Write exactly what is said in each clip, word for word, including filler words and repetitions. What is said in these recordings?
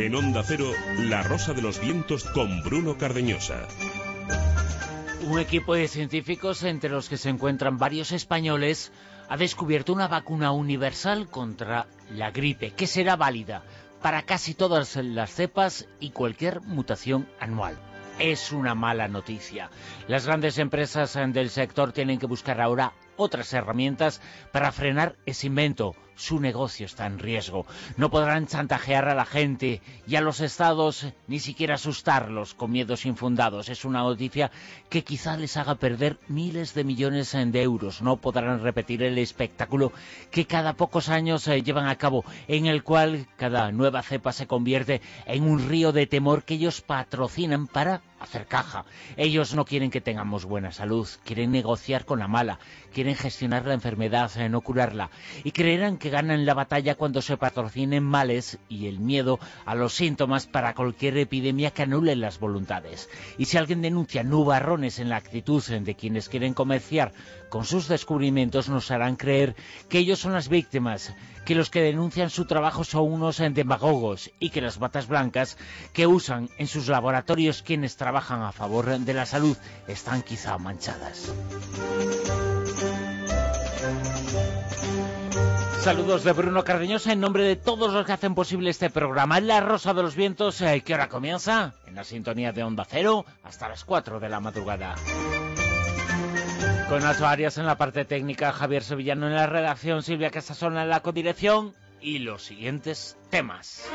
En Onda Cero, La Rosa de los Vientos con Bruno Cardeñosa. Un equipo de científicos, entre los que se encuentran varios españoles, ha descubierto una vacuna universal contra la gripe, que será válida para casi todas las cepas y cualquier mutación anual. Es una mala noticia. Las grandes empresas del sector tienen que buscar ahora otras herramientas para frenar ese invento. Su negocio está en riesgo. No podrán chantajear a la gente y a los estados, ni siquiera asustarlos con miedos infundados. Es una noticia que quizá les haga perder miles de millones de euros. No podrán repetir el espectáculo que cada pocos años eh, llevan a cabo, en el cual cada nueva cepa se convierte en un río de temor que ellos patrocinan para hacer caja. Ellos no quieren que tengamos buena salud, quieren negociar con la mala, quieren gestionar la enfermedad, eh, no curarla, y creerán que ganan la batalla cuando se patrocinen males y el miedo a los síntomas para cualquier epidemia que anule las voluntades. Y si alguien denuncia nubarrones en la actitud de quienes quieren comerciar con sus descubrimientos, nos harán creer que ellos son las víctimas, que los que denuncian su trabajo son unos demagogos y que las batas blancas que usan en sus laboratorios quienes trabajan a favor de la salud están quizá manchadas. Saludos de Bruno Cardeñosa en nombre de todos los que hacen posible este programa. La Rosa de los Vientos, eh, que ahora comienza en la sintonía de Onda Cero hasta las cuatro de la madrugada. Con Nacho Arias en la parte técnica, Javier Sevillano en la redacción, Silvia Casasola en la codirección y los siguientes temas.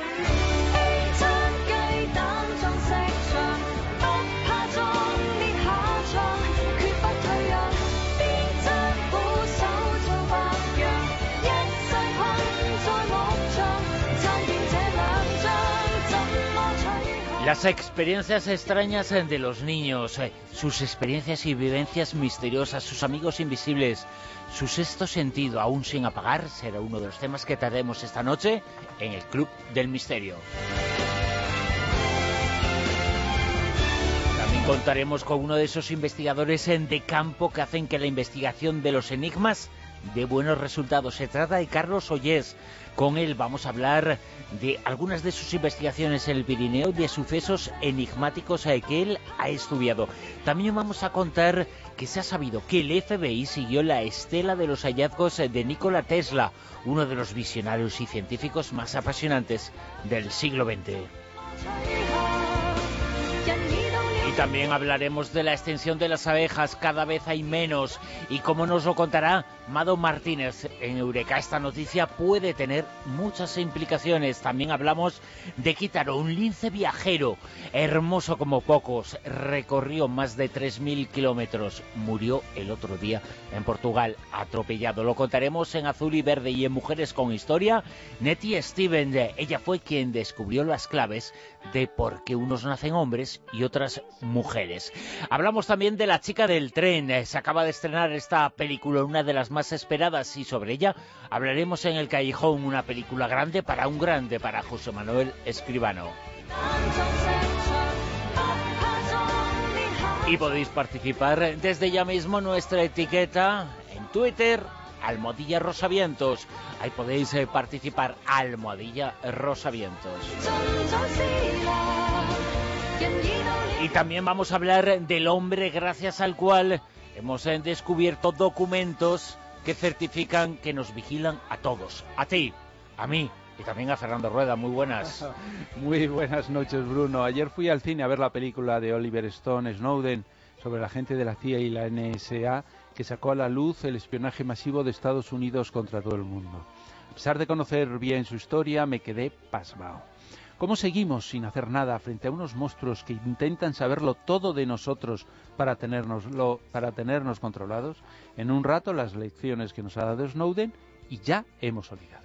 Las experiencias extrañas de los niños, eh, sus experiencias y vivencias misteriosas, sus amigos invisibles, su sexto sentido aún sin apagar, será uno de los temas que trataremos esta noche en el Club del Misterio. También contaremos con uno de esos investigadores en de campo que hacen que la investigación de los enigmas dé buenos resultados. Se trata de Carlos Ollés. Con él vamos a hablar de algunas de sus investigaciones en el Pirineo, de sucesos enigmáticos que él ha estudiado. También vamos a contar que se ha sabido que el F B I siguió la estela de los hallazgos de Nikola Tesla, uno de los visionarios y científicos más apasionantes del siglo veinte. Y también hablaremos de la extensión de las abejas, cada vez hay menos, y como nos lo contará Mado Martínez en Eureka, esta noticia puede tener muchas implicaciones. También hablamos de Quítaro, un lince viajero, hermoso como pocos, recorrió más de tres mil kilómetros, murió el otro día en Portugal, atropellado. Lo contaremos en Azul y Verde. Y en Mujeres con Historia, Nettie Stevens, ella fue quien descubrió las claves de por qué unos nacen hombres y otras mujeres. Hablamos también de La chica del tren. Se acaba de estrenar esta película, una de las más esperadas, y sobre ella hablaremos en El Callejón, una película grande para un grande, para José Manuel Escribano. Y podéis participar desde ya mismo nuestra etiqueta en Twitter, Almohadilla Rosavientos. Ahí podéis eh, participar, Almohadilla Rosavientos. Y también vamos a hablar del hombre gracias al cual hemos eh, descubierto documentos que certifican que nos vigilan a todos, a ti, a mí y también a Fernando Rueda. Muy buenas. Muy buenas noches, Bruno. Ayer fui al cine a ver la película de Oliver Stone, Snowden, sobre la gente de la C I A y la N S A, que sacó a la luz el espionaje masivo de Estados Unidos contra todo el mundo. A pesar de conocer bien su historia, me quedé pasmado. ¿Cómo seguimos sin hacer nada frente a unos monstruos que intentan saberlo todo de nosotros para tenernoslo, para tenernos controlados? En un rato, las lecciones que nos ha dado Snowden, y ya hemos olvidado.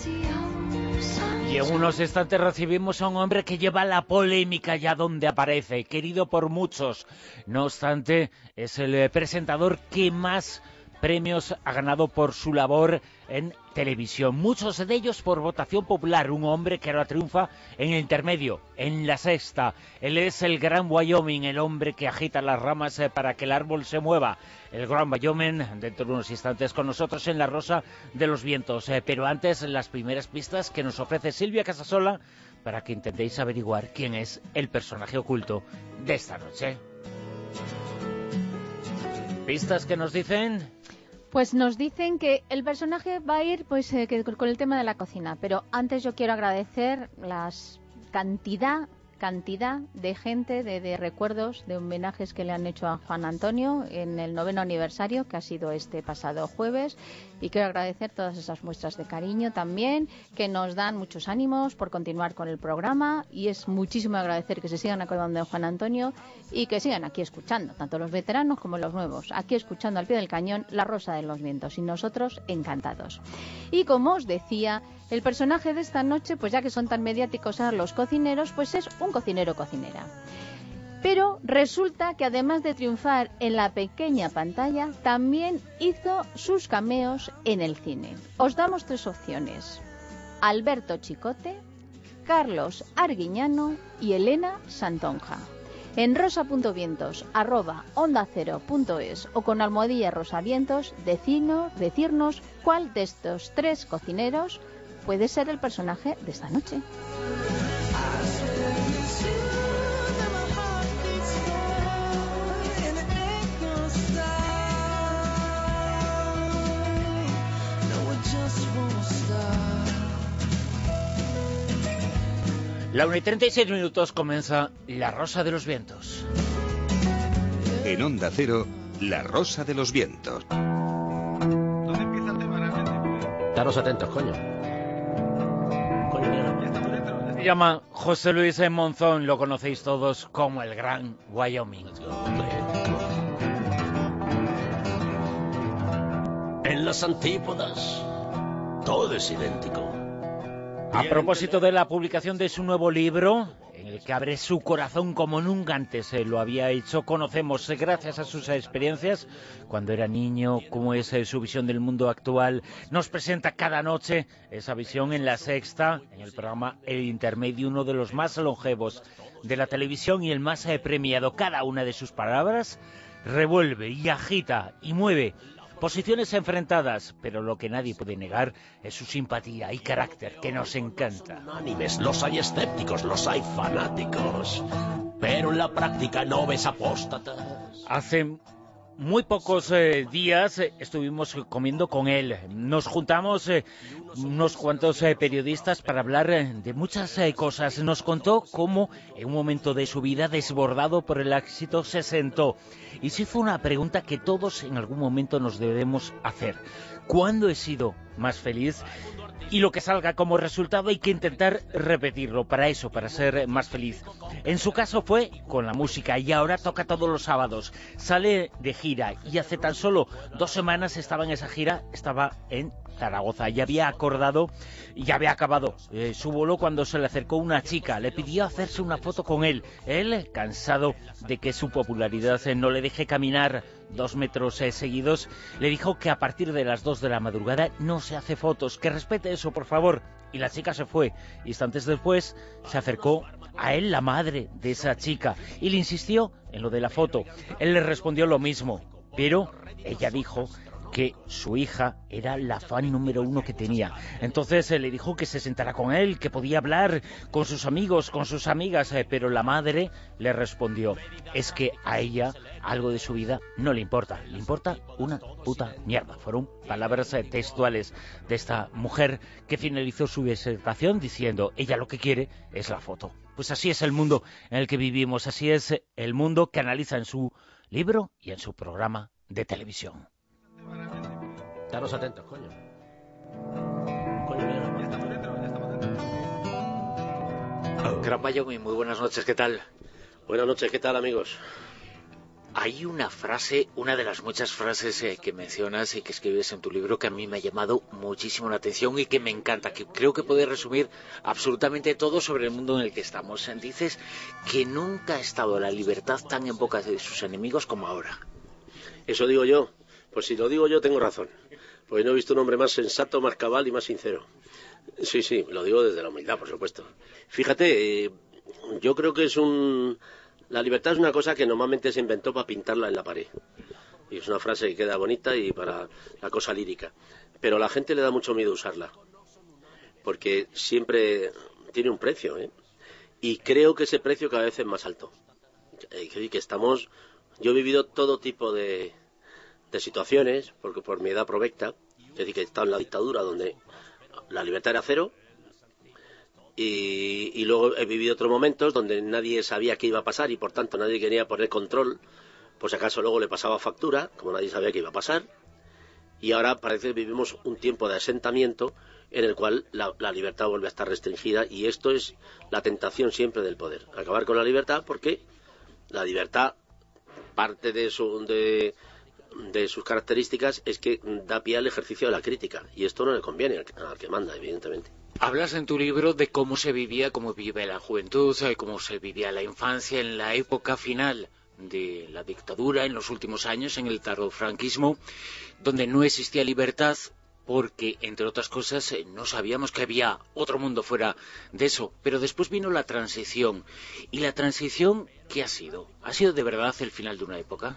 Y en unos instantes recibimos a un hombre que lleva la polémica ya donde aparece, querido por muchos. No obstante, es el presentador que más premios ha ganado por su labor en televisión, muchos de ellos por votación popular. Un hombre que ahora triunfa en el intermedio, en la sexta. Él es el Gran Wyoming, el hombre que agita las ramas para que el árbol se mueva. El Gran Wyoming, dentro de unos instantes con nosotros en La Rosa de los Vientos. Eh, pero antes, las primeras pistas que nos ofrece Silvia Casasola para que intentéis averiguar quién es el personaje oculto de esta noche. ¿Pistas que nos dicen? Pues nos dicen que el personaje va a ir pues eh, que, con el tema de la cocina, pero antes yo quiero agradecer la cantidad cantidad de gente, de, de recuerdos, de homenajes que le han hecho a Juan Antonio en el noveno aniversario, que ha sido este pasado jueves, y quiero agradecer todas esas muestras de cariño también, que nos dan muchos ánimos por continuar con el programa, y es muchísimo agradecer que se sigan acordando de Juan Antonio y que sigan aquí escuchando, tanto los veteranos como los nuevos, aquí escuchando al pie del cañón La Rosa de los Vientos, y nosotros encantados. Y como os decía, el personaje de esta noche, pues ya que son tan mediáticos a los cocineros, pues es un cocinero cocinera. Pero resulta que además de triunfar en la pequeña pantalla, también hizo sus cameos en el cine. Os damos tres opciones: Alberto Chicote, Carlos Arguiñano y Elena Santonja. En rosa.vientos arroba onda cero punto es o con almohadilla rosavientos decirnos, decirnos cuál de estos tres cocineros puede ser el personaje de esta noche. La una y treinta y seis minutos comienza La Rosa de los Vientos. En Onda Cero, La Rosa de los Vientos. ¿Dónde empieza el tema realmente? Estaros atentos, coño. Se llama José Luis Monzón, lo conocéis todos como el Gran Wyoming. En las antípodas, todo es idéntico. A propósito de la publicación de su nuevo libro, en el que abre su corazón como nunca antes eh, lo había hecho, conocemos, eh, gracias a sus experiencias, cuando era niño, cómo es eh, su visión del mundo actual. Nos presenta cada noche esa visión en La Sexta, en el programa El Intermedio, uno de los más longevos de la televisión y el más eh, premiado. Cada una de sus palabras revuelve y agita y mueve posiciones enfrentadas, pero lo que nadie puede negar es su simpatía y carácter, que nos encanta. Unánimes, los hay escépticos, los hay fanáticos, pero en la práctica no ves apóstatas. Hace muy pocos eh, días eh, estuvimos comiendo con él. Nos juntamos eh, unos cuantos eh, periodistas para hablar eh, de muchas eh, cosas. Nos contó cómo en un momento de su vida, desbordado por el éxito, se sentó y se hizo una pregunta que todos en algún momento nos debemos hacer: ¿cuándo he sido más feliz? Y lo que salga como resultado hay que intentar repetirlo para eso, para ser más feliz. En su caso fue con la música y ahora toca todos los sábados. Sale de gira y hace tan solo dos semanas estaba en esa gira, estaba en Zaragoza. Ya había acordado y ya había acabado eh, su vuelo cuando se le acercó una chica. Le pidió hacerse una foto con él. Él, cansado de que su popularidad eh, no le deje caminar dos metros eh, seguidos, le dijo que a partir de las dos de la madrugada no se hace fotos, que respete eso, por favor. Y la chica se fue. Instantes después se acercó a él la madre de esa chica y le insistió en lo de la foto. Él le respondió lo mismo, pero ella dijo que su hija era la fan número uno que tenía. Entonces eh, le dijo que se sentara con él, que podía hablar con sus amigos, con sus amigas, eh, pero la madre le respondió: es que a ella algo de su vida no le importa, le importa una puta mierda. Fueron palabras eh, textuales de esta mujer, que finalizó su disertación diciendo: ella lo que quiere es la foto. Pues así es el mundo en el que vivimos, así es el mundo que analiza en su libro y en su programa de televisión. Estaros atentos, coño. Gran Wyoming, muy buenas noches, ¿qué tal? Buenas noches, ¿qué tal, amigos? Hay una frase, una de las muchas frases eh, que mencionas y que escribes en tu libro, que a mí me ha llamado muchísimo la atención y que me encanta, que creo que puede resumir absolutamente todo sobre el mundo en el que estamos. Dices que nunca ha estado la libertad tan en boca de sus enemigos como ahora. Eso digo yo. Pues si lo digo yo, tengo razón. Porque no he visto un hombre más sensato, más cabal y más sincero. Sí, sí, lo digo desde la humildad, por supuesto. Fíjate, eh, yo creo que es un... La libertad es una cosa que normalmente se inventó para pintarla en la pared. Y es una frase que queda bonita y para la cosa lírica. Pero a la gente le da mucho miedo usarla. Porque siempre tiene un precio, ¿eh? y creo que ese precio cada vez es más alto. Eh, que estamos, yo he vivido todo tipo de, de situaciones, porque por mi edad provecta, es decir, que he estado en la dictadura donde la libertad era cero, y, y luego he vivido otros momentos donde nadie sabía qué iba a pasar y por tanto nadie quería poner control, por si acaso luego le pasaba factura, como nadie sabía qué iba a pasar, y ahora parece que vivimos un tiempo de asentamiento en el cual la, la libertad vuelve a estar restringida, y esto es la tentación siempre del poder, acabar con la libertad, porque la libertad, parte de, su, de, de sus características es que da pie al ejercicio de la crítica, y esto no le conviene al, al que manda, evidentemente. Hablas en tu libro de cómo se vivía, cómo vive la juventud, cómo se vivía la infancia en la época final de la dictadura, en los últimos años, en el tardofranquismo, donde no existía libertad porque, entre otras cosas, no sabíamos que había otro mundo fuera de eso. Pero después vino la transición. ¿Y la transición qué ha sido? ¿Ha sido de verdad el final de una época?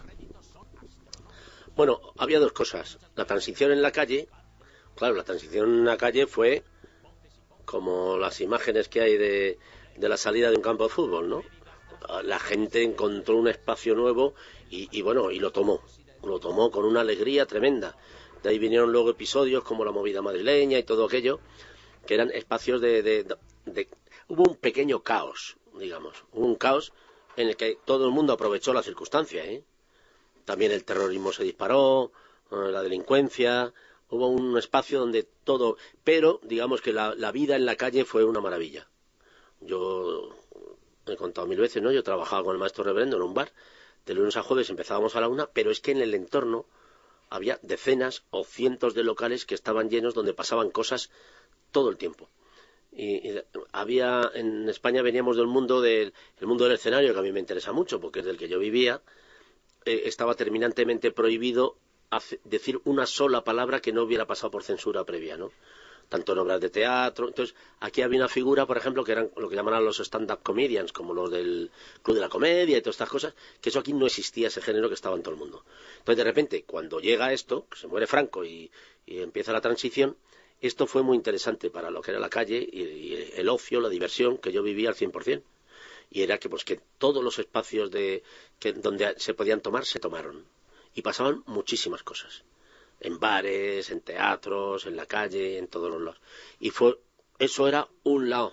Bueno, había dos cosas. La transición en la calle, claro, la transición en la calle fue como las imágenes que hay de, de la salida de un campo de fútbol, ¿no? La gente encontró un espacio nuevo y, y bueno, y lo tomó. Lo tomó con una alegría tremenda. De ahí vinieron luego episodios como la movida madrileña y todo aquello, que eran espacios de... de, de, de... Hubo un pequeño caos, digamos. Hubo un caos en el que todo el mundo aprovechó la circunstancia, ¿eh? También el terrorismo se disparó, la delincuencia... Hubo un espacio donde todo... Pero, digamos que la, la vida en la calle fue una maravilla. Yo he contado mil veces, ¿no? Yo trabajaba con el maestro reverendo en un bar. De lunes a jueves empezábamos a la una, pero es que en el entorno había decenas o cientos de locales que estaban llenos, donde pasaban cosas todo el tiempo. Y, y había... En España veníamos del mundo del el mundo del escenario, que a mí me interesa mucho, porque es del que yo vivía. Eh, estaba terminantemente prohibido decir una sola palabra que no hubiera pasado por censura previa, ¿no? Tanto en obras de teatro. Entonces, aquí había una figura, por ejemplo, que eran lo que llamaban los stand-up comedians, como los del Club de la Comedia y todas estas cosas, que eso aquí no existía, ese género que estaba en todo el mundo. Entonces, de repente, cuando llega esto, que se muere Franco y, y empieza la transición, esto fue muy interesante para lo que era la calle y, y el ocio, la diversión, que yo vivía al cien por cien. Y era que, pues, que todos los espacios de que, donde se podían tomar, se tomaron. Y pasaban muchísimas cosas, en bares, en teatros, en la calle, en todos los lados. Y fue, eso era un lado.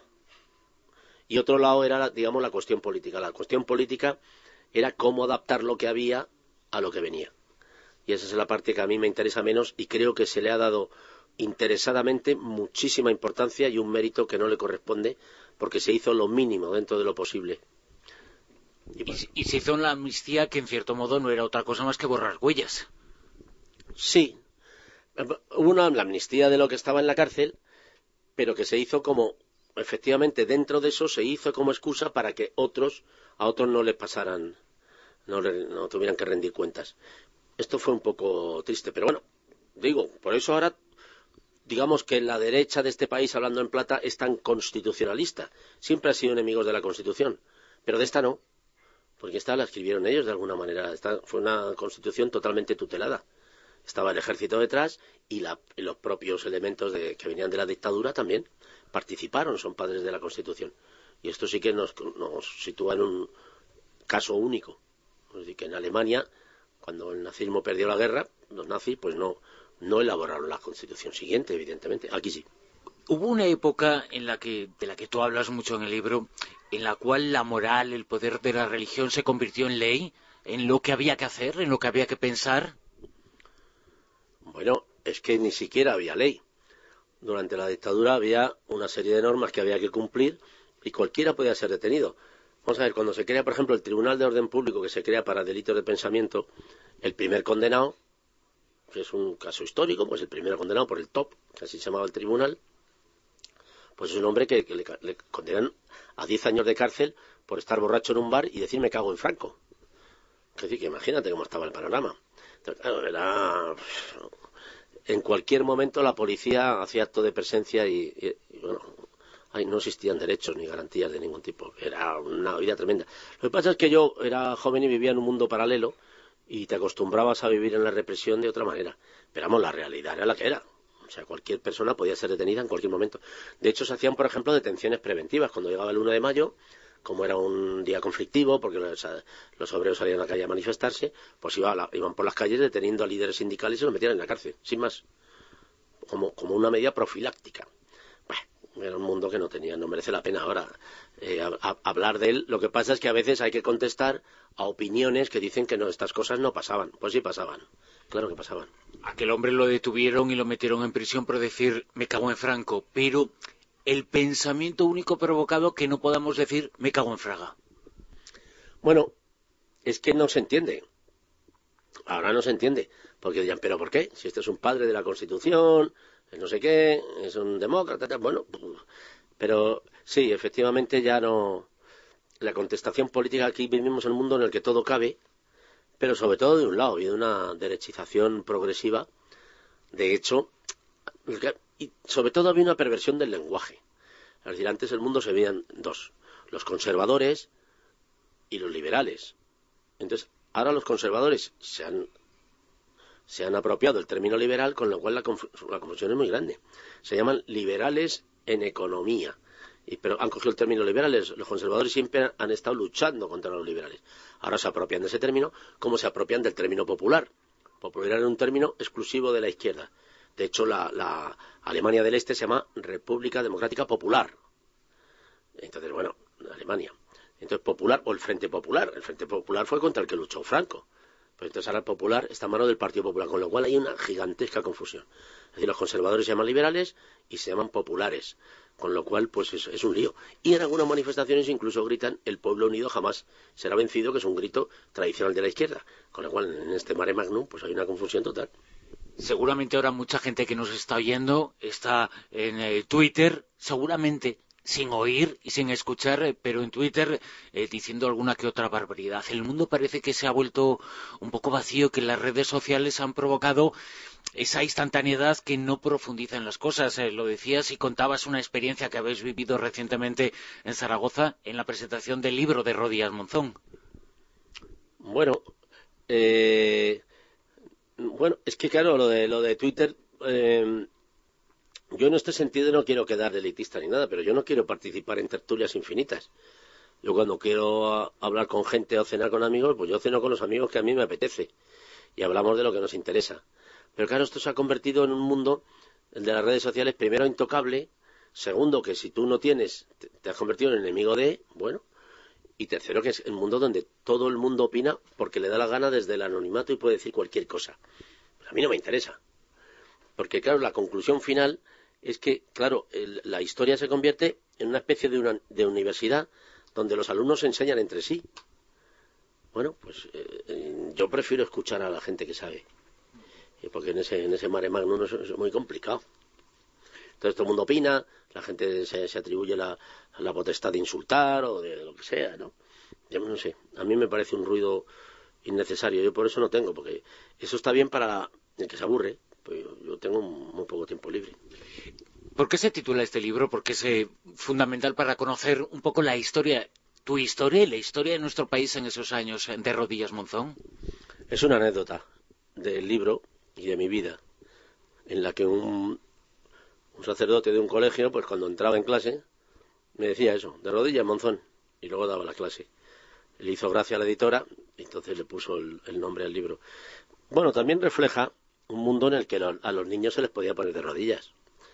Y otro lado era, digamos, la cuestión política. La cuestión política era cómo adaptar lo que había a lo que venía. Y esa es la parte que a mí me interesa menos, y creo que se le ha dado interesadamente muchísima importancia y un mérito que no le corresponde, porque se hizo lo mínimo dentro de lo posible. Y, bueno. y, y se hizo una amnistía que en cierto modo no era otra cosa más que borrar huellas. Sí, hubo una la amnistía de lo que estaba en la cárcel, pero que se hizo como, efectivamente, dentro de eso se hizo como excusa para que otros, a otros no les pasaran, no, le, no tuvieran que rendir cuentas. Esto fue un poco triste, pero bueno, digo, por eso ahora, digamos que la derecha de este país, hablando en plata, es tan constitucionalista. Siempre ha sido enemigos de la Constitución, pero de esta no. Porque esta la escribieron ellos de alguna manera. Esta fue una constitución totalmente tutelada. Estaba el ejército detrás y la, los propios elementos de, que venían de la dictadura también participaron, son padres de la Constitución. Y esto sí que nos, nos sitúa en un caso único. Es decir, que en Alemania, cuando el nazismo perdió la guerra, los nazis pues no, no elaboraron la Constitución siguiente, evidentemente. Aquí sí. Hubo una época en la que, de la que tú hablas mucho en el libro, en la cual la moral, el poder de la religión se convirtió en ley, en lo que había que hacer, en lo que había que pensar. Bueno, es que ni siquiera había ley. Durante la dictadura había una serie de normas que había que cumplir y cualquiera podía ser detenido. Vamos a ver, cuando se crea, por ejemplo, el Tribunal de Orden Público, que se crea para delitos de pensamiento, el primer condenado, que es un caso histórico, pues el primer condenado por el T O P, que así se llamaba el tribunal, pues es un hombre que, que le, le condenan a diez años de cárcel por estar borracho en un bar y decir me cago en Franco. Es decir, que imagínate cómo estaba el panorama. Entonces, claro, era... En cualquier momento la policía hacía acto de presencia y, y, y bueno, ahí no existían derechos ni garantías de ningún tipo. Era una vida tremenda. Lo que pasa es que yo era joven y vivía en un mundo paralelo y te acostumbrabas a vivir en la represión de otra manera. Pero vamos, la realidad era la que era. O sea, cualquier persona podía ser detenida en cualquier momento. De hecho, se hacían, por ejemplo, detenciones preventivas. Cuando llegaba el uno de mayo, como era un día conflictivo, porque los, los obreros salían a la calle a manifestarse, pues iba a la, iban por las calles deteniendo a líderes sindicales y los metían en la cárcel, sin más, como, como una medida profiláctica. Bueno, era un mundo que no tenía, no merece la pena ahora eh, a, a, hablar de él. Lo que pasa es que a veces hay que contestar a opiniones que dicen que no, estas cosas no pasaban. Pues sí pasaban, claro que pasaban. Aquel hombre lo detuvieron y lo metieron en prisión por decir me cago en Franco, pero el pensamiento único provocado que no podamos decir me cago en Fraga. Bueno, es que no se entiende. Ahora no se entiende. Porque dirían, ¿pero por qué? Si este es un padre de la Constitución, es no sé qué, es un demócrata, tal. Bueno, pero sí, efectivamente ya no... La contestación política, aquí vivimos en un mundo en el que todo cabe, pero sobre todo de un lado, y de una derechización progresiva. De hecho, y sobre todo había una perversión del lenguaje. Es decir, antes el mundo se veían dos, los conservadores y los liberales. Entonces, ahora los conservadores se han, se han apropiado del término liberal, con lo cual la, conf la confusión es muy grande. Se llaman liberales en economía. Y, pero han cogido el término liberales. Los conservadores siempre han estado luchando contra los liberales. Ahora se apropian de ese término como se apropian del término popular. Popular era un término exclusivo de la izquierda. De hecho, la, la Alemania del Este se llama República Democrática Popular. Entonces, bueno, Alemania. Entonces, popular o el Frente Popular. El Frente Popular fue contra el que luchó Franco. Pues entonces ahora el Popular está a mano del Partido Popular, con lo cual hay una gigantesca confusión. Es decir, los conservadores se llaman liberales y se llaman populares, con lo cual pues es, es un lío. Y en algunas manifestaciones incluso gritan el pueblo unido jamás será vencido, que es un grito tradicional de la izquierda, con lo cual en este mare magnum pues hay una confusión total. Seguramente ahora mucha gente que nos está oyendo está en eh, Twitter, seguramente sin oír y sin escuchar, eh, pero en Twitter eh, diciendo alguna que otra barbaridad. El mundo parece que se ha vuelto un poco vacío, que las redes sociales han provocado esa instantaneidad que no profundiza en las cosas. Eh, lo decías y contabas una experiencia que habéis vivido recientemente en Zaragoza en la presentación del libro de Rodríguez Monzón. Bueno, eh... Bueno, es que claro, lo de, lo de Twitter, eh, yo en este sentido no quiero quedar de elitista ni nada, pero yo no quiero participar en tertulias infinitas. Yo cuando quiero a, hablar con gente o cenar con amigos, pues yo ceno con los amigos que a mí me apetece y hablamos de lo que nos interesa. Pero claro, esto se ha convertido en un mundo, el de las redes sociales, primero intocable, segundo que si tú no tienes, te, te has convertido en enemigo de, bueno... Y tercero, que es el mundo donde todo el mundo opina porque le da la gana desde el anonimato y puede decir cualquier cosa. Pero a mí no me interesa. Porque, claro, la conclusión final es que, claro, el, la historia se convierte en una especie de, una, de universidad donde los alumnos se enseñan entre sí. Bueno, pues eh, yo prefiero escuchar a la gente que sabe. Porque en ese, en ese mare magnum es, es muy complicado. Entonces todo el mundo opina, la gente se, se atribuye la, la potestad de insultar o de lo que sea, ¿no? Yo no sé, a mí me parece un ruido innecesario, yo por eso no tengo, porque eso está bien para el que se aburre, pues yo, yo tengo muy poco tiempo libre. ¿Por qué se titula este libro? Porque es eh, fundamental para conocer un poco la historia, tu historia y la historia de nuestro país en esos años de Rodríguez Monzón. Es una anécdota del libro y de mi vida, en la que un... un sacerdote de un colegio, pues cuando entraba en clase, me decía eso, de Rodríguez Monzón, y luego daba la clase. Le hizo gracia a la editora, y entonces le puso el, el nombre al libro. Bueno, también refleja un mundo en el que lo, a los niños se les podía poner de rodillas.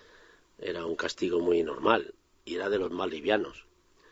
Era un castigo muy normal, y era de los más livianos.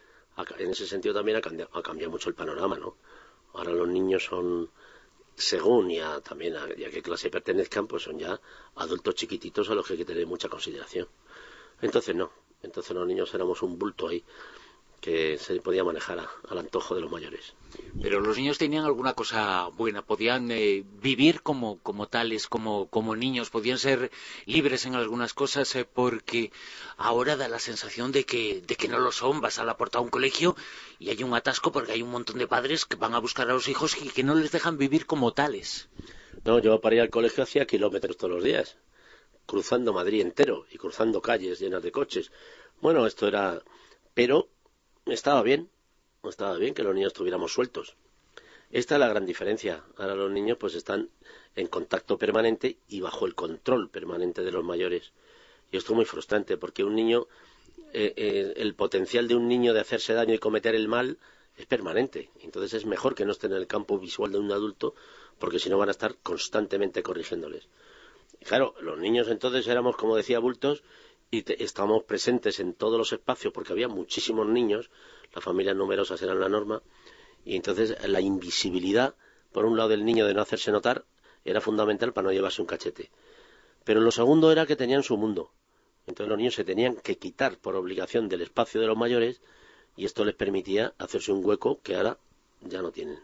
En ese sentido también ha cambiado, ha cambiado mucho el panorama, ¿no? Ahora los niños son... según ya también a, ya qué clase pertenezcan, pues son ya adultos chiquititos a los que hay que tener mucha consideración. Entonces no, entonces los niños éramos un bulto ahí que se podía manejar a, al antojo de los mayores. Pero los niños tenían alguna cosa buena, podían eh, vivir como, como tales, como, como niños, podían ser libres en algunas cosas, eh, porque ahora da la sensación de que, de que no lo son. Vas a la puerta de un colegio y hay un atasco porque hay un montón de padres que van a buscar a los hijos y que no les dejan vivir como tales. No, yo para ir al colegio hacía kilómetros todos los días, cruzando Madrid entero y cruzando calles llenas de coches. Bueno, esto era... pero estaba bien, estaba bien que los niños estuviéramos sueltos. Esta es la gran diferencia. Ahora los niños pues están en contacto permanente y bajo el control permanente de los mayores. Y esto es muy frustrante porque un niño eh, eh, el potencial de un niño de hacerse daño y cometer el mal es permanente. Entonces es mejor que no estén en el campo visual de un adulto, porque si no van a estar constantemente corrigiéndoles. Y claro, los niños entonces éramos, como decía, bultos, y te, estábamos presentes en todos los espacios porque había muchísimos niños, las familias numerosas eran la norma, y entonces la invisibilidad, por un lado del niño de no hacerse notar, era fundamental para no llevarse un cachete. Pero en lo segundo era que tenían su mundo. Entonces los niños se tenían que quitar por obligación del espacio de los mayores, y esto les permitía hacerse un hueco que ahora ya no tienen.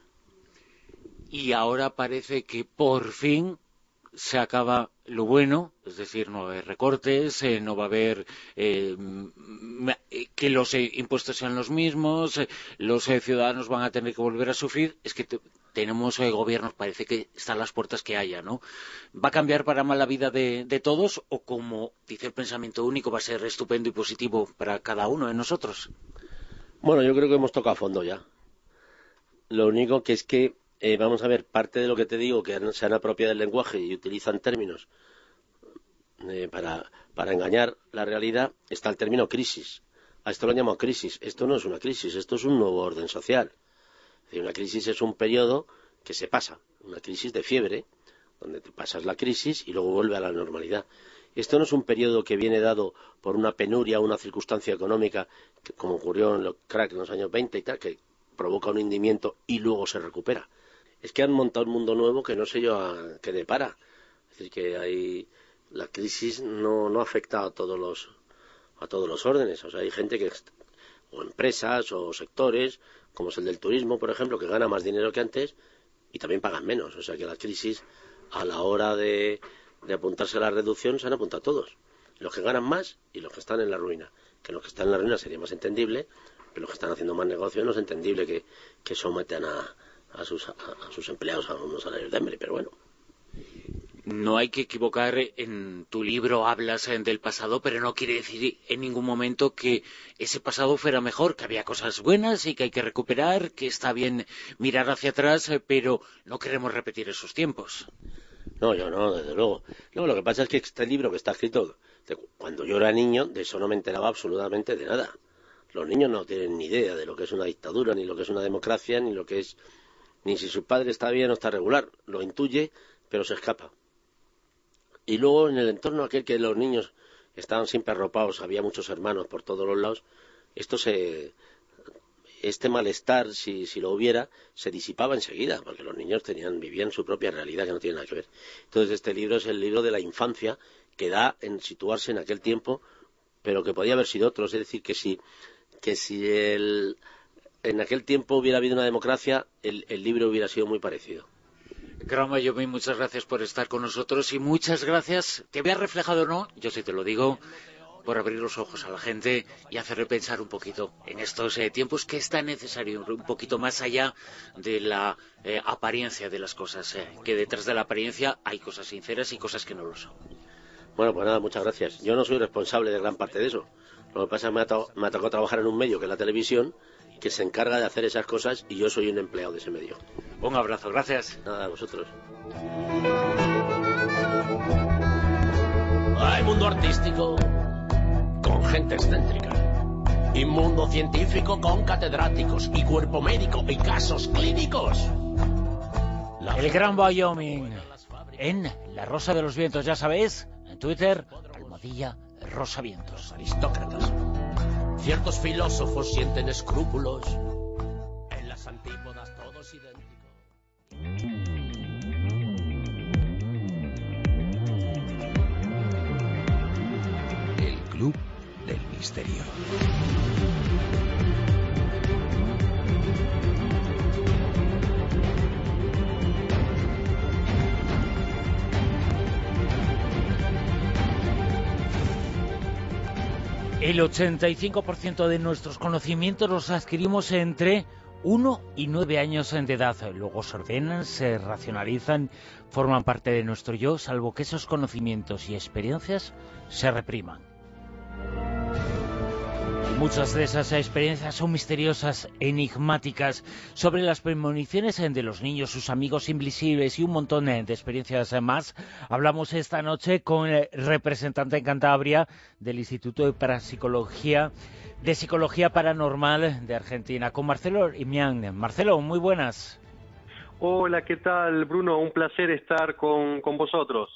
Y ahora parece que por fin se acaba lo bueno, es decir, no va a haber recortes, eh, no va a haber eh, que los eh, impuestos sean los mismos, eh, los eh, ciudadanos van a tener que volver a sufrir. Es que te, tenemos eh, gobiernos, parece que están las puertas que haya, ¿no? ¿Va a cambiar para mal la vida de, de todos o, como dice el pensamiento único, va a ser estupendo y positivo para cada uno de nosotros? Bueno, yo creo que hemos tocado a fondo ya. Lo único que es que Eh, vamos a ver, parte de lo que te digo, que se han apropiado del lenguaje y utilizan términos eh, para, para engañar la realidad, está el término crisis. A esto lo han llamado crisis. Esto no es una crisis, esto es un nuevo orden social. Es decir, una crisis es un periodo que se pasa, una crisis de fiebre, donde te pasas la crisis y luego vuelve a la normalidad. Esto no es un periodo que viene dado por una penuria o una circunstancia económica, que, como ocurrió en los crack en los años veinte y tal, que provoca un hundimiento y luego se recupera. Es que han montado un mundo nuevo que no sé yo a qué depara. Es decir, que hay, la crisis no, no afecta a todos los a todos los órdenes. O sea, hay gente que, o empresas o sectores, como es el del turismo, por ejemplo, que gana más dinero que antes y también pagan menos. O sea, que la crisis, a la hora de, de apuntarse a la reducción, se han apuntado todos. Los que ganan más y los que están en la ruina. Que los que están en la ruina sería más entendible, pero los que están haciendo más negocio no es entendible que, que sometan a A sus, a, a sus empleados a unos salarios de hambre, pero bueno. No hay que equivocar, en tu libro hablas del pasado, pero no quiere decir en ningún momento que ese pasado fuera mejor, que había cosas buenas y que hay que recuperar, que está bien mirar hacia atrás, pero no queremos repetir esos tiempos. No, yo no, desde luego. No, lo que pasa es que este libro que está escrito, de, cuando yo era niño, de eso no me enteraba absolutamente de nada. Los niños no tienen ni idea de lo que es una dictadura, ni lo que es una democracia, ni lo que es... ni si su padre está bien o está regular, lo intuye, pero se escapa. Y luego en el entorno aquel que los niños estaban siempre arropados, había muchos hermanos por todos los lados, esto se, este malestar, si, si lo hubiera, se disipaba enseguida, porque los niños tenían, vivían su propia realidad que no tiene nada que ver. Entonces este libro es el libro de la infancia, que da en situarse en aquel tiempo, pero que podía haber sido otro, es decir, que si, que si el... en aquel tiempo hubiera habido una democracia, el, el libro hubiera sido muy parecido. Gran Wyoming, muchas gracias por estar con nosotros y muchas gracias, te veas reflejado o no, yo sí te lo digo, por abrir los ojos a la gente y hacerle pensar un poquito en estos eh, tiempos que es tan necesario, un poquito más allá de la eh, apariencia de las cosas, eh, que detrás de la apariencia hay cosas sinceras y cosas que no lo son. Bueno, pues nada, muchas gracias. Yo no soy responsable de gran parte de eso. Lo que pasa es que me ha, to- me ha tocado trabajar en un medio que es la televisión, que se encarga de hacer esas cosas y yo soy un empleado de ese medio. Un abrazo, gracias. Nada, a vosotros. Hay mundo artístico con gente excéntrica y mundo científico con catedráticos y cuerpo médico y casos clínicos. La El Gran Wyoming en La Rosa de los Vientos, ya sabéis, en Twitter, almohadilla Rosavientos. Aristócratas. Ciertos filósofos sienten escrúpulos. En las antípodas todos idénticos. El Club del Misterio. El ochenta y cinco por ciento de nuestros conocimientos los adquirimos entre uno y nueve años de edad. Luego se ordenan, se racionalizan, forman parte de nuestro yo, salvo que esos conocimientos y experiencias se repriman. Muchas de esas experiencias son misteriosas, enigmáticas, sobre las premoniciones de los niños, sus amigos invisibles y un montón de experiencias más. Hablamos esta noche con el representante en Cantabria del Instituto de Parapsicología, de Psicología Paranormal de Argentina, con Marcelo Imián. Marcelo, muy buenas. Hola, ¿qué tal, Bruno? Un placer estar con, con vosotros.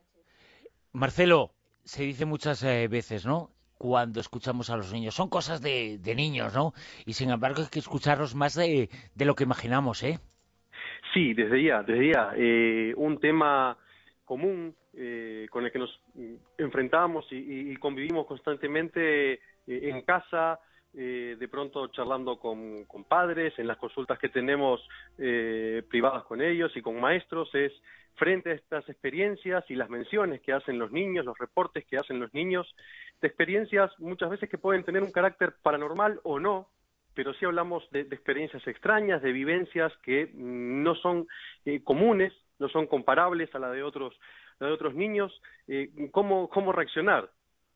Marcelo, se dice muchas eh, veces, ¿no?, cuando escuchamos a los niños, son cosas de, de niños, ¿no? Y sin embargo hay que escucharlos más de, de lo que imaginamos, ¿eh? Sí, desde ya, desde ya. Eh, un tema común eh, con el que nos enfrentamos y, y convivimos constantemente eh, en casa, eh, de pronto charlando con, con padres, en las consultas que tenemos eh, privadas con ellos y con maestros, es frente a estas experiencias y las menciones que hacen los niños, los reportes que hacen los niños, de experiencias muchas veces que pueden tener un carácter paranormal o no, pero sí hablamos de, de experiencias extrañas, de vivencias que no son eh, comunes, no son comparables a la de otros, la de otros niños. Eh, ¿cómo, cómo reaccionar?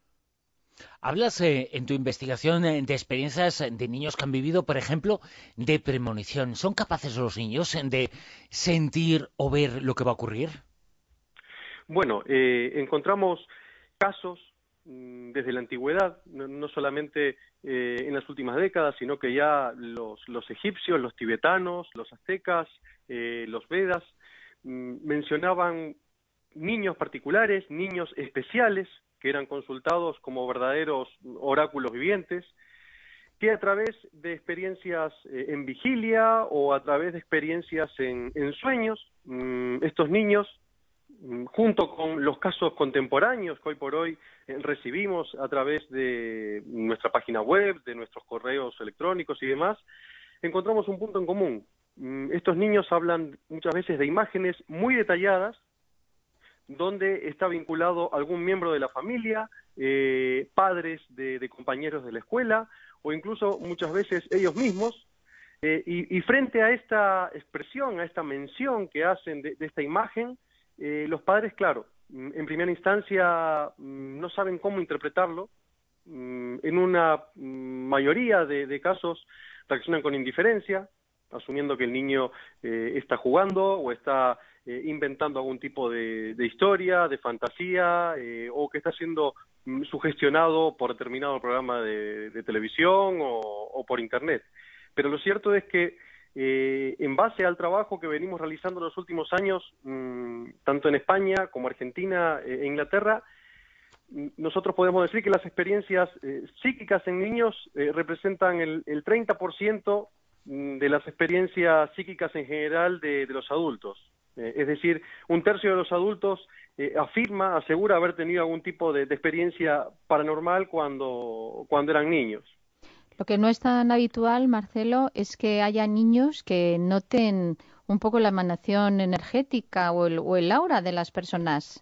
Hablas eh, en tu investigación eh, de experiencias de niños que han vivido, por ejemplo, de premonición. ¿Son capaces los niños de sentir o ver lo que va a ocurrir? Bueno, eh, encontramos casos desde la antigüedad, no, no solamente eh, en las últimas décadas, sino que ya los, los egipcios, los tibetanos, los aztecas, eh, los vedas, mm, mencionaban niños particulares, niños especiales, que eran consultados como verdaderos oráculos vivientes, que a través de experiencias eh, en vigilia o a través de experiencias en, en sueños, mm, estos niños, junto con los casos contemporáneos que hoy por hoy eh, recibimos a través de nuestra página web, de nuestros correos electrónicos y demás, encontramos un punto en común. Mm, estos niños hablan muchas veces de imágenes muy detalladas, donde está vinculado algún miembro de la familia, eh, padres de, de compañeros de la escuela, o incluso muchas veces ellos mismos, eh, y, y frente a esta expresión, a esta mención que hacen de, de esta imagen, Eh, los padres, claro, en primera instancia no saben cómo interpretarlo. En una mayoría de, de casos reaccionan con indiferencia, asumiendo que el niño eh, está jugando o está eh, inventando algún tipo de, de historia, de fantasía, eh, o que está siendo mm, sugestionado por determinado programa de, de televisión o, o por internet. Pero lo cierto es que Eh, en base al trabajo que venimos realizando en los últimos años, mmm, tanto en España como Argentina e Inglaterra, nosotros podemos decir que las experiencias eh, psíquicas en niños eh, representan el, el treinta por ciento de las experiencias psíquicas en general de, de los adultos. Eh, es decir, un tercio de los adultos eh, afirma, asegura haber tenido algún tipo de, de experiencia paranormal cuando, cuando eran niños. Lo que no es tan habitual, Marcelo, es que haya niños que noten un poco la emanación energética o el, o el aura de las personas.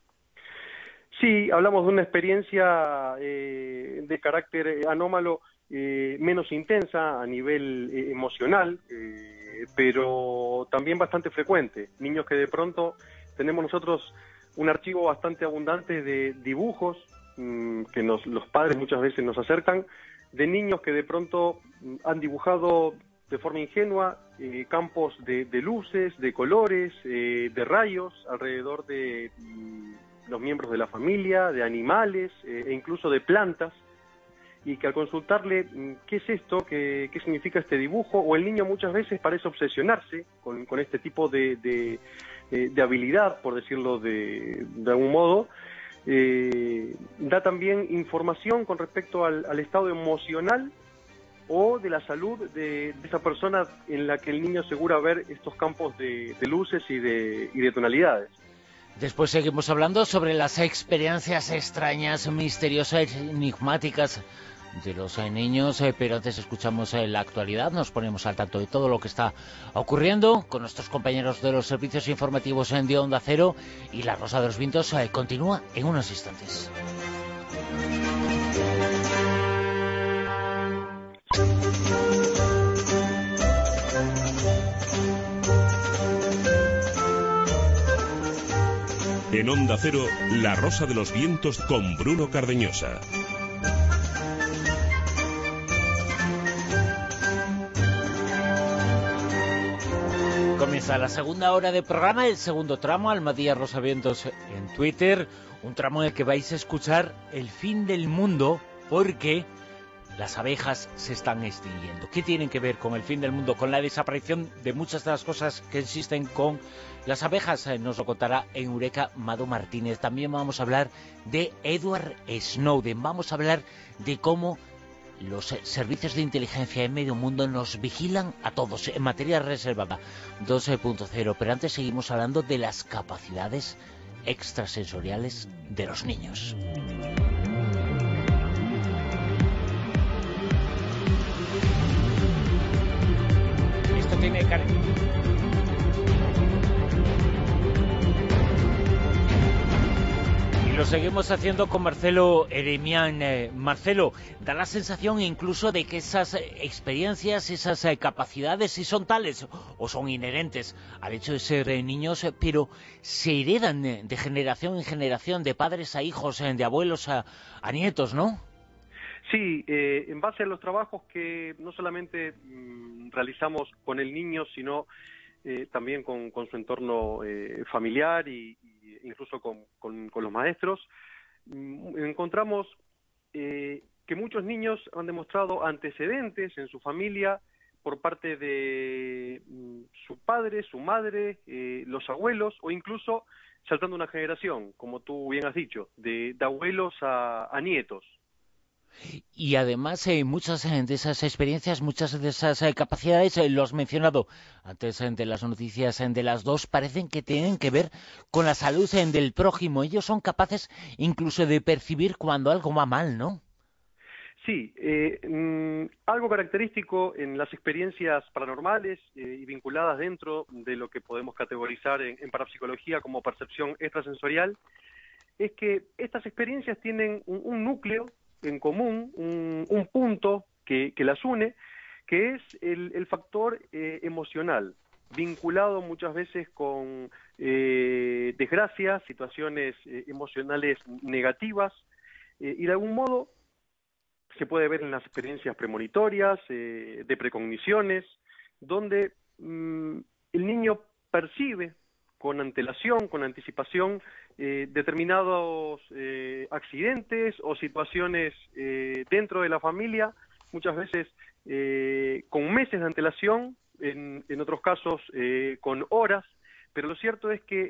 Sí, hablamos de una experiencia eh, de carácter anómalo, eh, menos intensa a nivel eh, emocional, eh, pero también bastante frecuente. Niños que de pronto tenemos nosotros un archivo bastante abundante de dibujos mmm, que nos, los padres muchas veces nos acercan, de niños que de pronto han dibujado de forma ingenua eh, campos de, de luces, de colores, eh, de rayos alrededor de mm, los miembros de la familia, de animales eh, e incluso de plantas, y que al consultarle mm, qué es esto, qué, qué significa este dibujo, o el niño muchas veces parece obsesionarse con, con este tipo de, de, de, de habilidad, por decirlo de, de algún modo. Eh, da también información con respecto al, al estado emocional o de la salud de, de esa persona en la que el niño asegura ver estos campos de, de luces y de, y de tonalidades. Después seguimos hablando sobre las experiencias extrañas, misteriosas, enigmáticas de los eh, niños, eh, pero antes escuchamos eh, la actualidad, nos ponemos al tanto de todo lo que está ocurriendo con nuestros compañeros de los servicios informativos en de Onda Cero, y La Rosa de los Vientos eh, continúa en unos instantes. En Onda Cero, La Rosa de los Vientos con Bruno Cardeñosa. Comienza la segunda hora de programa, el segundo tramo, Almadía Rosavientos en Twitter, un tramo en el que vais a escuchar el fin del mundo porque las abejas se están extinguiendo. ¿Qué tienen que ver con el fin del mundo? Con la desaparición de muchas de las cosas que existen con las abejas. Eh, nos lo contará en Eureka Mado Martínez. También vamos a hablar de Edward Snowden. Vamos a hablar de cómo los servicios de inteligencia en medio mundo nos vigilan a todos en materia reservada dos punto cero. Pero antes seguimos hablando de las capacidades extrasensoriales de los niños. Esto tiene cariño. Lo seguimos haciendo con Marcelo Eremián. Eh, Marcelo, da la sensación incluso de que esas experiencias, esas eh, capacidades, si son tales o son inherentes al hecho de ser eh, niños, eh, pero se heredan eh, de generación en generación, de padres a hijos, eh, de abuelos a, a nietos, ¿no? Sí, eh, en base a los trabajos que no solamente mmm, realizamos con el niño, sino eh, también con, con su entorno eh, familiar y incluso con, con, con los maestros, encontramos eh, que muchos niños han demostrado antecedentes en su familia por parte de mm, su padre, su madre, eh, los abuelos, o incluso saltando una generación, como tú bien has dicho, de, de abuelos a, a nietos. Y además eh, muchas eh, de esas experiencias, muchas de esas eh, capacidades, eh, lo has mencionado antes eh, de las noticias eh, de las dos, parecen que tienen que ver con la salud eh, del prójimo. Ellos son capaces incluso de percibir cuando algo va mal, ¿no? Sí, eh, mm, algo característico en las experiencias paranormales eh, y vinculadas dentro de lo que podemos categorizar en, en parapsicología como percepción extrasensorial, es que estas experiencias tienen un, un núcleo en común, un, un punto que, que las une, que es el, el factor eh, emocional, vinculado muchas veces con eh, desgracias, situaciones eh, emocionales negativas, eh, y de algún modo se puede ver en las experiencias premonitorias, eh, de precogniciones, donde mmm, el niño percibe con antelación, con anticipación, eh, determinados eh, accidentes o situaciones eh, dentro de la familia, muchas veces eh, con meses de antelación, en, en otros casos eh, con horas, pero lo cierto es que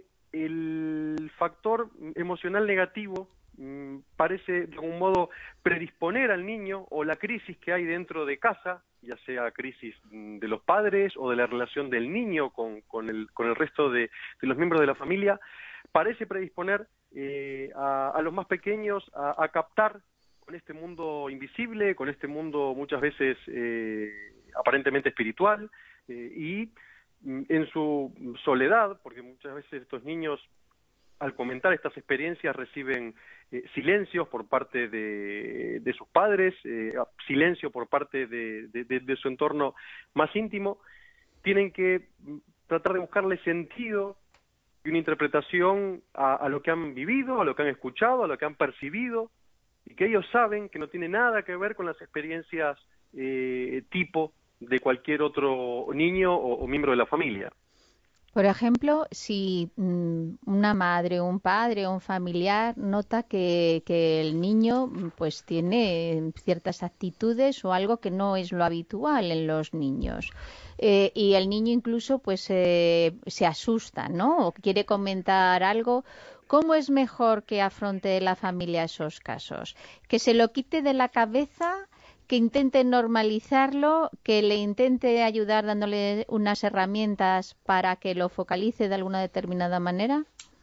el factor emocional negativo mmm, parece de algún modo predisponer al niño o la crisis que hay dentro de casa, ya sea crisis de los padres o de la relación del niño con, con, el, con el resto de, de los miembros de la familia, parece predisponer eh, a, a los más pequeños a, a captar con este mundo invisible, con este mundo muchas veces eh, aparentemente espiritual, eh, y en su soledad, porque muchas veces estos niños al comentar estas experiencias reciben eh, silencios por parte de, de sus padres, eh, silencio por parte de, de, de, de su entorno más íntimo, tienen que tratar de buscarle sentido y una interpretación a, a lo que han vivido, a lo que han escuchado, a lo que han percibido, y que ellos saben que no tiene nada que ver con las experiencias eh, tipo de cualquier otro niño o, o miembro de la familia. Por ejemplo, si mmm, una madre, un padre o un familiar nota que, que el niño pues tiene ciertas actitudes o algo que no es lo habitual en los niños, eh, y el niño incluso pues eh, se asusta, ¿no? O quiere comentar algo, ¿cómo es mejor que afronte la familia esos casos? ¿Que se lo quite de la cabeza? ¿Que intente normalizarlo, que le intente ayudar dándole unas herramientas para que lo focalice de alguna determinada manera?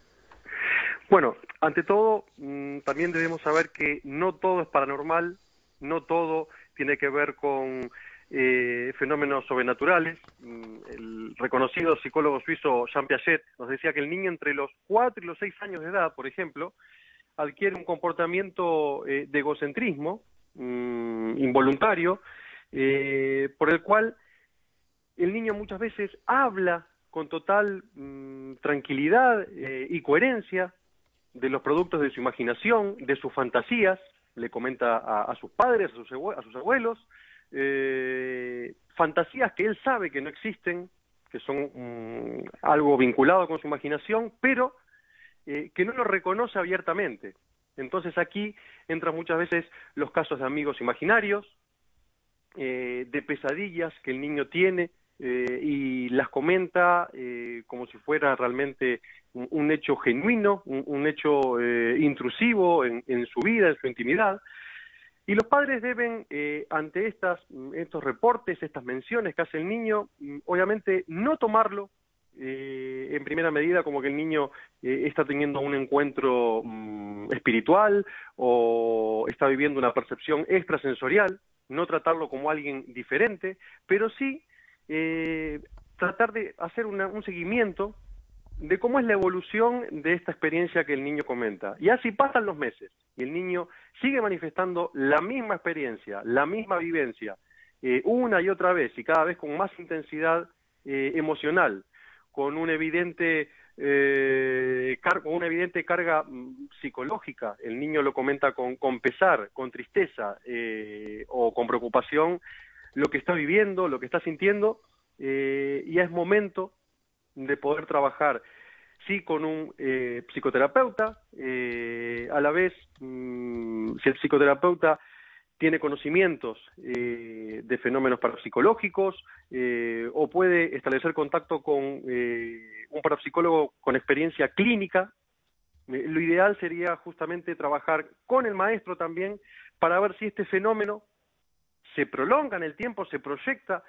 Bueno, ante todo, mmm, también debemos saber que no todo es paranormal, no todo tiene que ver con eh, fenómenos sobrenaturales. Mm, el reconocido psicólogo suizo Jean Piaget nos decía que el niño entre los cuatro y los seis años de edad, por ejemplo, adquiere un comportamiento eh, de egocentrismo, involuntario, eh, por el cual el niño muchas veces habla con total mmm, tranquilidad eh, y coherencia de los productos de su imaginación, de sus fantasías, le comenta a, a sus padres, a sus, a sus abuelos, eh, fantasías que él sabe que no existen, que son um, algo vinculado con su imaginación, pero eh, que no lo reconoce abiertamente. Entonces aquí entran muchas veces los casos de amigos imaginarios, eh, de pesadillas que el niño tiene, eh, y las comenta eh, como si fuera realmente un, un hecho genuino, un, un hecho eh, intrusivo en, en su vida, en su intimidad. Y los padres deben, eh, ante estas, estos reportes, estas menciones que hace el niño, obviamente no tomarlo eh, en primera medida como que el niño eh, está teniendo un encuentro um, espiritual o está viviendo una percepción extrasensorial, no tratarlo como alguien diferente, pero sí eh, tratar de hacer una, un seguimiento de cómo es la evolución de esta experiencia que el niño comenta. Y así pasan los meses, y el niño sigue manifestando la misma experiencia, la misma vivencia, eh, una y otra vez, y cada vez con más intensidad eh, emocional, con un evidente, eh, car con una evidente carga mm, psicológica. El niño lo comenta con, con pesar, con tristeza eh, o con preocupación, lo que está viviendo, lo que está sintiendo, eh, y es momento de poder trabajar, sí, con un eh, psicoterapeuta, eh, a la vez, mmm, si el psicoterapeuta tiene conocimientos eh, de fenómenos parapsicológicos, eh, o puede establecer contacto con eh, un parapsicólogo con experiencia clínica. Eh, lo ideal sería justamente trabajar con el maestro también para ver si este fenómeno se prolonga en el tiempo, se proyecta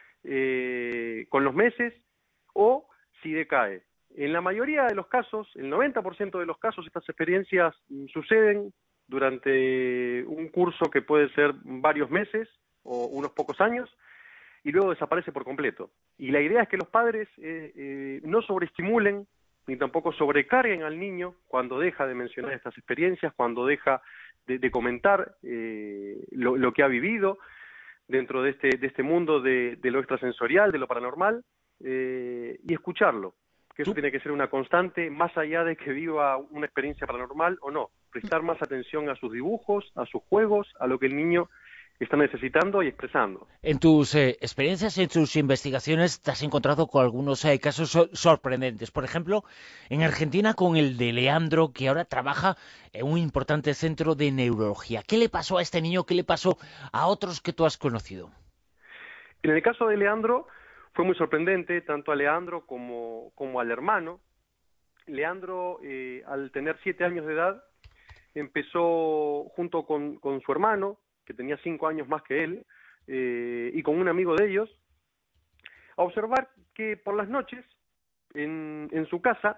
eh, con los meses, o si decae. En la mayoría de los casos, el noventa por ciento de los casos, estas experiencias mm, suceden durante un curso que puede ser varios meses o unos pocos años, y luego desaparece por completo. Y la idea es que los padres eh, eh, no sobreestimulen ni tampoco sobrecarguen al niño cuando deja de mencionar estas experiencias, cuando deja de, de comentar eh, lo, lo que ha vivido dentro de este, de este mundo de, de lo extrasensorial, de lo paranormal, eh, y escucharlo, que eso tiene que ser una constante, más allá de que viva una experiencia paranormal o no. Prestar más atención a sus dibujos, a sus juegos, a lo que el niño está necesitando y expresando. En tus eh, experiencias, en tus investigaciones, te has encontrado con algunos eh, casos so sorprendentes. Por ejemplo, en Argentina con el de Leandro, que ahora trabaja en un importante centro de neurología. ¿Qué le pasó a este niño? ¿Qué le pasó a otros que tú has conocido? En el caso de Leandro fue muy sorprendente, tanto a Leandro como, como al hermano. Leandro, eh, al tener siete años de edad, empezó junto con, con su hermano, que tenía cinco años más que él, eh, y con un amigo de ellos, a observar que por las noches, en, en su casa,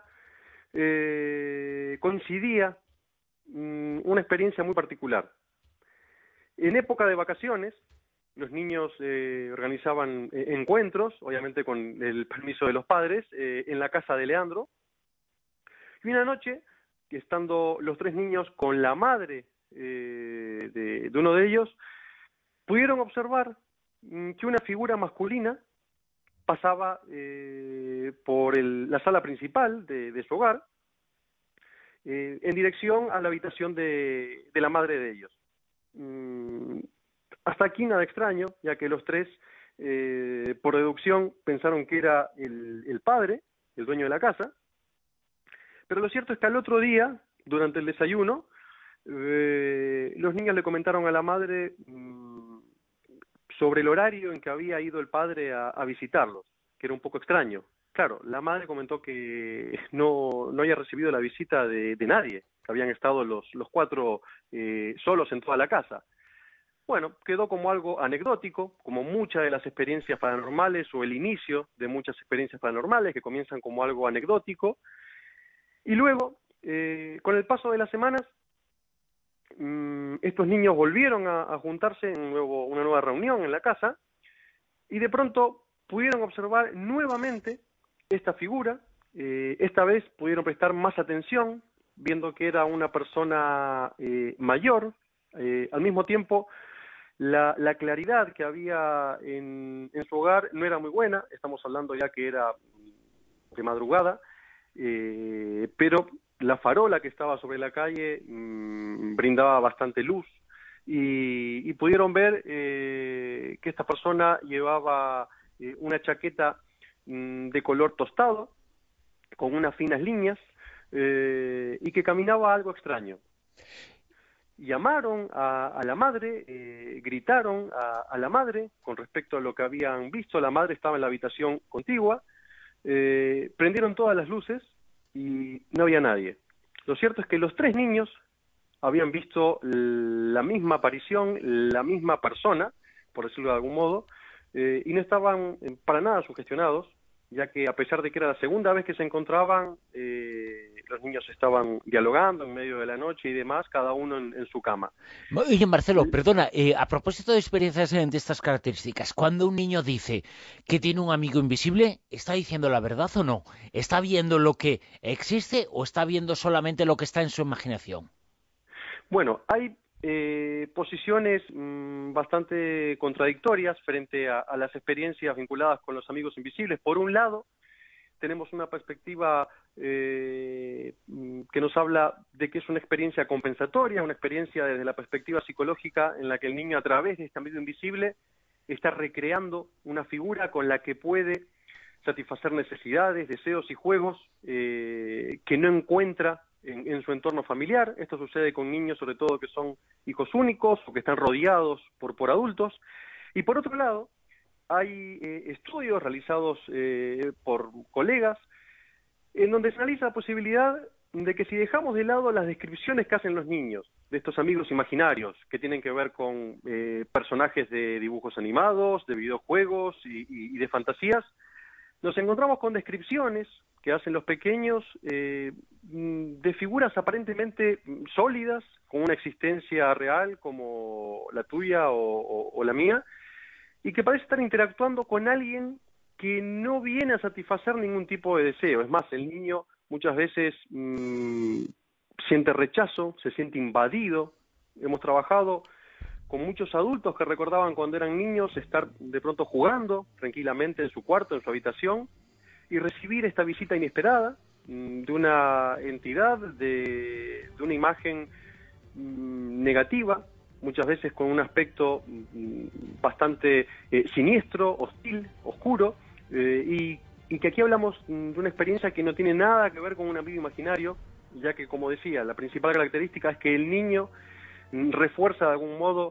eh, coincidía mm, una experiencia muy particular. En época de vacaciones, los niños eh, organizaban eh, encuentros, obviamente con el permiso de los padres, eh, en la casa de Leandro, y una noche, estando los tres niños con la madre eh, de, de uno de ellos, pudieron observar mm, que una figura masculina pasaba eh, por el, la sala principal de, de su hogar, eh, en dirección a la habitación de, de la madre de ellos. Mm, hasta aquí nada extraño, ya que los tres, eh, por deducción, pensaron que era el, el padre, el dueño de la casa, pero lo cierto es que al otro día, durante el desayuno, eh, los niños le comentaron a la madre mmm, sobre el horario en que había ido el padre a, a visitarlos, que era un poco extraño. Claro, la madre comentó que no, no había recibido la visita de, de nadie, que habían estado los, los cuatro eh, solos en toda la casa. Bueno, quedó como algo anecdótico, como muchas de las experiencias paranormales o el inicio de muchas experiencias paranormales que comienzan como algo anecdótico. Y luego, eh, con el paso de las semanas, mmm, estos niños volvieron a, a juntarse en un nuevo, una nueva reunión en la casa, y de pronto pudieron observar nuevamente esta figura. Eh, esta vez pudieron prestar más atención, viendo que era una persona eh, mayor. Eh, al mismo tiempo, la, la claridad que había en, en su hogar no era muy buena, estamos hablando ya que era de madrugada, eh, pero la farola que estaba sobre la calle mmm, brindaba bastante luz, y, y pudieron ver eh, que esta persona llevaba eh, una chaqueta mmm, de color tostado, con unas finas líneas, eh, y que caminaba algo extraño. Llamaron a, a la madre, eh, gritaron a, a la madre con respecto a lo que habían visto. La madre estaba en la habitación contigua, eh, prendieron todas las luces y no había nadie. Lo cierto es que los tres niños habían visto la misma aparición, la misma persona, por decirlo de algún modo, eh, y no estaban para nada sugestionados, ya que a pesar de que era la segunda vez que se encontraban, eh, los niños estaban dialogando en medio de la noche y demás, cada uno en, en su cama. Oye, Marcelo, perdona, eh, a propósito de experiencias de estas características, cuando un niño dice que tiene un amigo invisible, ¿está diciendo la verdad o no? ¿Está viendo lo que existe o está viendo solamente lo que está en su imaginación? Bueno, hay eh, posiciones mmm, bastante contradictorias frente a, a las experiencias vinculadas con los amigos invisibles. Por un lado, tenemos una perspectiva eh, que nos habla de que es una experiencia compensatoria, una experiencia desde la perspectiva psicológica en la que el niño, a través de este amigo invisible, está recreando una figura con la que puede satisfacer necesidades, deseos y juegos eh, que no encuentra en, en su entorno familiar. Esto sucede con niños, sobre todo, que son hijos únicos o que están rodeados por, por adultos. Y por otro lado, hay eh, estudios realizados eh, por colegas en donde se analiza la posibilidad de que si dejamos de lado las descripciones que hacen los niños de estos amigos imaginarios, que tienen que ver con eh, personajes de dibujos animados, de videojuegos y, y, y de fantasías, nos encontramos con descripciones que hacen los pequeños eh, de figuras aparentemente sólidas, con una existencia real como la tuya o, o, o la mía, y que parece estar interactuando con alguien que no viene a satisfacer ningún tipo de deseo. Es más, el niño muchas veces mmm, siente rechazo, se siente invadido. Hemos trabajado con muchos adultos que recordaban cuando eran niños estar de pronto jugando tranquilamente en su cuarto, en su habitación, y recibir esta visita inesperada mmm, de una entidad, de, de una imagen mmm, negativa, muchas veces con un aspecto bastante eh, siniestro, hostil, oscuro, eh, y, y que aquí hablamos de una experiencia que no tiene nada que ver con un amigo imaginario, ya que, como decía, la principal característica es que el niño refuerza de algún modo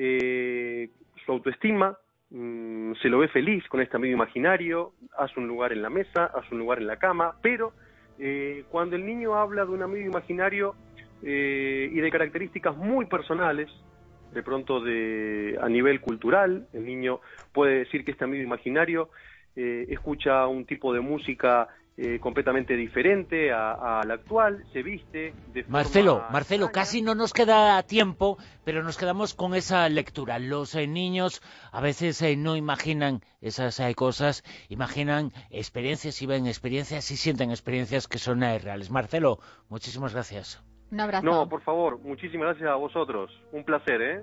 eh, su autoestima, mmm, se lo ve feliz con este amigo imaginario, hace un lugar en la mesa, hace un lugar en la cama, pero eh, cuando el niño habla de un amigo imaginario eh, y de características muy personales, de pronto de a nivel cultural, el niño puede decir que este amigo imaginario eh, escucha un tipo de música eh, completamente diferente a, a la actual, se viste de forma... Marcelo, Marcelo, casi no nos queda tiempo, pero nos quedamos con esa lectura. Los eh, niños a veces eh, no imaginan esas eh, cosas, imaginan experiencias y ven experiencias y sienten experiencias que son eh, reales. Marcelo, muchísimas gracias. Un abrazo. No, por favor, muchísimas gracias a vosotros. Un placer, ¿eh?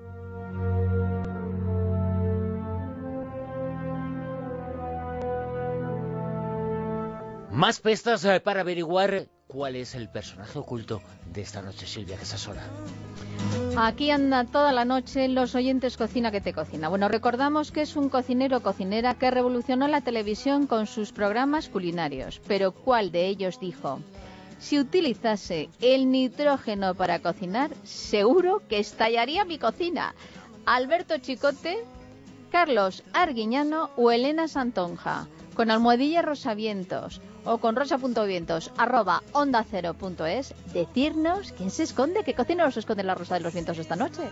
Más pistas eh, para averiguar cuál es el personaje oculto de esta noche, Silvia Casasola. Aquí anda toda la noche Los Oyentes Cocina que te cocina. Bueno, recordamos que es un cocinero o cocinera que revolucionó la televisión con sus programas culinarios. Pero ¿cuál de ellos dijo: si utilizase el nitrógeno para cocinar, seguro que estallaría mi cocina? Alberto Chicote, Carlos Arguiñano o Elena Santonja. Con almohadilla Rosavientos o con rosa.vientos arroba onda cero punto es, decirnos quién se esconde, qué cocina nos esconde la Rosa de los Vientos esta noche.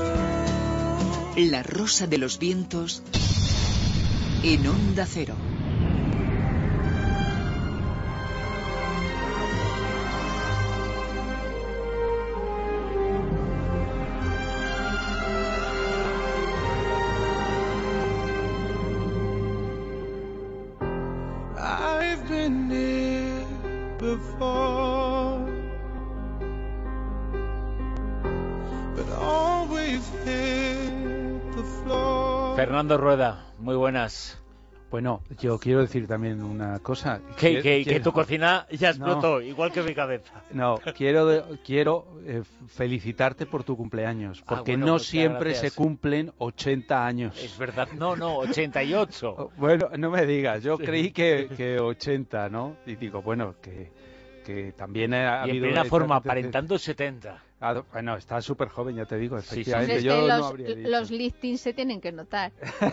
La Rosa de los Vientos en Onda Cero. Fernando Rueda, muy buenas. Bueno, yo quiero decir también una cosa. Que, que, quiero... que tu cocina ya explotó, no, igual que mi cabeza. No, quiero, quiero eh, felicitarte por tu cumpleaños, porque ah, bueno, no siempre gracias. se cumplen ochenta años. Es verdad, no, no, ochenta y ocho. Bueno, no me digas, yo sí. creí que, que ochenta, ¿no? Y digo, bueno, que, que también ha y habido... en plena forma, aparentando setenta. Ah, bueno, está súper joven, ya te digo, Sí, efectivamente. sí. Yo los, no habría dicho. Los listings se tienen que notar.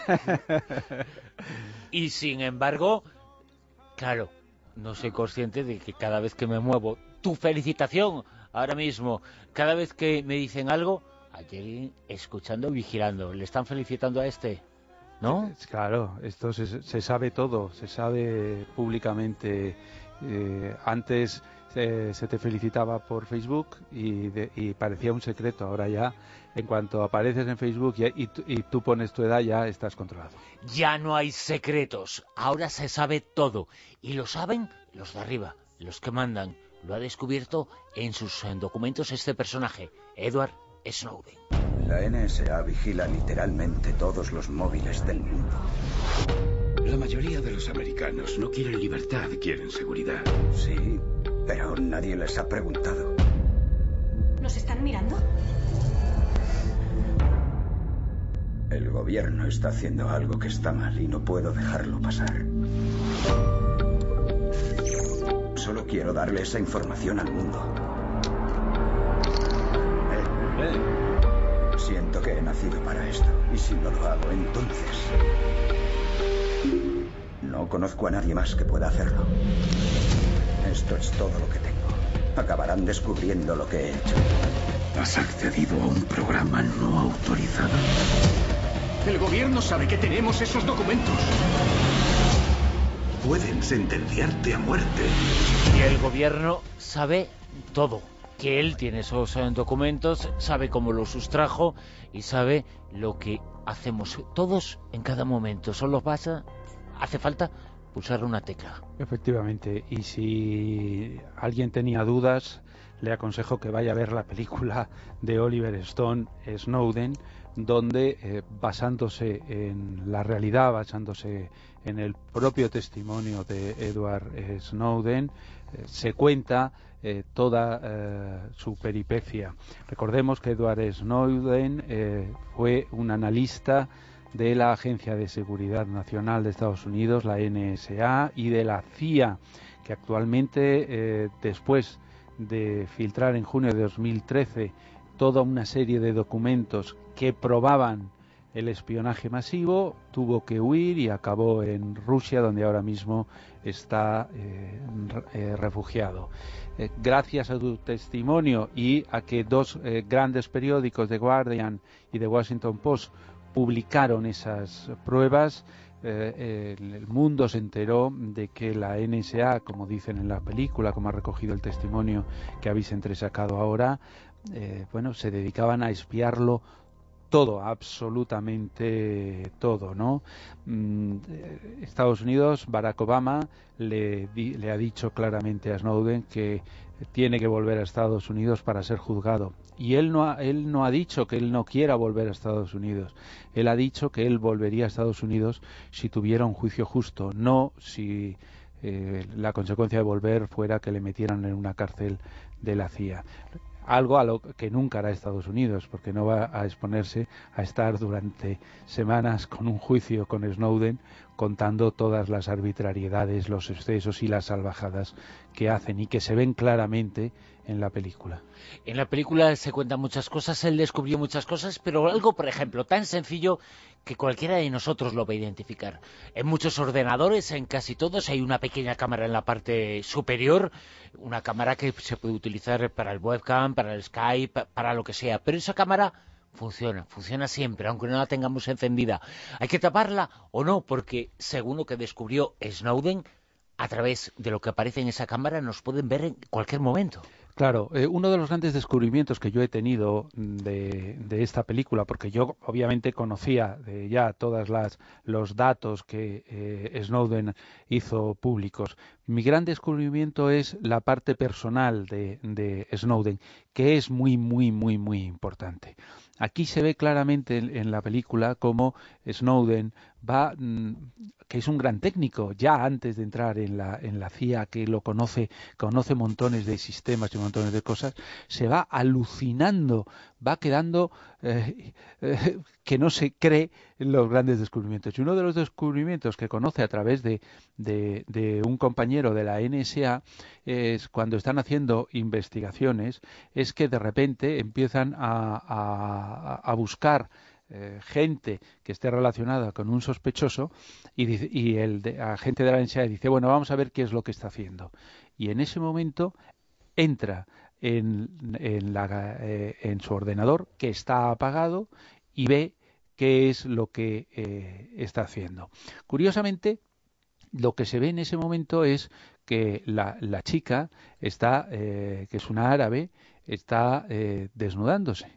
Y sin embargo, claro, no soy consciente de que cada vez que me muevo, tu felicitación ahora mismo, cada vez que me dicen algo, ayer escuchando, vigilando, le están felicitando a este, ¿no? Claro, esto se, se sabe todo, se sabe públicamente. Eh, antes eh, se te felicitaba por Facebook y, de, y parecía un secreto. Ahora ya, en cuanto apareces en Facebook y, y, y tú pones tu edad, ya estás controlado. Ya no hay secretos, ahora se sabe todo. Y lo saben los de arriba, los que mandan. Lo ha descubierto en sus en documentos este personaje, Edward Snowden. La N S A vigila literalmente todos los móviles del mundo. La mayoría de los americanos no quieren libertad, quieren seguridad. Sí, pero nadie les ha preguntado. ¿Nos están mirando? El gobierno está haciendo algo que está mal y no puedo dejarlo pasar. Solo quiero darle esa información al mundo. Eh, eh. Siento que he nacido para esto, y si no lo hago, entonces... no conozco a nadie más que pueda hacerlo. Esto es todo lo que tengo. Acabarán descubriendo lo que he hecho. Has accedido a un programa no autorizado. El gobierno sabe que tenemos esos documentos. Pueden sentenciarte a muerte. Y el gobierno sabe todo. Que él tiene esos eh, documentos, sabe cómo los sustrajo y sabe lo que hacemos todos en cada momento. Solo pasa, hace falta pulsar una tecla. Efectivamente, y si alguien tenía dudas, le aconsejo que vaya a ver la película de Oliver Stone, Snowden, donde eh, basándose en la realidad, basándose en el propio testimonio de Edward eh, Snowden, eh, se cuenta eh, toda eh, su peripecia. Recordemos que Edward Snowden eh, fue un analista de la Agencia de Seguridad Nacional de Estados Unidos, la N S A, y de la C I A, que actualmente, eh, después de filtrar en junio de dos mil trece toda una serie de documentos que probaban el espionaje masivo, tuvo que huir y acabó en Rusia, donde ahora mismo está eh, eh, refugiado. Eh, gracias a su testimonio y a que dos eh, grandes periódicos, The Guardian y The Washington Post, publicaron esas pruebas, eh, eh, el mundo se enteró de que la N S A, como dicen en la película, como ha recogido el testimonio que habéis entresacado ahora, eh, bueno, se dedicaban a espiarlo todo, absolutamente todo, ¿no? Mm, Estados Unidos, Barack Obama le, di, le ha dicho claramente a Snowden que tiene que volver a Estados Unidos para ser juzgado. Y él no ha, él no ha dicho que él no quiera volver a Estados Unidos. Él ha dicho que él volvería a Estados Unidos si tuviera un juicio justo, no si eh, la consecuencia de volver fuera que le metieran en una cárcel de la C I A. Algo a lo que nunca hará Estados Unidos, porque no va a exponerse a estar durante semanas con un juicio con Snowden contando todas las arbitrariedades, los excesos y las salvajadas que hacen y que se ven claramente en la película. En la película se cuentan muchas cosas, él descubrió muchas cosas, pero algo, por ejemplo, tan sencillo que cualquiera de nosotros lo va a identificar. En muchos ordenadores, en casi todos, hay una pequeña cámara en la parte superior, una cámara que se puede utilizar para el webcam, para el Skype, para lo que sea, pero esa cámara funciona, funciona siempre, aunque no la tengamos encendida. ¿Hay que taparla o no? Porque según lo que descubrió Snowden, a través de lo que aparece en esa cámara nos pueden ver en cualquier momento. Claro, eh, uno de los grandes descubrimientos que yo he tenido de, de esta película, porque yo obviamente conocía de ya todas las los datos que eh, Snowden hizo públicos, Mi gran descubrimiento es la parte personal de, de Snowden, que es muy, muy, muy, muy importante. Aquí se ve claramente en, en la película cómo Snowden va, que es un gran técnico, ya antes de entrar en la, en la C I A, que lo conoce, conoce montones de sistemas y montones de cosas, se va alucinando, va quedando eh, eh, que no se cree en los grandes descubrimientos. Y uno de los descubrimientos que conoce a través de, de, de un compañero de la N S A es cuando están haciendo investigaciones, es que de repente empiezan a, a, a buscar eh, gente que esté relacionada con un sospechoso y, dice, y el de, agente de la N S A dice, bueno, vamos a ver qué es lo que está haciendo. Y en ese momento entra en, en, la, eh, en su ordenador, que está apagado, y ve qué es lo que eh, está haciendo. Curiosamente, lo que se ve en ese momento es que la, la chica está, eh, que es una árabe, está eh, desnudándose.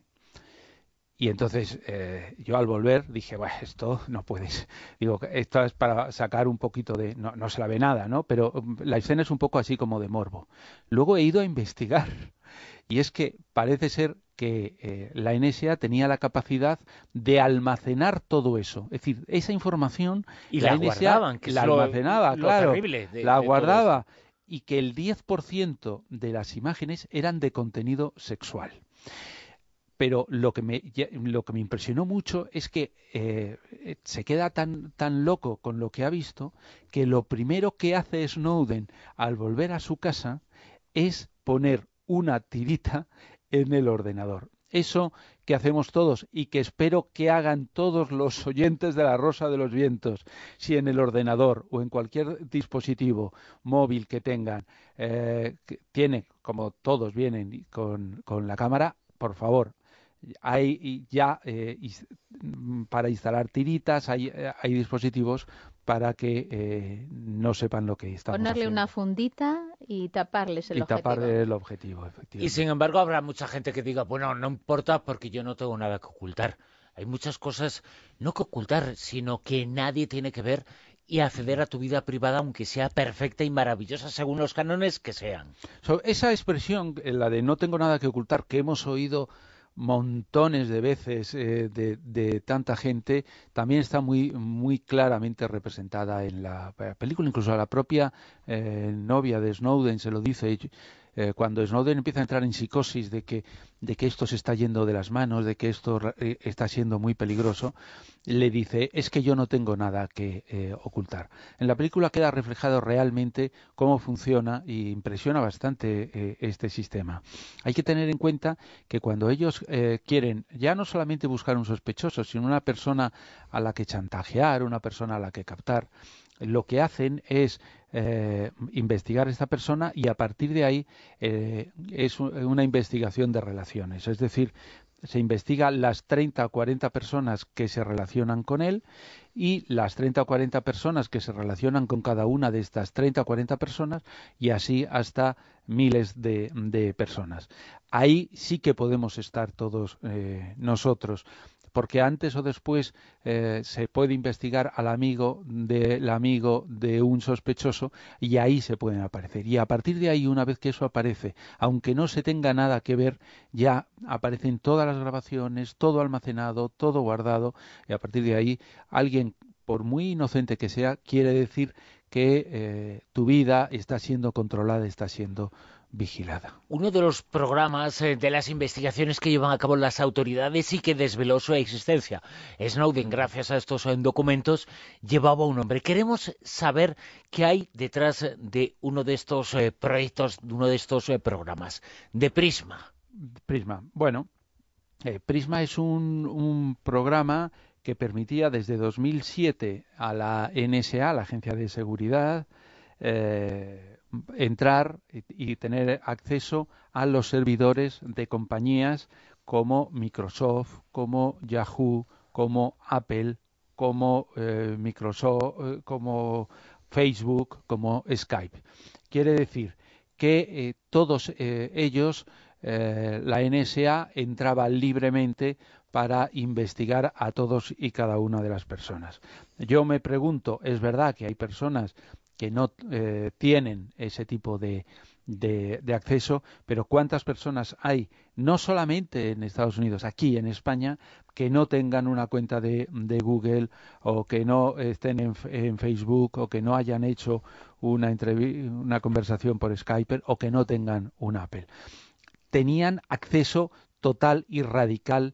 Y entonces eh, yo al volver dije, bueno, esto no puedes. Digo, esto es para sacar un poquito de... No, no se la ve nada, ¿no? Pero la escena es un poco así como de morbo. Luego he ido a investigar. Y es que parece ser que eh, la N S A tenía la capacidad de almacenar todo eso. Es decir, esa información y la, la N S A guardaban, que la es lo, almacenaba, lo claro, terrible de, la de guardaba, y que el diez por ciento de las imágenes eran de contenido sexual. Pero lo que me lo que me impresionó mucho es que eh, se queda tan tan loco con lo que ha visto que lo primero que hace Snowden al volver a su casa es poner una tirita en el ordenador. Eso que hacemos todos y que espero que hagan todos los oyentes de La Rosa de los Vientos, si en el ordenador o en cualquier dispositivo móvil que tengan, eh, que tiene, como todos vienen con, con la cámara, por favor, hay ya eh, para instalar tiritas, hay, hay dispositivos para que eh, no sepan lo que estamos Ponerle haciendo. una fundita y taparles el y objetivo. Y tapar el objetivo, efectivamente. Y sin embargo habrá mucha gente que diga, bueno, no importa porque yo no tengo nada que ocultar. Hay muchas cosas no que ocultar, sino que nadie tiene que ver y acceder a tu vida privada, aunque sea perfecta y maravillosa según los cánones que sean. So, esa expresión, la de no tengo nada que ocultar, que hemos oído montones de veces eh, de, de tanta gente, también está muy muy claramente representada en la película. Incluso a la propia eh, novia de Snowden se lo dice eh, cuando Snowden empieza a entrar en psicosis de que de que esto se está yendo de las manos, de que esto eh, está siendo muy peligroso, le dice, es que yo no tengo nada que eh, ocultar. En la película queda reflejado realmente cómo funciona y impresiona bastante eh, este sistema. Hay que tener en cuenta que cuando ellos eh, quieren ya no solamente buscar un sospechoso, sino una persona a la que chantajear, una persona a la que captar, lo que hacen es eh, investigar a esta persona y a partir de ahí eh, es una investigación de relaciones. Es decir, se investiga las treinta o cuarenta personas que se relacionan con él y las treinta o cuarenta personas que se relacionan con cada una de estas treinta o cuarenta personas y así hasta miles de, de personas. Ahí sí que podemos estar todos eh, nosotros, porque antes o después eh, se puede investigar al amigo del amigo de un sospechoso y ahí se pueden aparecer. Y a partir de ahí, una vez que eso aparece, aunque no se tenga nada que ver, ya aparecen todas las grabaciones, todo almacenado, todo guardado, y a partir de ahí alguien, por muy inocente que sea, quiere decir que eh, tu vida está siendo controlada, está siendo vigilada. Uno de los programas eh, de las investigaciones que llevan a cabo las autoridades y que desveló su existencia, Snowden, gracias a estos eh, documentos, llevaba un nombre. Queremos saber qué hay detrás de uno de estos eh, proyectos, de uno de estos eh, programas, de Prisma. Prisma. Bueno, eh, Prisma es un, un programa que permitía desde dos mil siete a la N S A, la Agencia de Seguridad, eh, entrar y, y tener acceso a los servidores de compañías como Microsoft, como Yahoo, como Apple, como eh, Microsoft, eh, como Facebook, como Skype. Quiere decir que eh, todos eh, ellos, eh, la N S A entraba libremente para investigar a todos y cada una de las personas. Yo me pregunto, ¿es verdad que hay personas que no eh, tienen ese tipo de, de, de acceso, pero cuántas personas hay, no solamente en Estados Unidos, aquí en España, que no tengan una cuenta de, de Google, o que no estén en, en Facebook, o que no hayan hecho una, una conversación por Skype, o que no tengan un Apple. Tenían acceso total y radical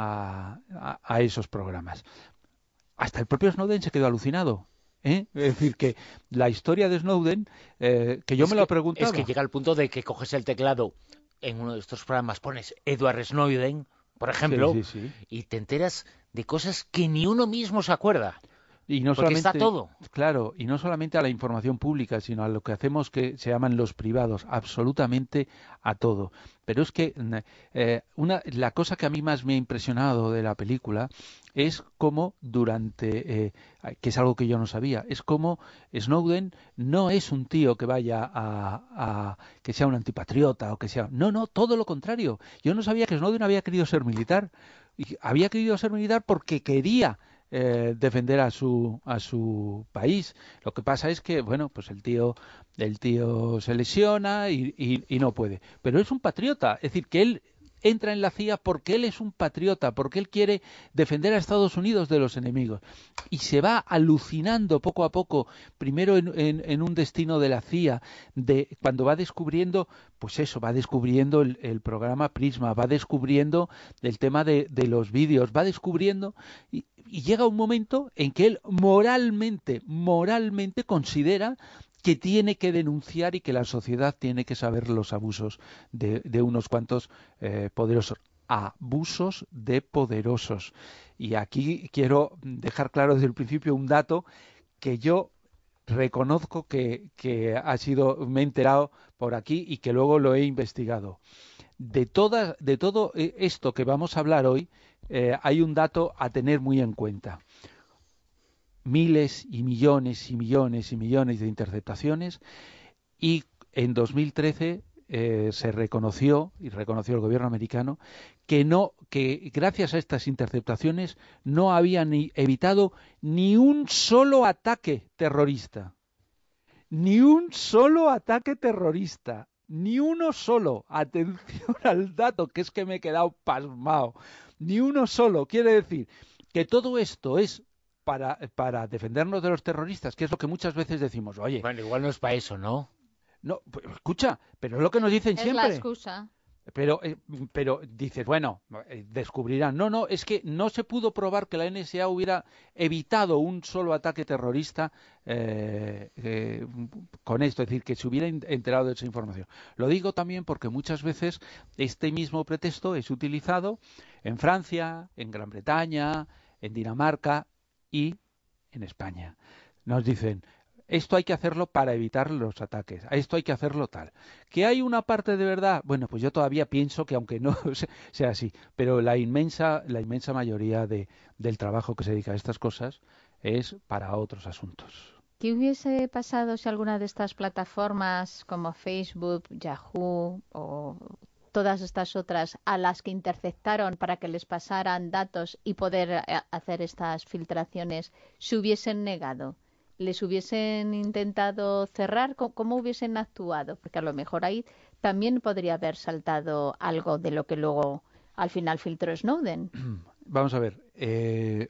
a, a, a esos programas. Hasta el propio Snowden se quedó alucinado. ¿Eh? Es decir, que la historia de Snowden, eh, que yo es me que, lo he preguntado... Es que llega al punto de que coges el teclado en uno de estos programas, pones Edward Snowden, por ejemplo, sí, sí, sí. y te enteras de cosas que ni uno mismo se acuerda. Y no porque solamente, está todo. Claro, y no solamente a la información pública, sino a lo que hacemos que se llaman los privados, absolutamente a todo. Pero es que eh, una, la cosa que a mí más me ha impresionado de la película es cómo durante, eh, que es algo que yo no sabía, es cómo Snowden no es un tío que vaya a, a que sea un antipatriota o que sea... No, no, todo lo contrario. Yo no sabía que Snowden había querido ser militar. Y había querido ser militar porque quería... Eh, defender a su a su país. Lo que pasa es que bueno, pues el tío el tío se lesiona y, y, y no puede. Pero es un patriota, es decir, que él entra en la C I A porque él es un patriota, porque él quiere defender a Estados Unidos de los enemigos. Y se va alucinando poco a poco, primero en, en, en un destino de la C I A, de cuando va descubriendo, pues eso, va descubriendo el, el programa Prisma, va descubriendo el tema de, de los vídeos, va descubriendo... Y, y llega un momento en que él moralmente, moralmente considera que tiene que denunciar y que la sociedad tiene que saber los abusos de, de unos cuantos eh, poderosos. Abusos de poderosos. Y aquí quiero dejar claro desde el principio un dato que yo reconozco que, que ha sido, me he enterado por aquí y que luego lo he investigado. De, toda, de todo esto que vamos a hablar hoy, eh, hay un dato a tener muy en cuenta. Miles y millones y millones y millones de interceptaciones, y en dos mil trece eh, se reconoció, y reconoció el gobierno americano, que, no, que gracias a estas interceptaciones no habían ni evitado ni un solo ataque terrorista. Ni un solo ataque terrorista. Ni uno solo. Atención al dato, que es que me he quedado pasmado. Ni uno solo. Quiere decir que todo esto es para, para defendernos de los terroristas, que es lo que muchas veces decimos. Oye, bueno, igual no es para eso, ¿no? No, pues, escucha, pero es lo que nos dicen es siempre. Es la excusa. Pero, eh, pero dices, bueno, eh, descubrirán. No, no, es que no se pudo probar que la N S A hubiera evitado un solo ataque terrorista eh, eh, con esto, es decir, que se hubiera enterado de esa información. Lo digo también porque muchas veces este mismo pretexto es utilizado en Francia, en Gran Bretaña, en Dinamarca y en España. Nos dicen... Esto hay que hacerlo para evitar los ataques, a esto hay que hacerlo tal. ¿Que hay una parte de verdad? Bueno, pues yo todavía pienso que aunque no sea así, pero la inmensa, la inmensa mayoría de, del trabajo que se dedica a estas cosas es para otros asuntos. ¿Qué hubiese pasado si alguna de estas plataformas como Facebook, Yahoo o todas estas otras a las que interceptaron para que les pasaran datos y poder hacer estas filtraciones se hubiesen negado? ¿Les hubiesen intentado cerrar? ¿Cómo hubiesen actuado? Porque a lo mejor ahí también podría haber saltado algo de lo que luego al final filtró Snowden. Vamos a ver. Eh,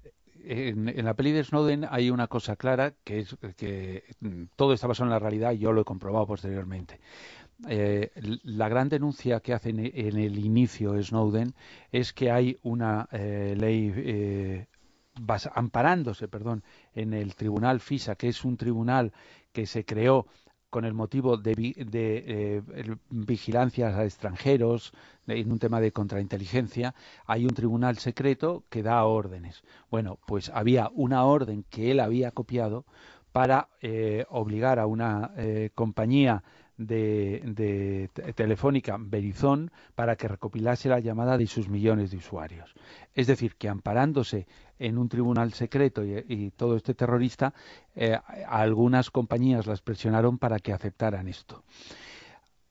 en, en la peli de Snowden hay una cosa clara, que es que todo está basado en la realidad y yo lo he comprobado posteriormente. Eh, la gran denuncia que hacen en el inicio Snowden es que hay una eh, ley... Eh, Bas, amparándose perdón, en el tribunal FISA, que es un tribunal que se creó con el motivo de, de eh, vigilancias a extranjeros, en un tema de contrainteligencia, hay un tribunal secreto que da órdenes. Bueno, pues había una orden que él había copiado para eh, obligar a una eh, compañía de, de telefónica, Verizon, para que recopilase la llamada de sus millones de usuarios. Es decir, que amparándose en un tribunal secreto y, y todo este terrorista, eh, a algunas compañías las presionaron para que aceptaran esto.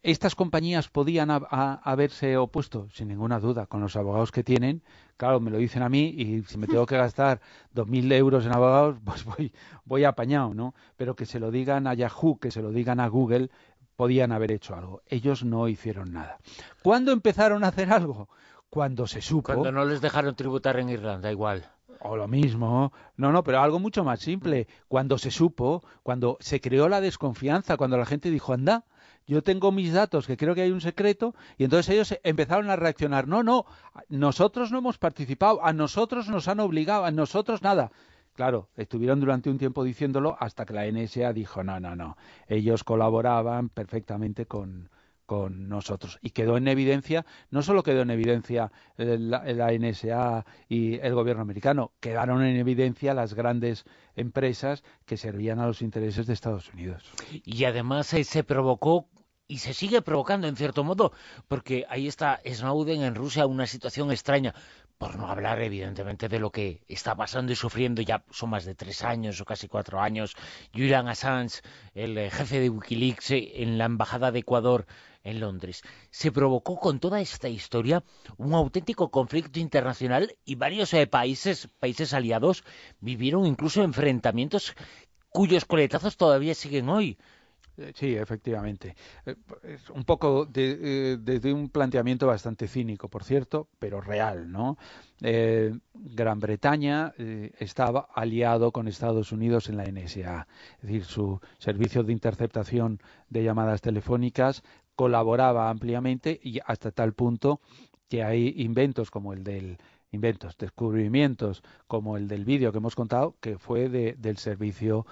¿Estas compañías podían a, a, haberse opuesto? Sin ninguna duda, con los abogados que tienen. Claro, me lo dicen a mí y si me tengo que gastar dos mil euros en abogados, pues voy, voy apañado, ¿no? Pero que se lo digan a Yahoo, que se lo digan a Google, podían haber hecho algo. Ellos no hicieron nada. ¿Cuándo empezaron a hacer algo? Cuando se supo... Cuando no les dejaron tributar en Irlanda, igual. O lo mismo. No, no, pero algo mucho más simple. Cuando se supo, cuando se creó la desconfianza, cuando la gente dijo, anda, yo tengo mis datos, que creo que hay un secreto, y entonces ellos empezaron a reaccionar. No, no, nosotros no hemos participado, a nosotros nos han obligado, a nosotros nada. Claro, estuvieron durante un tiempo diciéndolo hasta que la N S A dijo, no, no, no, ellos colaboraban perfectamente con... con nosotros. Y quedó en evidencia, no solo quedó en evidencia la, la N S A y el gobierno americano, quedaron en evidencia las grandes empresas que servían a los intereses de Estados Unidos. Y además eh, se provocó, y se sigue provocando en cierto modo, porque ahí está Snowden en Rusia, una situación extraña, por no hablar evidentemente de lo que está pasando y sufriendo, ya son más de tres años o casi cuatro años, Julian Assange, el eh, jefe de Wikileaks eh, en la Embajada de Ecuador en Londres. Se provocó con toda esta historia un auténtico conflicto internacional y varios eh, países, países aliados vivieron incluso enfrentamientos cuyos coletazos todavía siguen hoy. Sí, efectivamente. Es un poco de, desde un planteamiento bastante cínico, por cierto, pero real, ¿no? Eh, Gran Bretaña eh, estaba aliado con Estados Unidos en la N S A, es decir, su servicio de interceptación de llamadas telefónicas colaboraba ampliamente y hasta tal punto que hay inventos como el del inventos, descubrimientos como el del vídeo que hemos contado, que fue de, del servicio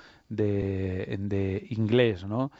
de, de inglés, ¿no?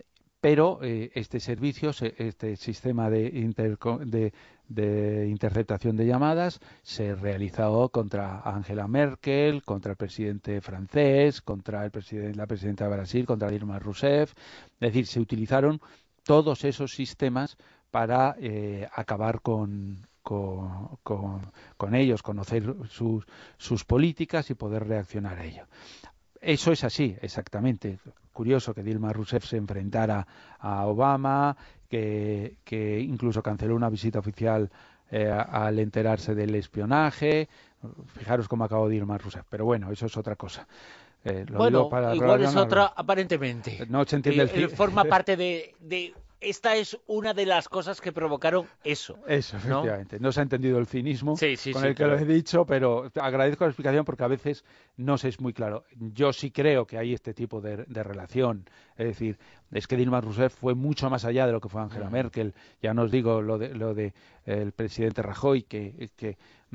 Pero eh, este servicio, este sistema de, inter, de, de interceptación de llamadas se realizó contra Angela Merkel, contra el presidente francés, contra el presidente, la presidenta de Brasil, contra Dilma Rousseff. Es decir, se utilizaron todos esos sistemas para eh, acabar con Con, con, con ellos, conocer sus, sus políticas y poder reaccionar a ello. Eso es así, exactamente. Curioso que Dilma Rousseff se enfrentara a Obama, que, que incluso canceló una visita oficial eh, al enterarse del espionaje. Fijaros cómo acabó Dilma Rousseff, pero bueno, eso es otra cosa. Eh, lo bueno, para igual es otra, aparentemente. No se entiende eh, el... Forma parte de... de... Esta es una de las cosas que provocaron eso. Eso, efectivamente. No, no se ha entendido el cinismo sí, sí, con sí, el que claro. lo he dicho, pero agradezco la explicación porque a veces no se es muy claro. Yo sí creo que hay este tipo de, de relación. Es decir, es que Dilma Rousseff fue mucho más allá de lo que fue Angela Merkel. Ya no os digo lo de, lo de el presidente Rajoy, que, que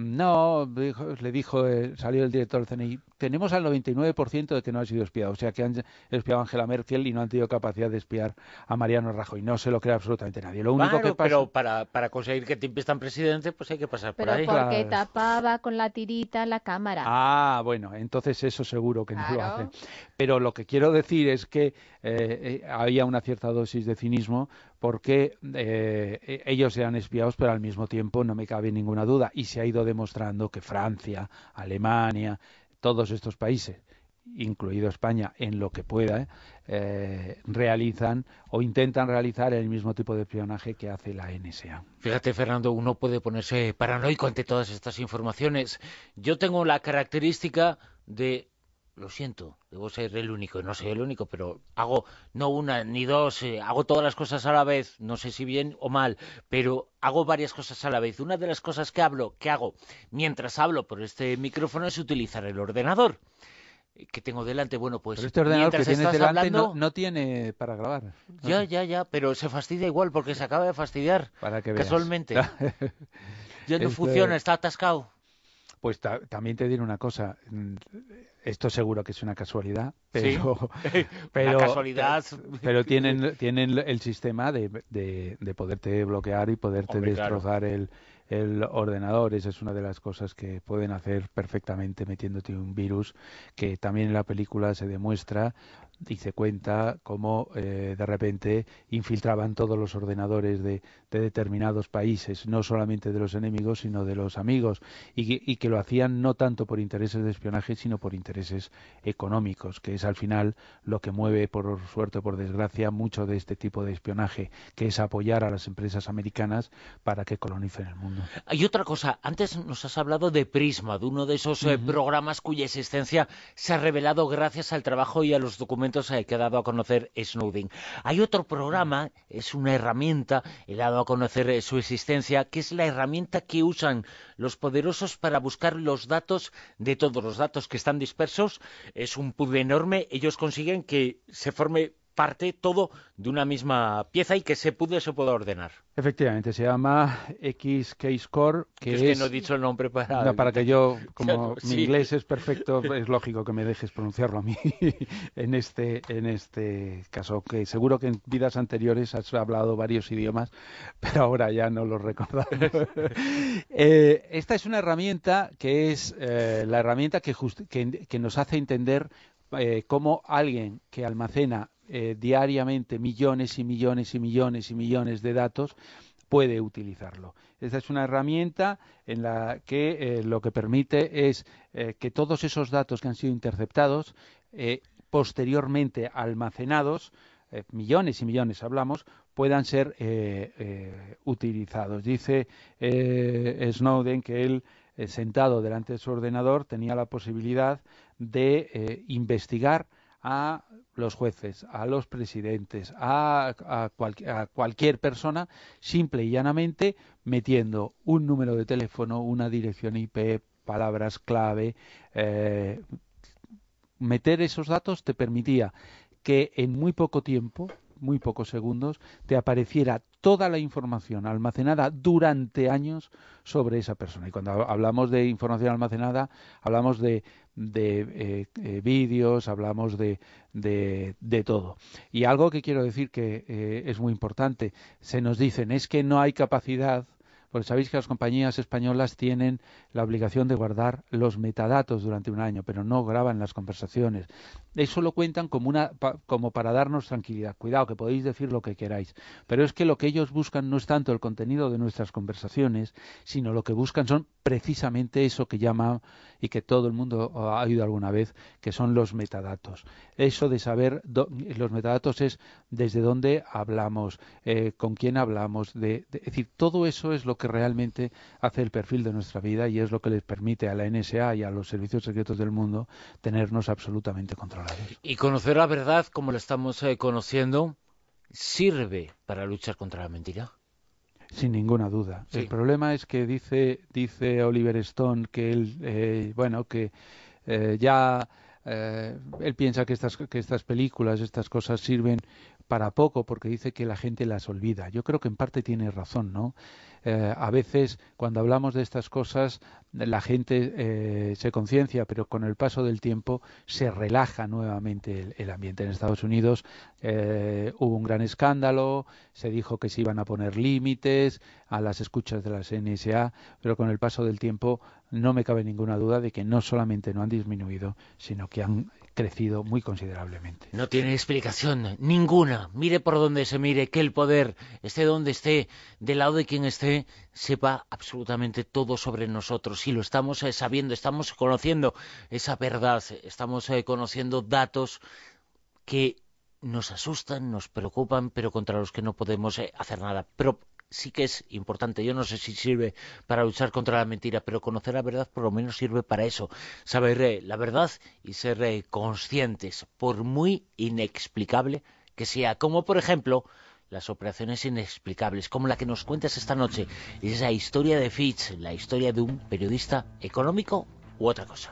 no, dijo, le dijo, eh, salió el director del C N I, tenemos al noventa y nueve por ciento de que no ha sido espiado. O sea, que han espiado a Angela Merkel y no han tenido capacidad de espiar a Mariano Rajoy. No se lo cree absolutamente nadie. Lo único claro, que pasa... pero para, para conseguir que te investan presidente, pues hay que pasar pero por ahí. Pero porque claro. tapaba con la tirita la cámara. Ah, bueno, entonces eso seguro que claro. no lo hacen. Pero lo que quiero decir es que eh, eh, había una cierta dosis de cinismo porque eh, ellos eran espiados, pero al mismo tiempo no me cabe ninguna duda. Y se ha ido demostrando que Francia, Alemania, todos estos países, incluido España, en lo que pueda, eh, realizan o intentan realizar el mismo tipo de espionaje que hace la N S A. Fíjate, Fernando, uno puede ponerse paranoico ante todas estas informaciones. Yo tengo la característica de... Lo siento, debo ser el único, no soy el único, pero hago no una ni dos, eh, hago todas las cosas a la vez, no sé si bien o mal, pero hago varias cosas a la vez. Una de las cosas que hablo, que hago mientras hablo por este micrófono es utilizar el ordenador que tengo delante. Bueno, pues pero este ordenador que tienes delante hablando, no, no tiene para grabar. Ya, ya, ya, pero se fastidia igual porque se acaba de fastidiar. Para que casualmente. Veas. Ya no este... funciona, está atascado. Pues ta también te diré una cosa, esto seguro que es una casualidad, pero, sí. pero, una casualidad. pero tienen, tienen el sistema de, de, de poderte bloquear y poderte Hombre, destrozar claro. el, el ordenador. Esa es una de las cosas que pueden hacer perfectamente metiéndote un virus, que también en la película se demuestra y se cuenta cómo eh, de repente infiltraban todos los ordenadores de, de determinados países, no solamente de los enemigos, sino de los amigos, y que, y que lo hacían no tanto por intereses de espionaje, sino por intereses económicos, que es al final lo que mueve, por suerte o por desgracia, mucho de este tipo de espionaje, que es apoyar a las empresas americanas para que colonicen el mundo. Hay otra cosa, antes nos has hablado de Prisma, de uno de esos eh, uh-huh. programas cuya existencia se ha revelado gracias al trabajo y a los documentos que ha dado a conocer Snowden. Hay otro programa, es una herramienta, he dado a conocer eh, su existencia, que es la herramienta que usan los poderosos para buscar los datos de todos los datos que están dispersos. Es un puzzle enorme, ellos consiguen que se forme parte todo de una misma pieza y que ese puzzle se pueda ordenar. Efectivamente, se llama X-Keyscore, que es... es que no he dicho el nombre para... No, para que yo, como sí. mi inglés es perfecto, es lógico que me dejes pronunciarlo a mí en este en este caso, que seguro que en vidas anteriores has hablado varios idiomas, pero ahora ya no los recordamos. eh, esta es una herramienta que es eh, la herramienta que, just- que, que nos hace entender eh, cómo alguien que almacena Eh, diariamente millones y millones y millones y millones de datos puede utilizarlo. Esta es una herramienta en la que eh, lo que permite es eh, que todos esos datos que han sido interceptados, eh, posteriormente almacenados, eh, millones y millones hablamos, puedan ser eh, eh, utilizados. Dice eh, Snowden que él, eh, sentado delante de su ordenador, tenía la posibilidad de eh, investigar a los jueces, a los presidentes, a, a, cual, a cualquier persona, simple y llanamente metiendo un número de teléfono, una dirección I P, palabras clave. Eh, meter esos datos te permitía que en muy poco tiempo, muy pocos segundos, te apareciera toda la información almacenada durante años sobre esa persona. Y cuando hablamos de información almacenada, hablamos de, de eh, eh, vídeos, hablamos de, de, de todo. Y algo que quiero decir que eh, es muy importante, se nos dicen, es que no hay capacidad. Porque sabéis que las compañías españolas tienen la obligación de guardar los metadatos durante un año, pero no graban las conversaciones. Eso lo cuentan como, una, pa, como para darnos tranquilidad. Cuidado, que podéis decir lo que queráis. Pero es que lo que ellos buscan no es tanto el contenido de nuestras conversaciones, sino lo que buscan son precisamente eso que llaman, y que todo el mundo ha oído alguna vez, que son los metadatos. Eso de saber, do, los metadatos es desde dónde hablamos, eh, con quién hablamos, de, de, es decir, todo eso es lo que realmente hace el perfil de nuestra vida y es lo que les permite a la N S A y a los servicios secretos del mundo tenernos absolutamente controlados. Y conocer la verdad, como la estamos eh, conociendo, ¿sirve para luchar contra la mentira? Sin ninguna duda. Sí. El problema es que dice dice Oliver Stone que él, eh, bueno, que eh, ya eh, él piensa que estas que estas películas, estas cosas sirven para poco porque dice que la gente las olvida. Yo creo que en parte tiene razón, ¿no? Eh, a veces cuando hablamos de estas cosas la gente eh, se conciencia, pero con el paso del tiempo se relaja nuevamente el, el ambiente. En Estados Unidos eh, hubo un gran escándalo, se dijo que se iban a poner límites a las escuchas de las N S A, pero con el paso del tiempo no me cabe ninguna duda de que no solamente no han disminuido, sino que han crecido muy considerablemente. No tiene explicación ninguna. Mire por donde se mire, que el poder, esté donde esté, del lado de quien esté, sepa absolutamente todo sobre nosotros. Y lo estamos eh, sabiendo, estamos conociendo esa verdad, estamos eh, conociendo datos que nos asustan, nos preocupan, pero contra los que no podemos eh, hacer nada. Pero sí que es importante, yo no sé si sirve para luchar contra la mentira, pero conocer la verdad por lo menos sirve para eso, saber eh, la verdad y ser eh, conscientes, por muy inexplicable que sea, como por ejemplo las operaciones inexplicables, como la que nos cuentas esta noche, esa historia de Fitch, la historia de un periodista económico u otra cosa.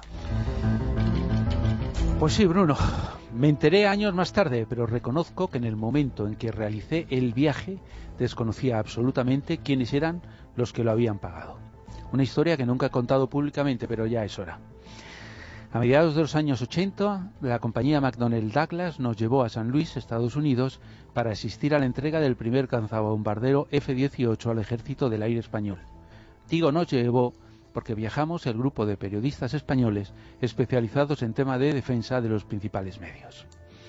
Pues sí, Bruno, me enteré años más tarde, pero reconozco que en el momento en que realicé el viaje desconocía absolutamente quiénes eran los que lo habían pagado. Una historia que nunca he contado públicamente, pero ya es hora. A mediados de los años ochenta, la compañía McDonnell Douglas nos llevó a San Luis, Estados Unidos, para asistir a la entrega del primer cazabombardero F dieciocho al ejército del aire español. Digo nos llevó porque viajamos el grupo de periodistas españoles especializados en tema de defensa de los principales medios.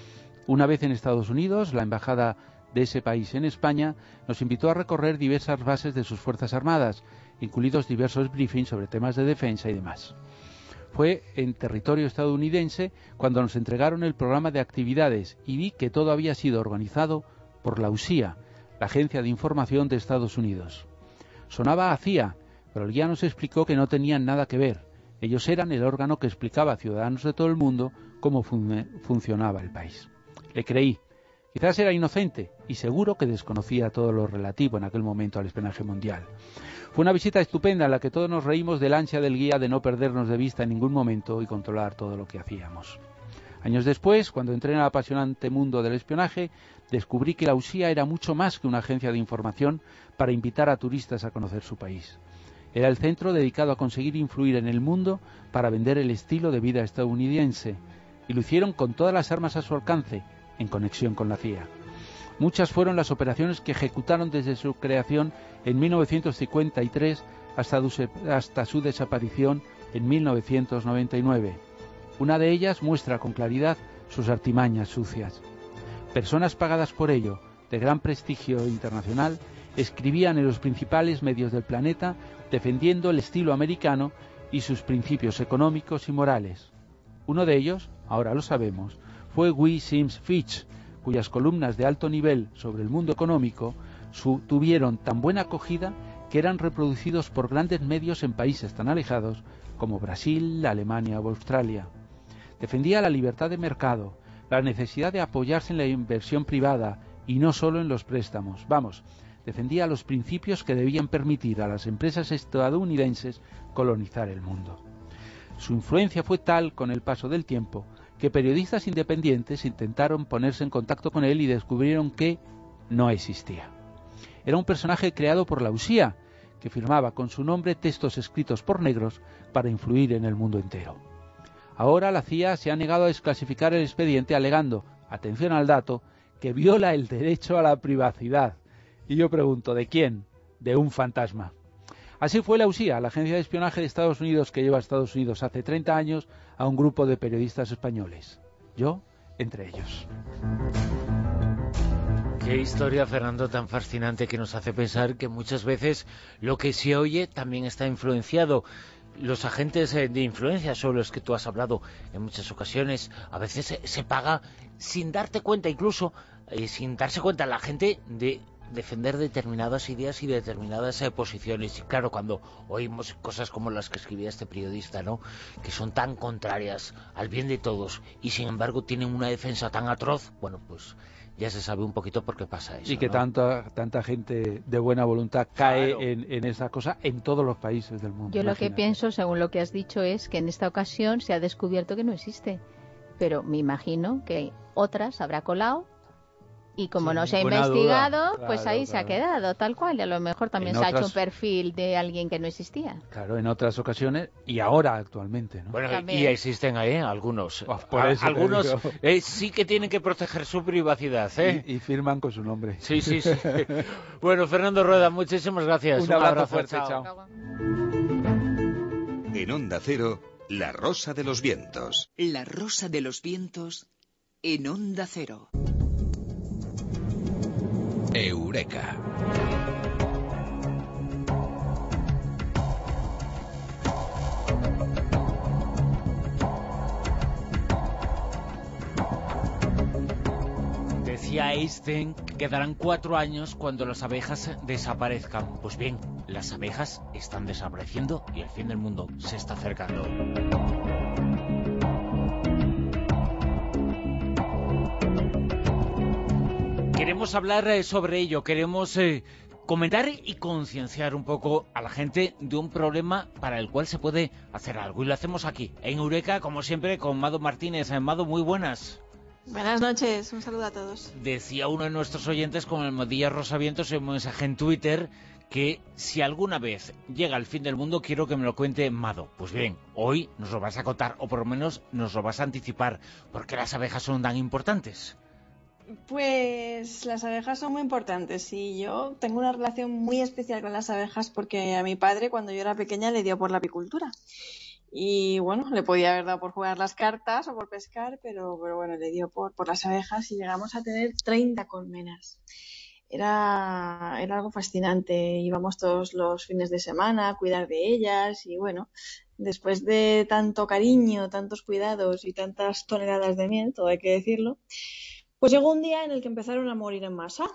Una vez en Estados Unidos, la embajada de ese país en España nos invitó a recorrer diversas bases de sus Fuerzas Armadas, incluidos diversos briefings sobre temas de defensa y demás. Fue en territorio estadounidense cuando nos entregaron el programa de actividades y vi que todo había sido organizado por la U S I A, la Agencia de Información de Estados Unidos. Sonaba a C I A, pero el guía nos explicó que no tenían nada que ver. Ellos eran el órgano que explicaba a ciudadanos de todo el mundo cómo fun- funcionaba el país. Le creí. Quizás era inocente y seguro que desconocía todo lo relativo en aquel momento al espionaje mundial. Fue una visita estupenda en la que todos nos reímos del ansia del guía de no perdernos de vista en ningún momento y controlar todo lo que hacíamos. Años después, cuando entré en el apasionante mundo del espionaje, descubrí que la U S I A era mucho más que una agencia de información para invitar a turistas a conocer su país. Era el centro dedicado a conseguir influir en el mundo para vender el estilo de vida estadounidense, y lo hicieron con todas las armas a su alcance, en conexión con la C I A. Muchas fueron las operaciones que ejecutaron desde su creación en mil novecientos cincuenta y tres hasta, hasta su desaparición en mil novecientos noventa y nueve. Una de ellas muestra con claridad sus artimañas sucias. Personas pagadas por ello, de gran prestigio internacional, escribían en los principales medios del planeta defendiendo el estilo americano y sus principios económicos y morales. Uno de ellos, ahora lo sabemos, fue Guy Sims Fitch, cuyas columnas de alto nivel sobre el mundo económico su, tuvieron tan buena acogida que eran reproducidos por grandes medios en países tan alejados como Brasil, Alemania o Australia. Defendía la libertad de mercado, la necesidad de apoyarse en la inversión privada y no solo en los préstamos. Vamos, defendía los principios que debían permitir a las empresas estadounidenses colonizar el mundo. Su influencia fue tal con el paso del tiempo que periodistas independientes intentaron ponerse en contacto con él y descubrieron que no existía. Era un personaje creado por la U S I A, que firmaba con su nombre textos escritos por negros para influir en el mundo entero. Ahora la C I A se ha negado a desclasificar el expediente alegando, atención al dato, que viola el derecho a la privacidad. Y yo pregunto, ¿de quién? De un fantasma. Así fue la U S I A, la agencia de espionaje de Estados Unidos que lleva a Estados Unidos hace treinta años a un grupo de periodistas españoles. Yo, entre ellos. Qué historia, Fernando, tan fascinante, que nos hace pensar que muchas veces lo que se oye también está influenciado. Los agentes de influencia sobre los que tú has hablado en muchas ocasiones, a veces se, se paga sin darte cuenta, incluso eh, sin darse cuenta la gente de defender determinadas ideas y determinadas eh, posiciones. Y claro, cuando oímos cosas como las que escribía este periodista, ¿no?, que son tan contrarias al bien de todos y sin embargo tienen una defensa tan atroz, bueno, pues ya se sabe un poquito por qué pasa eso. Y que ¿no? tanta tanta gente de buena voluntad cae Claro. en, en esa cosa en todos los países del mundo. Yo lo que Imagínate. pienso, según lo que has dicho, es que en esta ocasión se ha descubierto que no existe. Pero me imagino que otras habrá colado y como Sin no se ha ninguna investigado, duda. pues Claro, ahí se ha claro. quedado tal cual. Y a lo mejor también En se ha hecho otras- un perfil de alguien que no existía. Claro, en otras ocasiones y ahora actualmente, ¿no? Bueno, También. y existen ahí algunos. Oh, por A- eso te algunos digo. eh, sí que tienen que proteger su privacidad, ¿eh? Y, y firman con su nombre. Sí, sí, sí. Bueno, Fernando Rueda, muchísimas gracias. Un abrazo fuerte, chao. En Onda Cero, La Rosa de los Vientos. La Rosa de los Vientos en Onda Cero. Eureka. Decía Einstein que quedarán cuatro años cuando las abejas desaparezcan. Pues bien, las abejas están desapareciendo y el fin del mundo se está acercando. Queremos hablar eh, sobre ello, queremos eh, comentar y concienciar un poco a la gente de un problema para el cual se puede hacer algo. Y lo hacemos aquí, en Eureka, como siempre, con Mado Martínez. Eh, Mado, muy buenas. Buenas noches, un saludo a todos. Decía uno de nuestros oyentes con el Modilla Rosavientos en un mensaje en Twitter que si alguna vez llega el fin del mundo quiero que me lo cuente Mado. Pues bien, hoy nos lo vas a contar, o por lo menos nos lo vas a anticipar. ¿Por qué las abejas son tan importantes? Pues las abejas son muy importantes y yo tengo una relación muy especial con las abejas porque a mi padre cuando yo era pequeña le dio por la apicultura. Y bueno, le podía haber dado por jugar las cartas o por pescar, pero, pero bueno, le dio por, por las abejas y llegamos a tener treinta colmenas. Era, era algo fascinante. Íbamos todos los fines de semana a cuidar de ellas y bueno, después de tanto cariño, tantos cuidados y tantas toneladas de miel, todo hay que decirlo, pues llegó un día en el que empezaron a morir en masa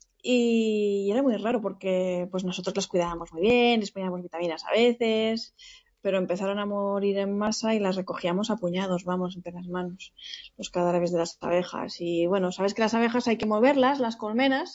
y era muy raro porque pues nosotros las cuidábamos muy bien, les poníamos vitaminas a veces, pero empezaron a morir en masa y las recogíamos a puñados, vamos, entre las manos, los cadáveres de las abejas. Y bueno, sabes que las abejas hay que moverlas, las colmenas,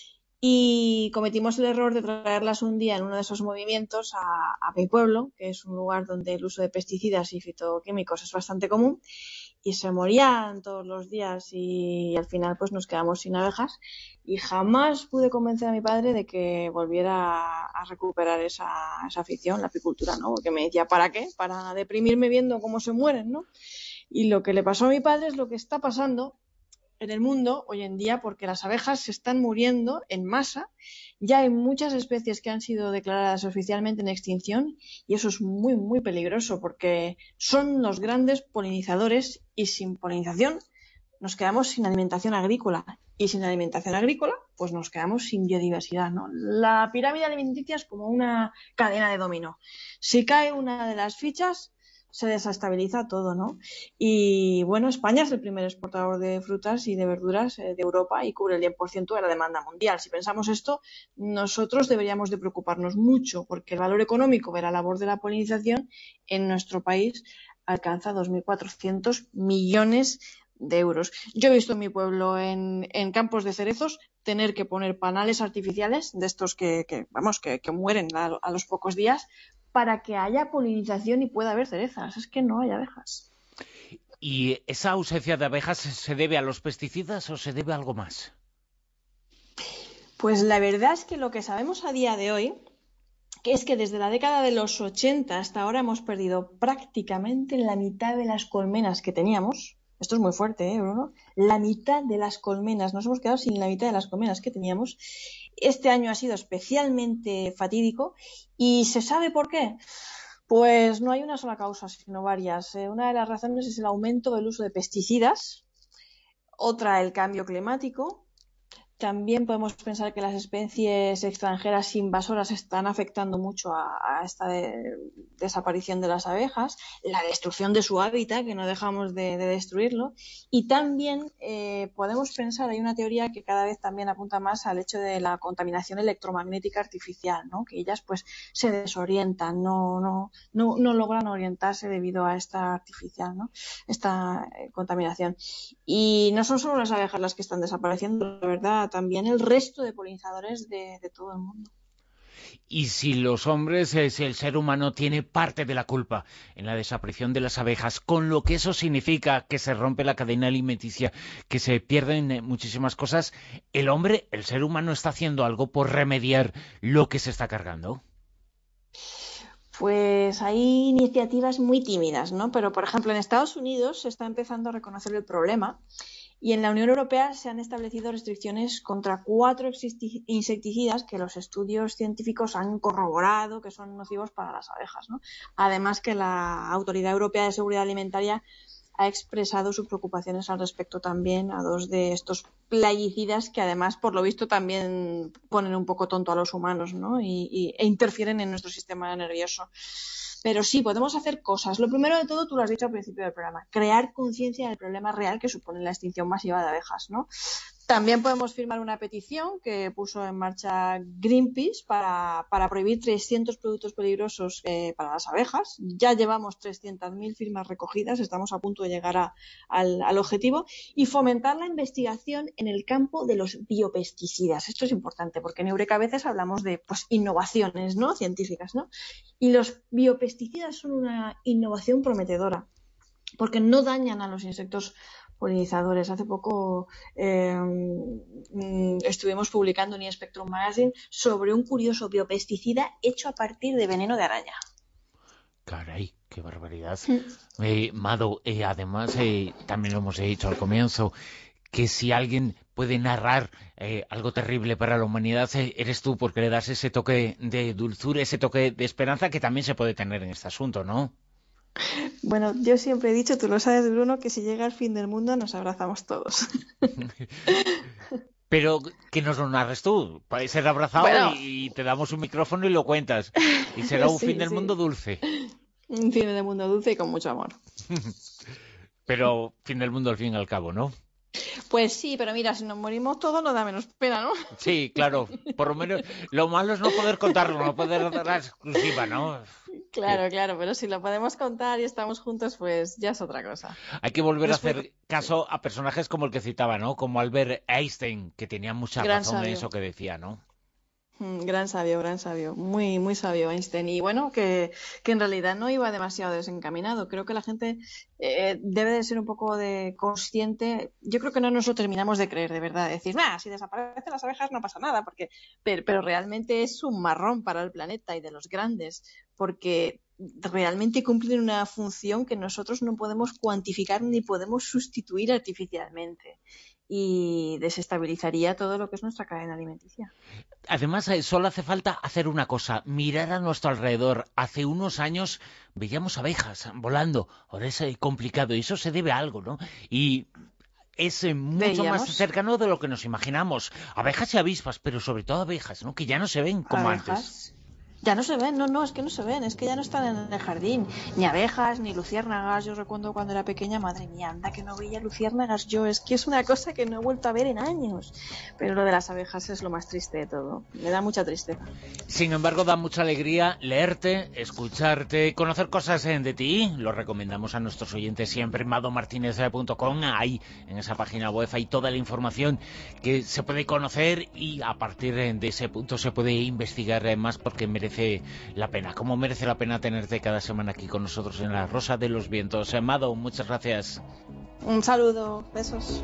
y cometimos el error de traerlas un día en uno de esos movimientos a, a mi pueblo, que es un lugar donde el uso de pesticidas y fitoquímicos es bastante común, y se morían todos los días y al final pues nos quedamos sin abejas y jamás pude convencer a mi padre de que volviera a recuperar esa, esa afición, la apicultura, ¿no? Porque me decía, ¿para qué? Para deprimirme viendo cómo se mueren, ¿no? Y lo que le pasó a mi padre es lo que está pasando en el mundo hoy en día porque las abejas se están muriendo en masa. Ya hay muchas especies que han sido declaradas oficialmente en extinción y eso es muy, muy peligroso porque son los grandes polinizadores y sin polinización nos quedamos sin alimentación agrícola y sin alimentación agrícola pues nos quedamos sin biodiversidad, ¿no? La pirámide alimenticia es como una cadena de dominó. Si cae una de las fichas se desestabiliza todo, ¿no? Y bueno, España es el primer exportador de frutas y de verduras de Europa y cubre el diez por ciento de la demanda mundial. Si pensamos esto, nosotros deberíamos de preocuparnos mucho porque el valor económico de la labor de la polinización en nuestro país alcanza dos mil cuatrocientos millones de euros. Yo he visto en mi pueblo, en, en campos de cerezos, tener que poner panales artificiales de estos que, que vamos, que, que mueren a, a los pocos días para que haya polinización y pueda haber cerezas. Es que no hay abejas. ¿Y esa ausencia de abejas se debe a los pesticidas o se debe a algo más? Pues la verdad es que lo que sabemos a día de hoy es que desde la década de los ochenta hasta ahora hemos perdido prácticamente la mitad de las colmenas que teníamos. Esto es muy fuerte, ¿eh, Bruno? La mitad de las colmenas. Nos hemos quedado sin la mitad de las colmenas que teníamos. Este año ha sido especialmente fatídico. ¿Y se sabe por qué? Pues no hay una sola causa, sino varias. Eh, una de las razones es el aumento del uso de pesticidas. Otra, el cambio climático. También podemos pensar que las especies extranjeras invasoras están afectando mucho a, a esta de, desaparición de las abejas, la destrucción de su hábitat, que no dejamos de, de destruirlo, y también eh, podemos pensar, hay una teoría que cada vez también apunta más al hecho de la contaminación electromagnética artificial, ¿no? Que ellas pues se desorientan, no, no, no, no logran orientarse debido a esta artificial, ¿no? Esta eh, contaminación. Y no son solo las abejas las que están desapareciendo, la verdad, también el resto de polinizadores de, de todo el mundo. Y si los hombres, eh, si el ser humano tiene parte de la culpa en la desaparición de las abejas, con lo que eso significa que se rompe la cadena alimenticia, que se pierden eh, muchísimas cosas, ¿el hombre, el ser humano, está haciendo algo por remediar lo que se está cargando? Pues hay iniciativas muy tímidas, ¿no? Pero, por ejemplo, en Estados Unidos se está empezando a reconocer el problema. Y en la Unión Europea se han establecido restricciones contra cuatro insecticidas que los estudios científicos han corroborado que son nocivos para las abejas, ¿no? Además que la Autoridad Europea de Seguridad Alimentaria ha expresado sus preocupaciones al respecto también a dos de estos plaguicidas que además, por lo visto, también ponen un poco tonto a los humanos, ¿no? y, y, e interfieren en nuestro sistema nervioso. Pero sí, podemos hacer cosas. Lo primero de todo, tú lo has dicho al principio del programa, crear conciencia del problema real que supone la extinción masiva de abejas, ¿no? También podemos firmar una petición que puso en marcha Greenpeace para, para prohibir trescientos productos peligrosos eh, para las abejas. Ya llevamos trescientas mil firmas recogidas, estamos a punto de llegar a, al, al objetivo. Y fomentar la investigación en el campo de los biopesticidas. Esto es importante porque en Eureka a veces hablamos de pues, innovaciones, ¿no? científicas, ¿no? Y los biopesticidas son una innovación prometedora porque no dañan a los insectos polinizadores. Hace poco eh, estuvimos publicando en Spectrum Magazine sobre un curioso biopesticida hecho a partir de veneno de araña. Caray, qué barbaridad. eh, Mado, eh, además, eh, también lo hemos dicho al comienzo, que si alguien puede narrar eh, algo terrible para la humanidad, eh, eres tú, porque le das ese toque de dulzura, ese toque de esperanza que también se puede tener en este asunto, ¿no? Bueno, yo siempre he dicho, tú lo sabes, Bruno, que si llega el fin del mundo nos abrazamos todos. Pero que nos lo narres tú, puedes ser abrazado bueno. y te damos un micrófono y lo cuentas. Y será un sí, fin del sí. mundo dulce. Un fin del mundo dulce y con mucho amor. Pero fin del mundo al fin y al cabo, ¿no? Pues sí, pero mira, si nos morimos todos nos da menos pena, ¿no? Sí, claro. Por lo menos lo malo es no poder contarlo, no poder dar la exclusiva, ¿no? Claro, sí. claro, pero si lo podemos contar y estamos juntos, pues ya es otra cosa. Hay que volver Después... a hacer caso a personajes como el que citaba, ¿no? Como Albert Einstein, que tenía mucha Gran razón sabio. en eso que decía, ¿no? Gran sabio, gran sabio, muy muy sabio Einstein, y bueno, que, que en realidad no iba demasiado desencaminado. Creo que la gente eh, debe de ser un poco de consciente. Yo creo que no nos lo terminamos de creer, de verdad, de decir, nah, si desaparecen las abejas no pasa nada, porque pero, pero realmente es un marrón para el planeta y de los grandes, porque realmente cumplen una función que nosotros no podemos cuantificar ni podemos sustituir artificialmente. Y desestabilizaría todo lo que es nuestra cadena alimenticia. Además, solo hace falta hacer una cosa, mirar a nuestro alrededor. Hace unos años veíamos abejas volando, ahora es complicado y eso se debe a algo, ¿no? Y es mucho ¿Veíamos? más cercano de lo que nos imaginamos. Abejas y avispas, pero sobre todo abejas, ¿no? Que ya no se ven como ¿Abejas? antes. Ya no se ven, no, no, es que no se ven, es que ya no están en el jardín, ni abejas, ni luciérnagas. Yo recuerdo cuando era pequeña, madre mía, anda que no veía luciérnagas yo, es que es una cosa que no he vuelto a ver en años. Pero lo de las abejas es lo más triste de todo, me da mucha tristeza. Sin embargo, da mucha alegría leerte, escucharte, conocer cosas de ti. Lo recomendamos a nuestros oyentes siempre en mado martínez punto com, ahí en esa página web hay toda la información que se puede conocer y a partir de ese punto se puede investigar más, porque merece la pena, como merece la pena tenerte cada semana aquí con nosotros en La Rosa de los Vientos. Amado, muchas gracias. Un saludo, besos.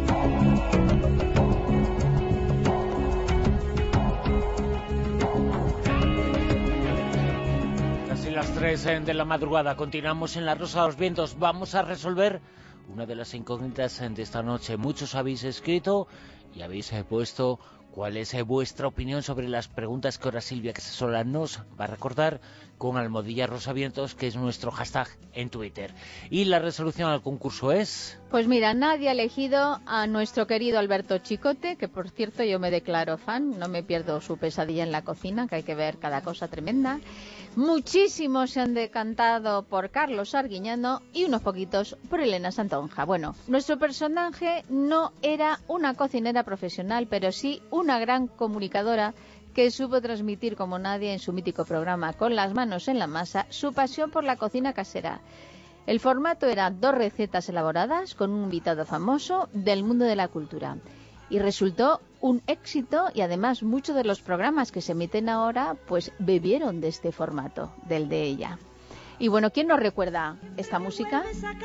Casi las tres de la madrugada, continuamos en La Rosa de los Vientos. Vamos a resolver una de las incógnitas de esta noche. Muchos habéis escrito y habéis puesto cuál es vuestra opinión sobre las preguntas que ahora Silvia Casasola nos va a recordar con almohadilla rosavientos, que es nuestro hashtag en Twitter. Y la resolución al concurso es... Pues mira, nadie ha elegido a nuestro querido Alberto Chicote, que por cierto yo me declaro fan, no me pierdo su pesadilla en la cocina, que hay que ver cada cosa tremenda. Muchísimos se han decantado por Carlos Arguiñano y unos poquitos por Elena Santonja. Bueno, nuestro personaje no era una cocinera profesional, pero sí una gran comunicadora que supo transmitir como nadie en su mítico programa Con las manos en la masa su pasión por la cocina casera. El formato era dos recetas elaboradas con un invitado famoso del mundo de la cultura. Y resultó un éxito, y además muchos de los programas que se emiten ahora pues bebieron de este formato, del de ella. Y bueno, ¿quién nos recuerda esta música?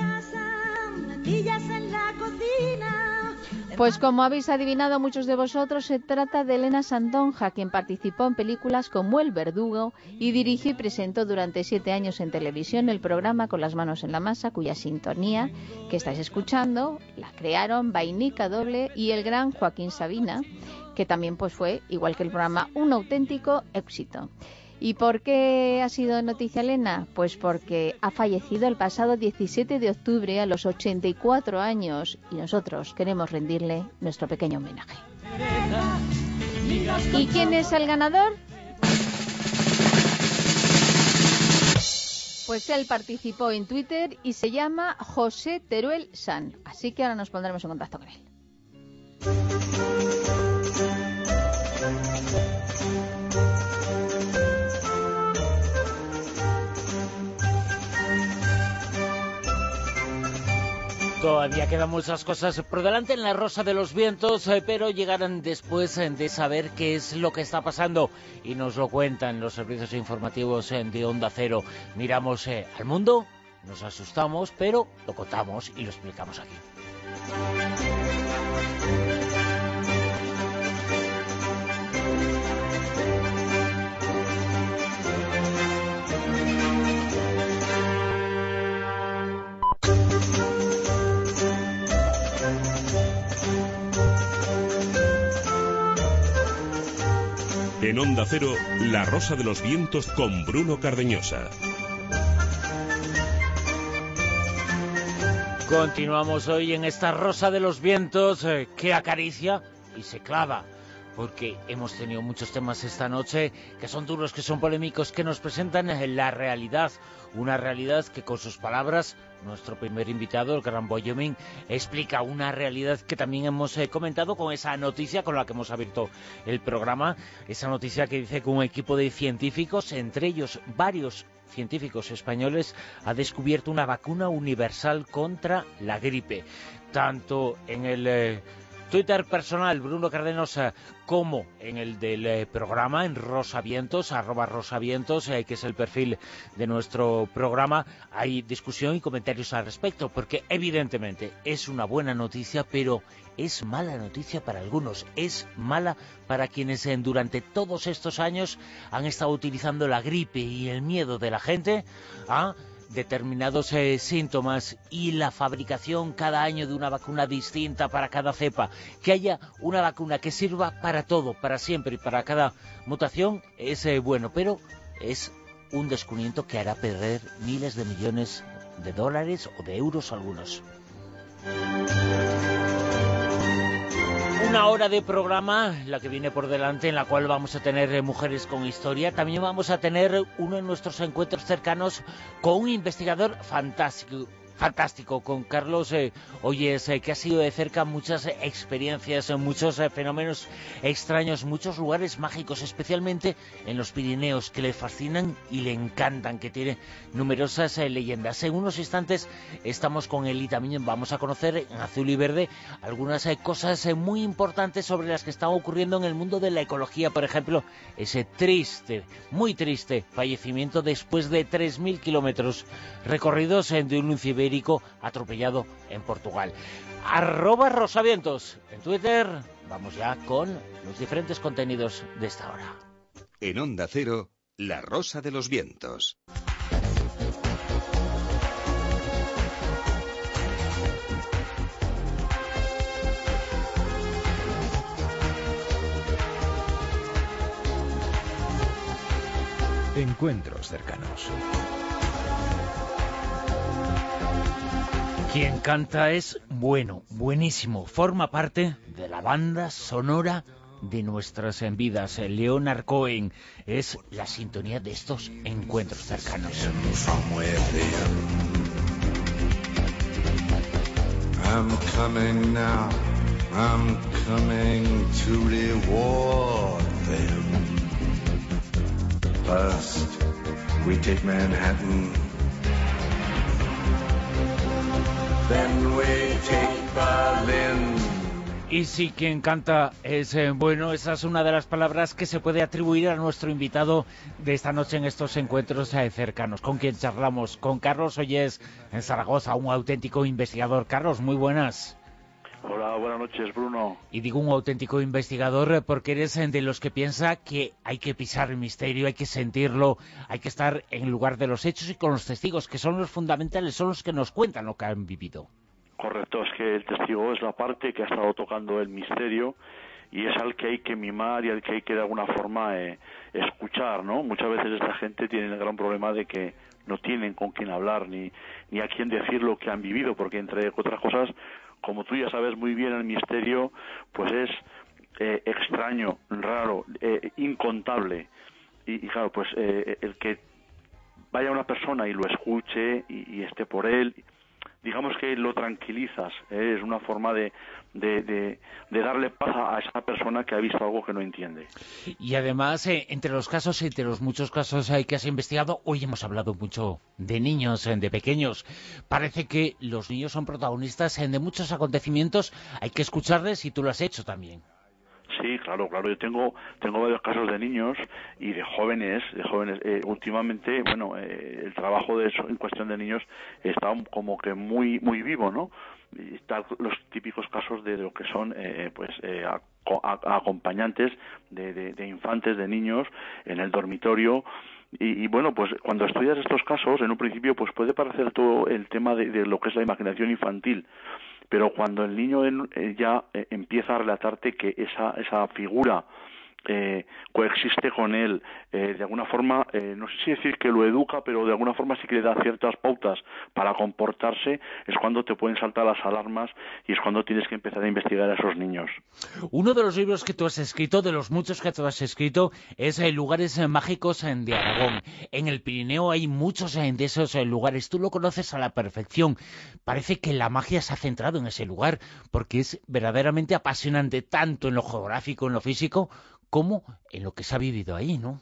Pues como habéis adivinado muchos de vosotros, se trata de Elena Santonja, quien participó en películas como El Verdugo y dirigió y presentó durante siete años en televisión el programa Con las manos en la masa, cuya sintonía que estáis escuchando la crearon Vainica Doble y el gran Joaquín Sabina, que también pues fue, igual que el programa, un auténtico éxito. ¿Y por qué ha sido noticia Elena? Pues porque ha fallecido el pasado diecisiete de octubre a los ochenta y cuatro años y nosotros queremos rendirle nuestro pequeño homenaje. ¿Y quién es el ganador? Pues él participó en Twitter y se llama José Teruel San, así que ahora nos pondremos en contacto con él. Todavía quedan muchas cosas por delante en La Rosa de los Vientos, eh, pero llegarán después eh, de saber qué es lo que está pasando y nos lo cuentan los servicios informativos eh, de Onda Cero. Miramos eh, al mundo, nos asustamos, pero lo contamos y lo explicamos aquí. En Onda Cero, La Rosa de los Vientos con Bruno Cardeñosa. Continuamos hoy en esta Rosa de los Vientos eh, que acaricia y se clava, porque hemos tenido muchos temas esta noche que son duros, que son polémicos, que nos presentan la realidad, una realidad que con sus palabras nuestro primer invitado, el gran Wyoming, explica una realidad que también hemos eh, comentado con esa noticia con la que hemos abierto el programa, esa noticia que dice que un equipo de científicos, entre ellos varios científicos españoles, ha descubierto una vacuna universal contra la gripe. Tanto en el eh, Twitter personal, Bruno Cardeñosa, como en el del eh, programa, en Rosavientos, arroba Rosavientos, eh, que es el perfil de nuestro programa, hay discusión y comentarios al respecto, porque evidentemente es una buena noticia, pero es mala noticia para algunos, es mala para quienes eh, durante todos estos años han estado utilizando la gripe y el miedo de la gente a determinados eh, síntomas y la fabricación cada año de una vacuna distinta para cada cepa. Que haya una vacuna que sirva para todo, para siempre y para cada mutación es eh, bueno, pero es un descubrimiento que hará perder miles de millones de dólares o de euros algunos. Una hora de programa, la que viene por delante, en la cual vamos a tener eh, mujeres con historia. También vamos a tener uno de nuestros encuentros cercanos con un investigador fantástico, fantástico, con Carlos eh, Oyes, eh, que ha sido de cerca muchas eh, experiencias, eh, muchos eh, fenómenos extraños, muchos lugares mágicos, especialmente en los Pirineos, que le fascinan y le encantan, que tiene numerosas eh, leyendas. En unos instantes estamos con él y también vamos a conocer en Azul y Verde algunas eh, cosas eh, muy importantes sobre las que están ocurriendo en el mundo de la ecología. Por ejemplo, ese triste, muy triste fallecimiento después de tres mil kilómetros recorridos eh, de un lince ibérico atropellado en Portugal. Arroba Rosavientos en Twitter. Vamos ya con los diferentes contenidos de esta hora. En Onda Cero, La Rosa de los Vientos. Encuentros cercanos. Quien canta es bueno, buenísimo, forma parte de la banda sonora de nuestras vidas. Leonard Cohen es la sintonía de estos encuentros cercanos. I'm coming now, I'm coming to reward them. First, we take Manhattan. Then we take Berlin. Y si quien canta es eh, bueno, esa es una de las palabras que se puede atribuir a nuestro invitado de esta noche en estos encuentros eh, cercanos, con quien charlamos, con Carlos Oyes en Zaragoza, un auténtico investigador. Carlos, muy buenas. Hola, buenas noches, Bruno. Y digo un auténtico investigador porque eres de los que piensa que hay que pisar el misterio, hay que sentirlo, hay que estar en lugar de los hechos y con los testigos, que son los fundamentales, son los que nos cuentan lo que han vivido. Correcto, es que el testigo es la parte que ha estado tocando el misterio y es al que hay que mimar y al que hay que de alguna forma eh, escuchar, ¿no? Muchas veces esta gente tiene el gran problema de que no tienen con quién hablar ni, ni a quién decir lo que han vivido, porque entre otras cosas, como tú ya sabes muy bien, el misterio pues es eh, extraño, raro, eh, incontable. Y, y claro, pues eh, el que vaya una persona y lo escuche y, y esté por él, digamos que lo tranquilizas, ¿eh? Es una forma de, de, de, de darle paz a esa persona que ha visto algo que no entiende. Y además, eh, entre los casos, entre los muchos casos eh, que has investigado, hoy hemos hablado mucho de niños, eh, de pequeños. Parece que los niños son protagonistas eh, de muchos acontecimientos, hay que escucharles y tú lo has hecho también. Sí, claro, claro. Yo tengo tengo varios casos de niños y de jóvenes, de jóvenes. Eh, últimamente, bueno, eh, el trabajo de eso, en cuestión de niños está como que muy muy vivo, ¿no? Y están los típicos casos de lo que son, eh, pues, eh, a, a, acompañantes de, de, de infantes, de niños en el dormitorio. Y, y bueno, pues cuando estudias estos casos, en un principio, pues puede parecer todo el tema de, de lo que es la imaginación infantil. Pero cuando el niño en, eh, ya eh, empieza a relatarte que esa esa figura eh, coexiste con él, eh, de alguna forma, eh, no sé si decir que lo educa, pero de alguna forma sí que le da ciertas pautas para comportarse, es cuando te pueden saltar las alarmas y es cuando tienes que empezar a investigar a esos niños. Uno de los libros que tú has escrito, de los muchos que tú has escrito, es eh, Lugares eh, Mágicos eh, de Aragón. En el Pirineo hay muchos eh, de esos eh, lugares, tú lo conoces a la perfección. Parece que la magia se ha centrado en ese lugar, porque es verdaderamente apasionante, tanto en lo geográfico, en lo físico, como en lo que se ha vivido ahí, ¿no?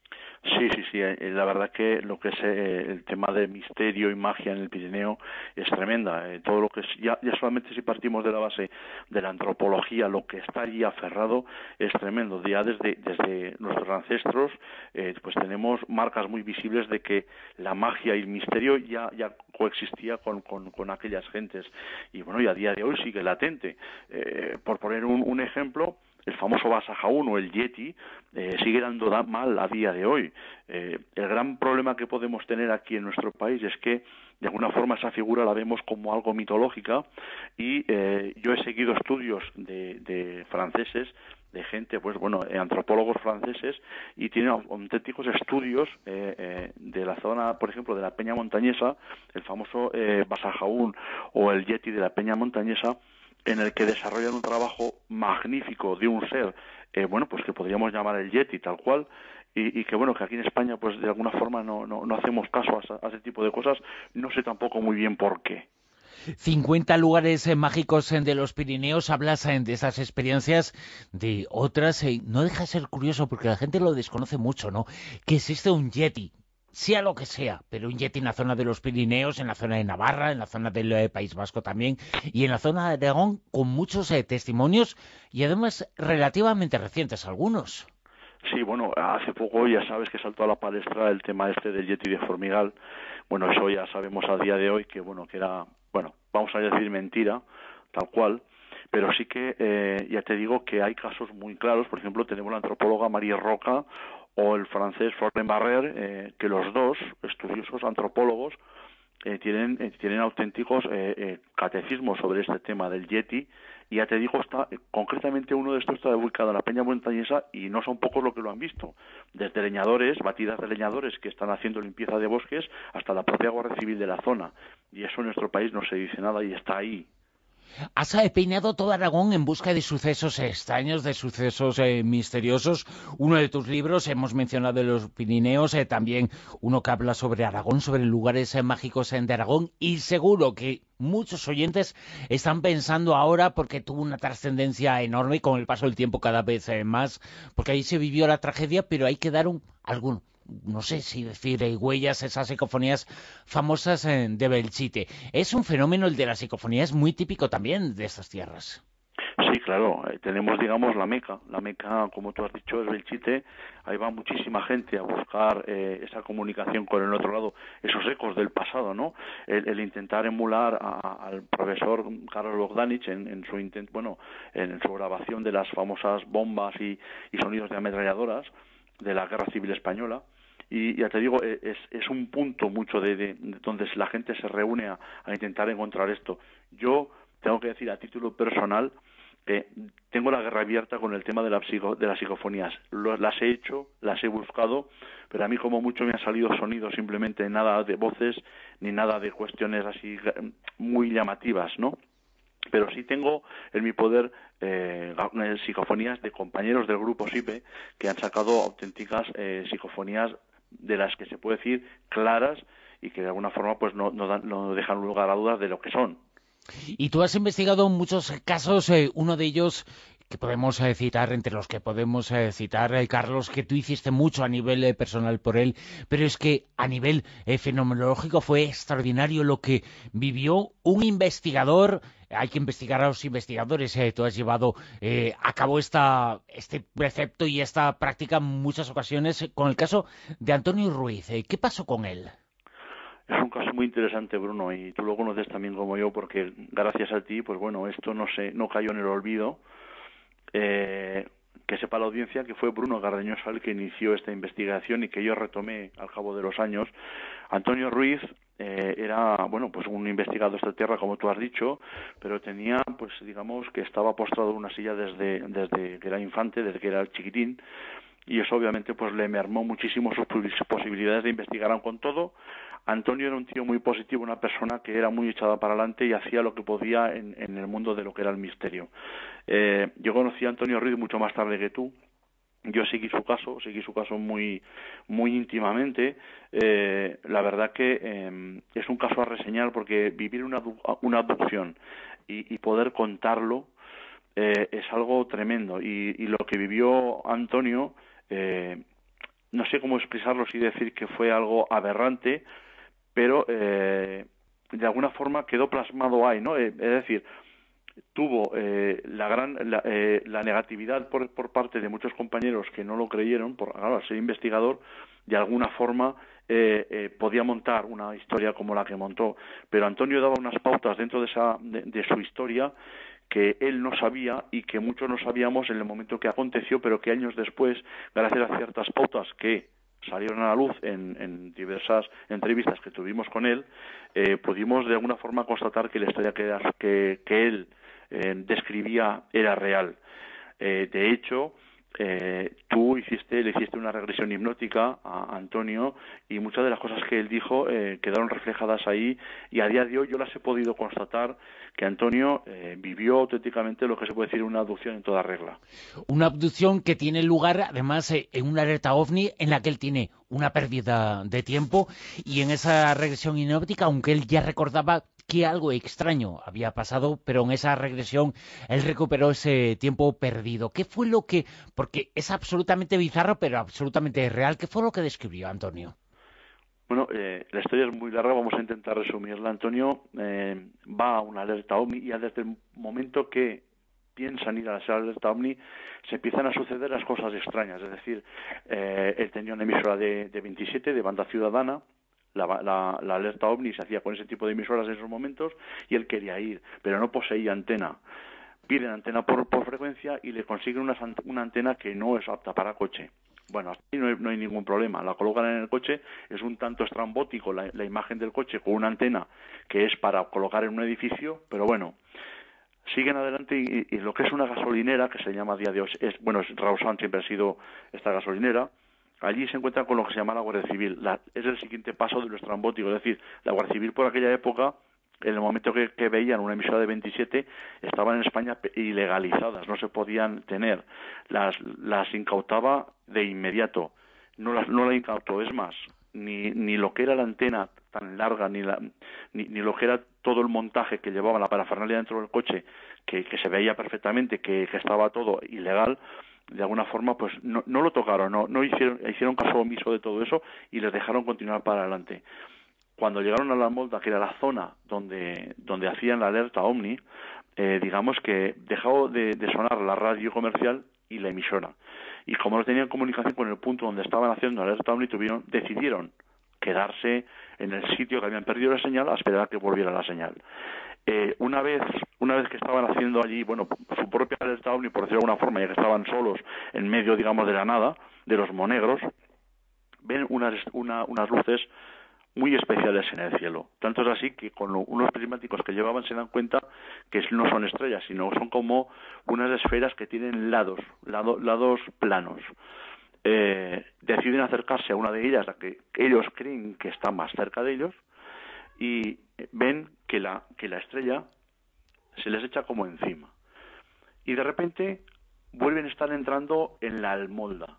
Sí, sí, sí. La verdad que lo que es eh, el tema de misterio y magia en el Pirineo es tremenda. Eh, todo lo que es, ya, ya solamente si partimos de la base de la antropología, lo que está allí aferrado es tremendo. Ya desde, desde nuestros ancestros, eh, pues tenemos marcas muy visibles de que la magia y el misterio ya, ya coexistía con, con, con aquellas gentes. Y bueno, y a día de hoy sigue latente. Eh, por poner un, un ejemplo, el famoso Basajaún o el Yeti eh, sigue dando da mal a día de hoy. Eh, el gran problema que podemos tener aquí en nuestro país es que de alguna forma esa figura la vemos como algo mitológica y eh, yo he seguido estudios de, de franceses, de gente, pues bueno, antropólogos franceses, y tienen auténticos estudios eh, eh, de la zona, por ejemplo, de la Peña Montañesa, el famoso eh, Basajaún o el Yeti de la Peña Montañesa, en el que desarrollan un trabajo magnífico de un ser, eh, bueno, pues que podríamos llamar el Yeti, tal cual, y, y que bueno, que aquí en España, pues de alguna forma no, no, no hacemos caso a, a ese tipo de cosas, no sé tampoco muy bien por qué. cincuenta lugares eh, mágicos eh, de los Pirineos, hablas eh, de esas experiencias, de otras, eh, no deja de ser curioso porque la gente lo desconoce mucho, ¿no? Que existe un Yeti, sea lo que sea, pero un Yeti en la zona de los Pirineos, en la zona de Navarra, en la zona del eh, País Vasco también, y en la zona de Aragón, con muchos eh, testimonios, y además relativamente recientes algunos. Sí, bueno, hace poco ya sabes que saltó a la palestra el tema este del Yeti de Formigal. Bueno, eso ya sabemos a día de hoy que, bueno, que era, bueno, vamos a decir mentira, tal cual, pero sí que, eh, ya te digo que hay casos muy claros. Por ejemplo, tenemos la antropóloga María Roca o el francés Florent Barrère, eh, que los dos, estudiosos antropólogos, eh, tienen, eh, tienen auténticos eh, eh, catecismos sobre este tema del Yeti. Y ya te digo, está eh, concretamente uno de estos está ubicado en la Peña Montañesa y no son pocos los que lo han visto. Desde leñadores, batidas de leñadores que están haciendo limpieza de bosques, hasta la propia Guardia Civil de la zona. Y eso en nuestro país no se dice nada y está ahí. Has peinado todo Aragón en busca de sucesos extraños, de sucesos eh, misteriosos. Uno de tus libros, hemos mencionado los Pirineos, eh, también uno que habla sobre Aragón, sobre lugares eh, mágicos eh, de Aragón, y seguro que muchos oyentes están pensando ahora, porque tuvo una trascendencia enorme y con el paso del tiempo cada vez eh, más, porque ahí se vivió la tragedia, pero ahí quedaron algunos, no sé si decir, eh, huellas, esas psicofonías famosas eh, de Belchite. Es un fenómeno, el de la psicofonía, es muy típico también de estas tierras. Sí, claro, eh, tenemos, digamos, la Meca. La Meca, como tú has dicho, es Belchite. Ahí va muchísima gente a buscar eh, esa comunicación con el otro lado, esos ecos del pasado, ¿no? El, el intentar emular a, al profesor Karol Bogdanich en, en su intent, bueno, en su grabación de las famosas bombas y, y sonidos de ametralladoras de la Guerra Civil Española. Y ya te digo, es, es un punto mucho de, de, de donde la gente se reúne a, a intentar encontrar esto. Yo tengo que decir a título personal que tengo la guerra abierta con el tema de, la psico, de las psicofonías. Lo, las he hecho, las he buscado, pero a mí como mucho me han salido sonidos, simplemente nada de voces ni nada de cuestiones así muy llamativas, ¿no? Pero sí tengo en mi poder eh, psicofonías de compañeros del grupo SIPE que han sacado auténticas eh, psicofonías de las que se puede decir claras y que de alguna forma pues no, no, dan, no dejan lugar a dudas de lo que son. Y tú has investigado muchos casos, eh, uno de ellos que podemos eh, citar, entre los que podemos eh, citar, eh, Carlos, que tú hiciste mucho a nivel eh, personal por él, pero es que a nivel eh, fenomenológico fue extraordinario lo que vivió un investigador. Hay que investigar a los investigadores. Eh, tú has llevado eh, a cabo esta, este precepto y esta práctica en muchas ocasiones eh, con el caso de Antonio Ruiz. Eh, ¿Qué pasó con él? Es un caso muy interesante, Bruno, y tú lo conoces también como yo, porque gracias a ti, pues bueno, esto no se, no cayó en el olvido. Eh, que sepa la audiencia que fue Bruno Gardeñosa el que inició esta investigación y que yo retomé al cabo de los años. Antonio Ruiz eh, era, bueno, pues un investigador extraterrestre, como tú has dicho, pero tenía, pues digamos, que estaba postrado en una silla desde, desde que era infante, desde que era chiquitín, y eso obviamente pues le mermó muchísimo sus posibilidades de investigar con todo. Antonio era un tío muy positivo, una persona que era muy echada para adelante y hacía lo que podía en, en el mundo de lo que era el misterio. Eh, yo conocí a Antonio Ruiz mucho más tarde que tú. Yo seguí su caso, seguí su caso muy muy íntimamente. Eh, la verdad que eh, es un caso a reseñar porque vivir una, una abducción y, y poder contarlo eh, es algo tremendo. Y, y lo que vivió Antonio, eh, no sé cómo expresarlo sin decir que fue algo aberrante, pero eh, de alguna forma quedó plasmado ahí, ¿no? Eh, es decir, tuvo eh, la gran la, eh, la negatividad por, por parte de muchos compañeros que no lo creyeron, por claro, al ser investigador, de alguna forma eh, eh, podía montar una historia como la que montó, pero Antonio daba unas pautas dentro de esa de, de su historia que él no sabía y que muchos no sabíamos en el momento que aconteció, pero que años después, gracias a ciertas pautas que salieron a la luz en, en diversas entrevistas que tuvimos con él, eh, pudimos de alguna forma constatar que la historia que, que, que él eh, describía era real. Eh, de hecho, eh, tú hiciste, le hiciste una regresión hipnótica a Antonio y muchas de las cosas que él dijo eh, quedaron reflejadas ahí, y a día de hoy yo las he podido constatar que Antonio eh, vivió auténticamente lo que se puede decir una abducción en toda regla. Una abducción que tiene lugar además eh, en una alerta ovni en la que él tiene una pérdida de tiempo, y en esa regresión hipnótica, aunque él ya recordaba que algo extraño había pasado, pero en esa regresión él recuperó ese tiempo perdido. ¿Qué fue lo que...? Porque es absolutamente bizarro, pero absolutamente real. ¿Qué fue lo que describió Antonio? Bueno, eh, la historia es muy larga, vamos a intentar resumirla. Antonio eh, va a una alerta OVNI y desde el momento que piensan ir a la alerta OVNI se empiezan a suceder las cosas extrañas. Es decir, eh, él tenía una emisora de, de veintisiete, de banda ciudadana. La, la, la alerta OVNI se hacía con ese tipo de emisoras en esos momentos y él quería ir, pero no poseía antena. Piden antena por, por frecuencia y le consiguen una, una antena que no es apta para coche. Bueno, así no hay, no hay ningún problema. La colocan en el coche, es un tanto estrambótico la, la imagen del coche con una antena que es para colocar en un edificio, pero bueno, siguen adelante y, y lo que es una gasolinera, que se llama a día de hoy, es, bueno, Rawson siempre ha sido esta gasolinera. Allí se encuentran con lo que se llama la Guardia Civil. La, es el siguiente paso de lo estrambótico. Es decir, la Guardia Civil por aquella época, en el momento que, que veían una emisora de veintisiete, estaban en España ilegalizadas, no se podían tener. Las, las incautaba de inmediato. No las no la incautó, es más, ni, ni lo que era la antena tan larga, ni, la, ni, ni lo que era todo el montaje que llevaba la parafernalia dentro del coche, que, que se veía perfectamente que, que estaba todo ilegal, de alguna forma pues no, no lo tocaron, no, no hicieron, hicieron caso omiso de todo eso y les dejaron continuar para adelante. Cuando llegaron a la Molda, que era la zona donde, donde hacían la alerta OVNI, eh, digamos que dejó de, de sonar la radio comercial y la emisora. Y como no tenían comunicación con el punto donde estaban haciendo la alerta OVNI, tuvieron, decidieron quedarse en el sitio que habían perdido la señal a esperar a que volviera la señal. Eh, una vez una vez que estaban haciendo allí, bueno, su propia alerta OVNI, por decirlo de alguna forma, ya que estaban solos en medio, digamos, de la nada, de los monegros, ven unas, una, unas luces muy especiales en el cielo. Tanto es así que con lo, unos prismáticos que llevaban se dan cuenta que no son estrellas, sino son como unas esferas que tienen lados, lado, lados planos. Eh, deciden acercarse a una de ellas, la que ellos creen que está más cerca de ellos, y ven que la, que la estrella se les echa como encima. Y de repente vuelven a estar entrando en la almolda.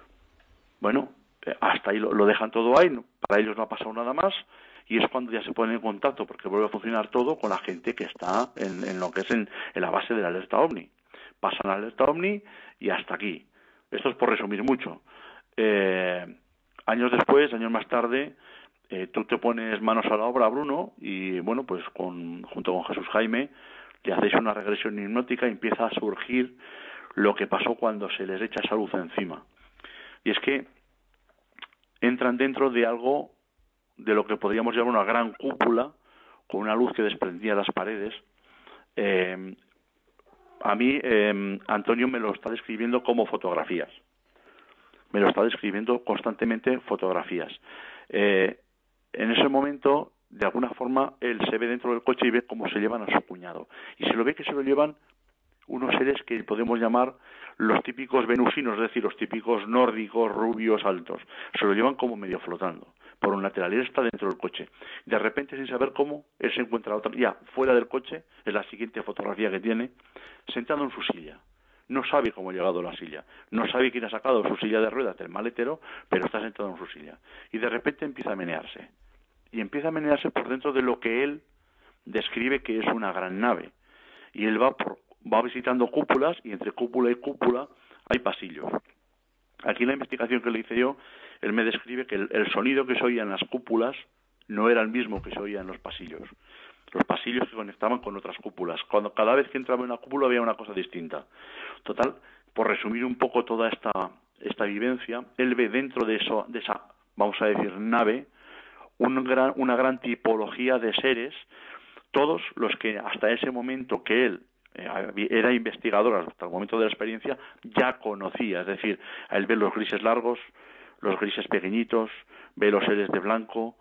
Bueno, hasta ahí lo, lo dejan todo ahí, para ellos no ha pasado nada más, y es cuando ya se ponen en contacto, porque vuelve a funcionar todo con la gente que está en, en lo que es en, en la base de la alerta OVNI. Pasan la alerta OVNI y hasta aquí. Esto es por resumir mucho. Eh, años después, años más tarde, eh, tú te pones manos a la obra, Bruno, y bueno, pues con, junto con Jesús Jaime, le hacéis una regresión hipnótica y empieza a surgir lo que pasó cuando se les echa esa luz encima. Y es que entran dentro de algo de lo que podríamos llamar una gran cúpula, con una luz que desprendía las paredes. Eh, a mí, eh, Antonio me lo está describiendo como fotografías. Me lo está describiendo constantemente fotografías. Eh, en ese momento de alguna forma él se ve dentro del coche y ve cómo se llevan a su cuñado. Y se lo ve que se lo llevan unos seres que podemos llamar los típicos venusinos, es decir, los típicos nórdicos, rubios, altos. Se lo llevan como medio flotando por un lateral. Él está dentro del coche. De repente, sin saber cómo, él se encuentra otra, ya fuera del coche, es la siguiente fotografía que tiene, sentado en su silla. No sabe cómo ha llegado a la silla. No sabe quién ha sacado su silla de ruedas del maletero, pero está sentado en su silla. Y de repente empieza a menearse. Y empieza a menearse por dentro de lo que él describe que es una gran nave. Y él va por va visitando cúpulas y entre cúpula y cúpula hay pasillos. Aquí en la investigación que le hice yo, él me describe que el, el sonido que se oía en las cúpulas no era el mismo que se oía en los pasillos. Los pasillos se conectaban con otras cúpulas. Cuando cada vez que entraba en una cúpula había una cosa distinta. Total, por resumir un poco toda esta, esta vivencia, él ve dentro de, eso, de esa, vamos a decir, nave, un gran, una gran tipología de seres, todos los que hasta ese momento que él era investigador hasta el momento de la experiencia, ya conocía, es decir, él ve los grises largos, los grises pequeñitos, ve los seres de blanco,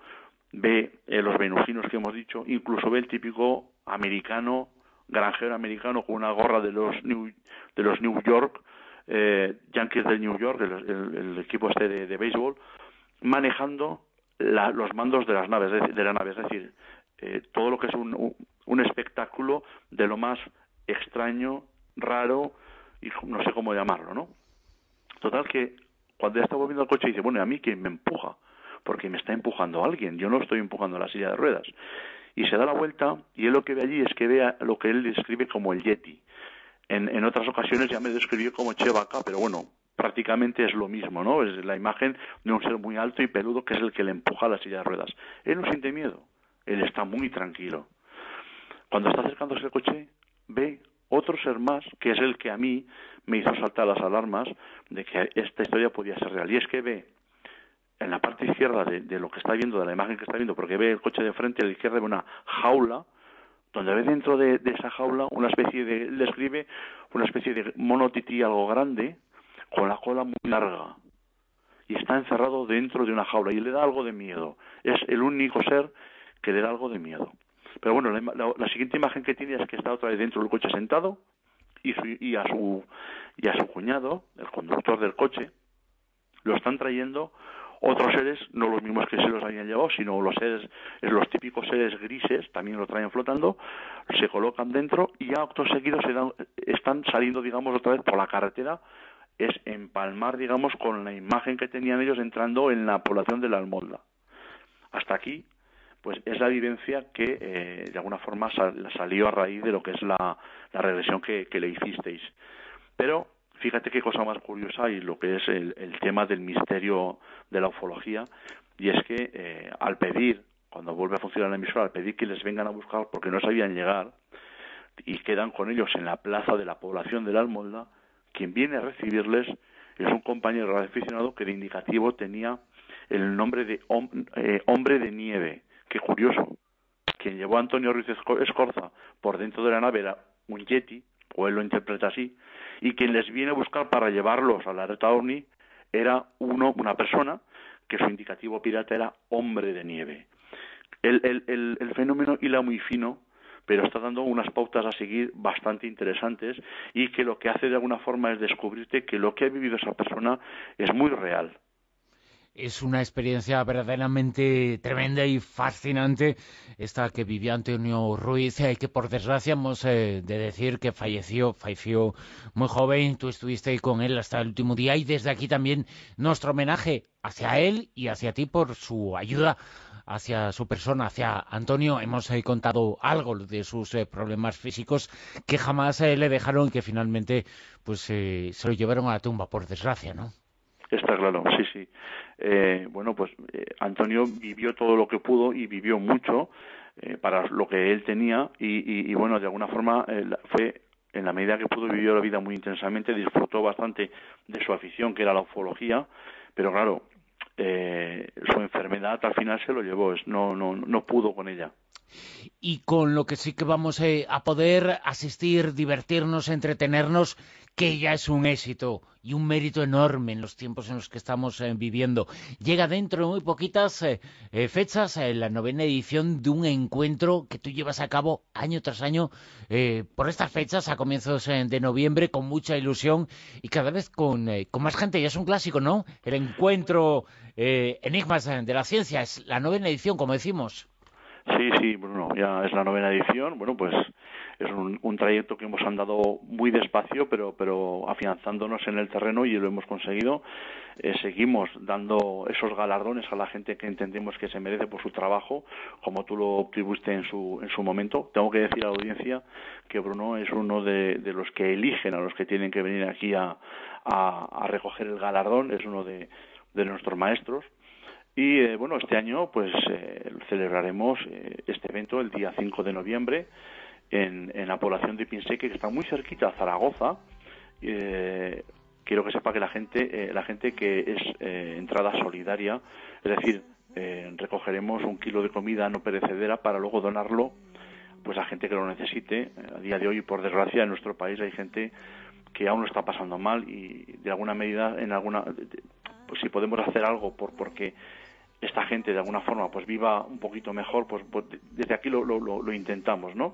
ve eh, los venusinos que hemos dicho, incluso ve el típico americano, granjero americano con una gorra de los New, de los New York, eh, Yankees del New York, el, el, el equipo este de, de béisbol, manejando la, los mandos de las naves, de, de la nave, es decir, eh, todo lo que es un, un, un espectáculo de lo más extraño, raro, y no sé cómo llamarlo, ¿no? Total que cuando ya está volviendo al coche dice, bueno, ¿y a mí quién me empuja? Porque me está empujando alguien, yo no estoy empujando la silla de ruedas. Y se da la vuelta y él lo que ve allí es que ve lo que él describe como el Yeti. En, en otras ocasiones ya me describió como Chewbacca, pero bueno, prácticamente es lo mismo, ¿no? Es la imagen de un ser muy alto y peludo que es el que le empuja a la silla de ruedas. Él no siente miedo, él está muy tranquilo. Cuando está acercándose al coche, ve otro ser más, que es el que a mí me hizo saltar las alarmas de que esta historia podía ser real. Y es que ve en la parte izquierda de, de lo que está viendo, de la imagen que está viendo, porque ve el coche de frente, a la izquierda ve una jaula, donde ve dentro de, de esa jaula una especie de, él describe una especie de mono tití algo grande, con la cola muy larga. Y está encerrado dentro de una jaula, y le da algo de miedo. Es el único ser que le da algo de miedo. Pero bueno, la, la, la siguiente imagen que tiene es que está otra vez dentro del coche sentado y, su, y, a su, y a su cuñado, el conductor del coche, lo están trayendo otros seres, no los mismos que se los habían llevado, sino los seres, los típicos seres grises, también lo traen flotando, se colocan dentro y ya actos seguidos se dan, están saliendo, digamos, otra vez por la carretera, es empalmar, digamos, con la imagen que tenían ellos entrando en la población de la Almolda. Hasta aquí, pues es la vivencia que eh, de alguna forma sal, salió a raíz de lo que es la, la regresión que, que le hicisteis. Pero fíjate qué cosa más curiosa y lo que es el, el tema del misterio de la ufología, y es que eh, al pedir, cuando vuelve a funcionar la emisora, al pedir que les vengan a buscar porque no sabían llegar y quedan con ellos en la plaza de la población de la Almolda, quien viene a recibirles es un compañero aficionado que de indicativo tenía el nombre de hom eh, Hombre de Nieve. Qué curioso. Quien llevó a Antonio Ruiz Escorza por dentro de la nave era un Yeti, o él lo interpreta así, y quien les viene a buscar para llevarlos a la Aleta Orni era uno, una persona que su indicativo pirata era Hombre de Nieve. El, el, el, el fenómeno hila muy fino, pero está dando unas pautas a seguir bastante interesantes y que lo que hace de alguna forma es descubrirte que lo que ha vivido esa persona es muy real. Es una experiencia verdaderamente tremenda y fascinante esta que vivió Antonio Ruiz, eh, que por desgracia hemos eh, de decir que falleció, falleció muy joven. Tú estuviste con él hasta el último día y desde aquí también nuestro homenaje hacia él y hacia ti por su ayuda, hacia su persona, hacia Antonio. Hemos eh, contado algo de sus eh, problemas físicos que jamás eh, le dejaron y que finalmente pues eh, se lo llevaron a la tumba, por desgracia, ¿no? Está claro, sí, sí. Eh, bueno, pues eh, Antonio vivió todo lo que pudo y vivió mucho eh, para lo que él tenía y, y, y bueno, de alguna forma eh, fue, en la medida que pudo, vivió la vida muy intensamente, disfrutó bastante de su afición, que era la ufología, pero claro, eh, su enfermedad al final se lo llevó, no, no, no pudo con ella. Y con lo que sí que vamos eh, a poder asistir, divertirnos, entretenernos, que ya es un éxito y un mérito enorme en los tiempos en los que estamos eh, viviendo. Llega dentro de muy poquitas eh, eh, fechas eh, la novena edición de un encuentro que tú llevas a cabo año tras año eh, por estas fechas, a comienzos eh, de noviembre, con mucha ilusión y cada vez con, eh, con más gente. Ya es un clásico, ¿no? El encuentro eh, Enigmas de la Ciencia, es la novena edición, como decimos. Sí, sí, Bruno, ya es la novena edición. Bueno, pues es un, un trayecto que hemos andado muy despacio, pero pero afianzándonos en el terreno, y lo hemos conseguido. Eh, seguimos dando esos galardones a la gente que entendemos que se merece por su trabajo, como tú lo obtuviste en su en su momento. Tengo que decir a la audiencia que Bruno es uno de, de los que eligen a los que tienen que venir aquí a, a, a recoger el galardón, es uno de, de nuestros maestros. Y eh, bueno, este año pues eh, celebraremos eh, este evento el día cinco de noviembre en, en la población de Pinseque, que está muy cerquita a Zaragoza. Eh, quiero que sepa que la gente eh, la gente que es eh, entrada solidaria, es decir, eh, recogeremos un kilo de comida no perecedera para luego donarlo pues a gente que lo necesite. A día de hoy, por desgracia, en nuestro país hay gente que aún lo está pasando mal, y de alguna medida, en alguna pues si podemos hacer algo por porque esta gente de alguna forma pues viva un poquito mejor, pues, pues desde aquí lo, lo, lo intentamos, ¿no?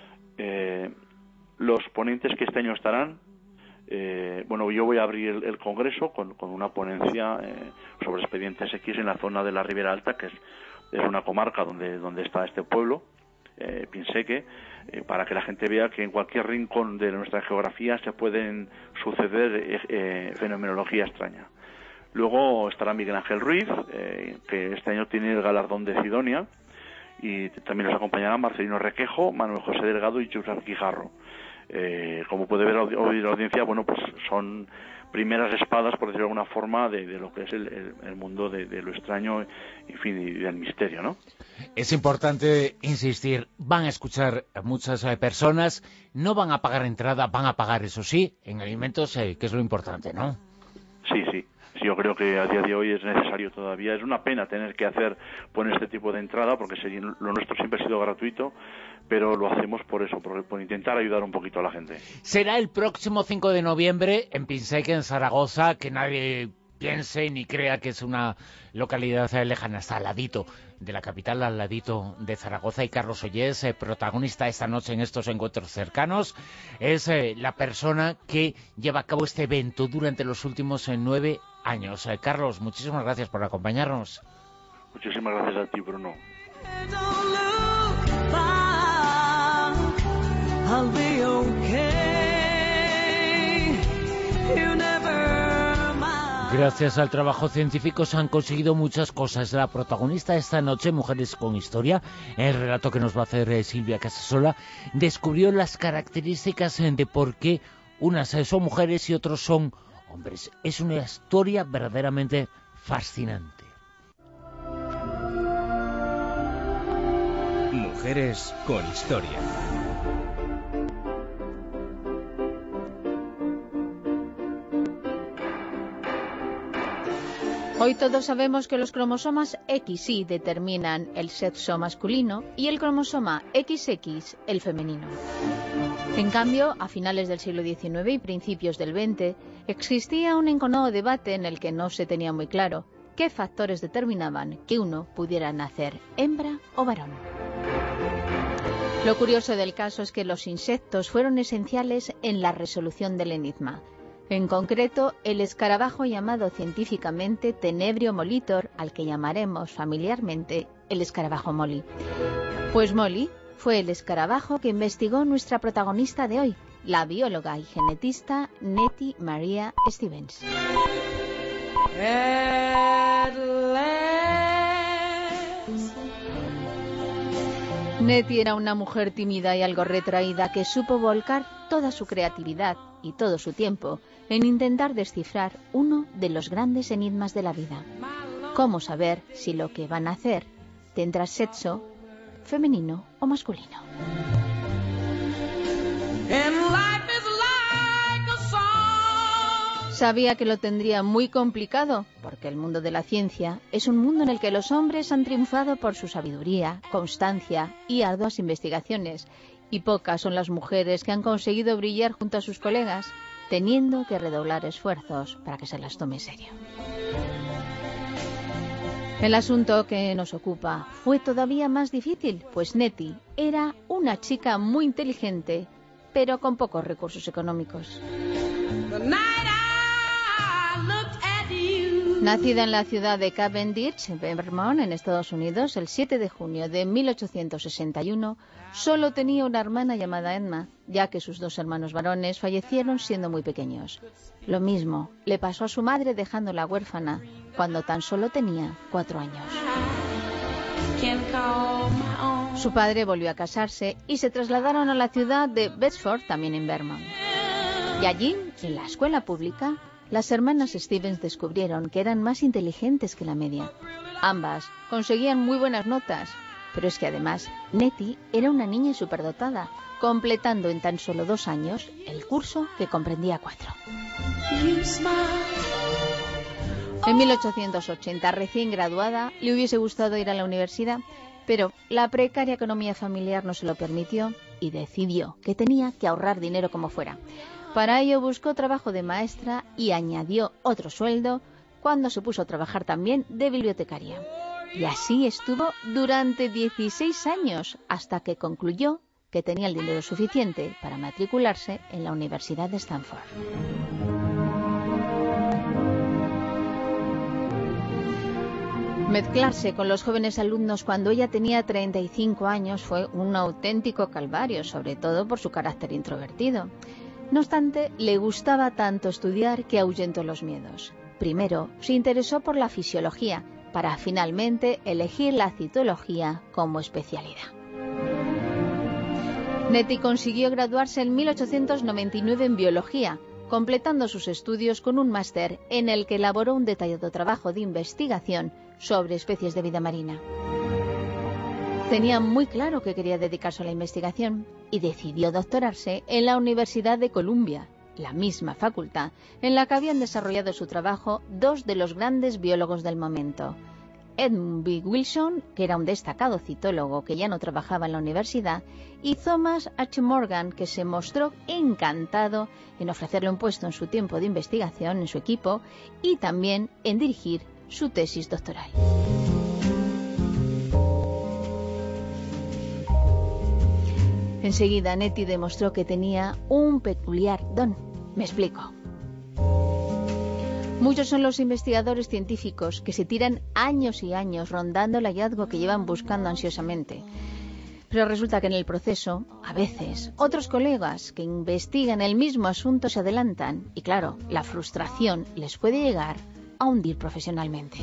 Eh, los ponentes que este año estarán, eh, bueno, yo voy a abrir el, el congreso con, con una ponencia eh, sobre expedientes X en la zona de la Ribera Alta, que es, es una comarca donde, donde está este pueblo, eh, Pinseque, eh, para que la gente vea que en cualquier rincón de nuestra geografía se pueden suceder eh, eh, fenomenología extraña. Luego estará Miguel Ángel Ruiz, eh, que este año tiene el galardón de Sidonia, y también nos acompañarán Marcelino Requejo, Manuel José Delgado y Josep Guijarro. Eh, como puede ver hoy la audiencia, bueno, pues son primeras espadas, por decirlo de alguna forma, de, de lo que es el, el, el mundo de, de lo extraño, en fin, y del misterio, ¿no? Es importante insistir, van a escuchar a muchas eh, personas, no van a pagar entrada, van a pagar, eso sí, en alimentos, eh, que es lo importante, ¿no? Sí, sí. Sí, yo creo que a día de hoy es necesario todavía. Es una pena tener que hacer poner este tipo de entrada, porque sería, lo nuestro siempre ha sido gratuito, pero lo hacemos por eso, por, por intentar ayudar un poquito a la gente. Será el próximo cinco de noviembre en Pinseque, en Zaragoza, que nadie piense ni crea que es una localidad lejana, está al ladito de la capital, al ladito de Zaragoza. Y Carlos Ollés, eh, protagonista esta noche en estos encuentros cercanos, es eh, la persona que lleva a cabo este evento durante los últimos eh, nueve años. Eh, Carlos, muchísimas gracias por acompañarnos. Muchísimas gracias a ti, Bruno. Gracias al trabajo científico se han conseguido muchas cosas. La protagonista esta noche, Mujeres con Historia, el relato que nos va a hacer eh, Silvia Casasola, descubrió las características de por qué unas son mujeres y otros son hombres. Es una historia verdaderamente fascinante. Mujeres con Historia. Hoy todos sabemos que los cromosomas X Y determinan el sexo masculino y el cromosoma equis equis el femenino. En cambio, a finales del siglo diecinueve y principios del veinte, existía un enconado debate en el que no se tenía muy claro qué factores determinaban que uno pudiera nacer hembra o varón. Lo curioso del caso es que los insectos fueron esenciales en la resolución del enigma. En concreto, el escarabajo llamado científicamente Tenebrio molitor, al que llamaremos familiarmente el escarabajo Molly. Pues Molly fue el escarabajo que investigó nuestra protagonista de hoy, la bióloga y genetista Nettie Maria Stevens. Nettie era una mujer tímida y algo retraída que supo volcar toda su creatividad y todo su tiempo en intentar descifrar uno de los grandes enigmas de la vida. ¿Cómo saber si lo que van a hacer tendrá sexo femenino o masculino? Sabía que lo tendría muy complicado, porque el mundo de la ciencia es un mundo en el que los hombres han triunfado por su sabiduría, constancia y arduas investigaciones, y pocas son las mujeres que han conseguido brillar junto a sus colegas. teniendo que redoblar esfuerzos para que se las tome en serio. El asunto que nos ocupa fue todavía más difícil, pues Nettie era una chica muy inteligente, pero con pocos recursos económicos. Nacida en la ciudad de Cavendish, Vermont, en Estados Unidos, el siete de junio de mil ochocientos sesenta y uno, solo tenía una hermana llamada Emma, ya que sus dos hermanos varones fallecieron siendo muy pequeños. Lo mismo le pasó a su madre dejándola huérfana cuando tan solo tenía cuatro años. Su padre volvió a casarse y se trasladaron a la ciudad de Bedford, también en Vermont. Y allí, en la escuela pública, las hermanas Stevens descubrieron que eran más inteligentes que la media. Ambas conseguían muy buenas notas, pero es que además Nettie era una niña superdotada, completando en tan solo dos años el curso que comprendía cuatro. En mil ochocientos ochenta, recién graduada, le hubiese gustado ir a la universidad, pero la precaria economía familiar no se lo permitió y decidió que tenía que ahorrar dinero como fuera. Para ello buscó trabajo de maestra y añadió otro sueldo cuando se puso a trabajar también de bibliotecaria. Y así estuvo durante dieciséis años hasta que concluyó que tenía el dinero suficiente para matricularse en la Universidad de Stanford. Mezclarse con los jóvenes alumnos cuando ella tenía treinta y cinco años fue un auténtico calvario, sobre todo por su carácter introvertido. No obstante, le gustaba tanto estudiar que ahuyentó los miedos. Primero, se interesó por la fisiología, para finalmente elegir la citología como especialidad. Nettie consiguió graduarse en mil ochocientos noventa y nueve en biología, completando sus estudios con un máster en el que elaboró un detallado trabajo de investigación sobre especies de vida marina. Tenía muy claro que quería dedicarse a la investigación y decidió doctorarse en la Universidad de Columbia, la misma facultad en la que habían desarrollado su trabajo dos de los grandes biólogos del momento. Edmund B. Wilson, que era un destacado citólogo que ya no trabajaba en la universidad, y Thomas H. Morgan, que se mostró encantado en ofrecerle un puesto en su tiempo de investigación en su equipo y también en dirigir su tesis doctoral. Enseguida Nettie demostró que tenía un peculiar don. Me explico. Muchos son los investigadores científicos que se tiran años y años rondando el hallazgo que llevan buscando ansiosamente. Pero resulta que en el proceso, a veces, otros colegas que investigan el mismo asunto se adelantan y, claro, la frustración les puede llegar a hundir profesionalmente.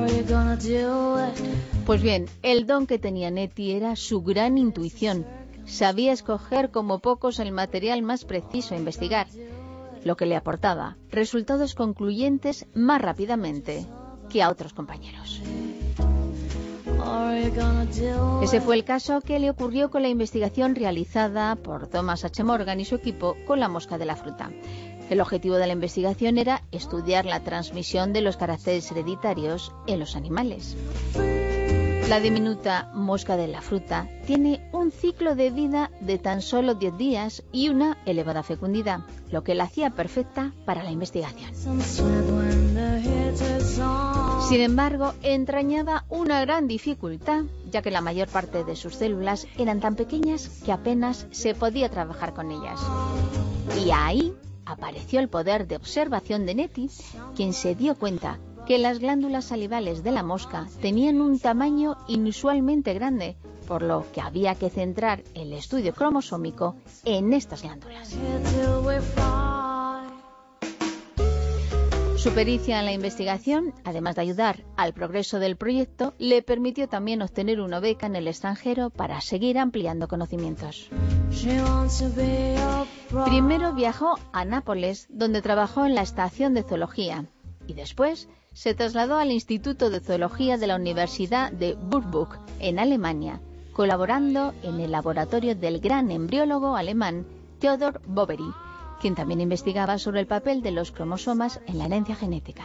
Pues bien, el don que tenía Nettie era su gran intuición. Sabía escoger como pocos el material más preciso a investigar, lo que le aportaba resultados concluyentes más rápidamente que a otros compañeros. Ese fue el caso que le ocurrió con la investigación realizada por Thomas H. Morgan y su equipo con la mosca de la fruta. El objetivo de la investigación era estudiar la transmisión de los caracteres hereditarios en los animales. La diminuta mosca de la fruta tiene un ciclo de vida de tan solo diez días y una elevada fecundidad, lo que la hacía perfecta para la investigación. Sin embargo, entrañaba una gran dificultad, ya que la mayor parte de sus células eran tan pequeñas que apenas se podía trabajar con ellas. Y ahí apareció el poder de observación de Nettie, quien se dio cuenta que las glándulas salivales de la mosca tenían un tamaño inusualmente grande, por lo que había que centrar el estudio cromosómico en estas glándulas. Su pericia en la investigación, además de ayudar al progreso del proyecto, le permitió también obtener una beca en el extranjero para seguir ampliando conocimientos. Primero viajó a Nápoles, donde trabajó en la estación de zoología, y después se trasladó al Instituto de Zoología de la Universidad de Würzburg, en Alemania, colaborando en el laboratorio del gran embriólogo alemán Theodor Boveri, quien también investigaba sobre el papel de los cromosomas en la herencia genética.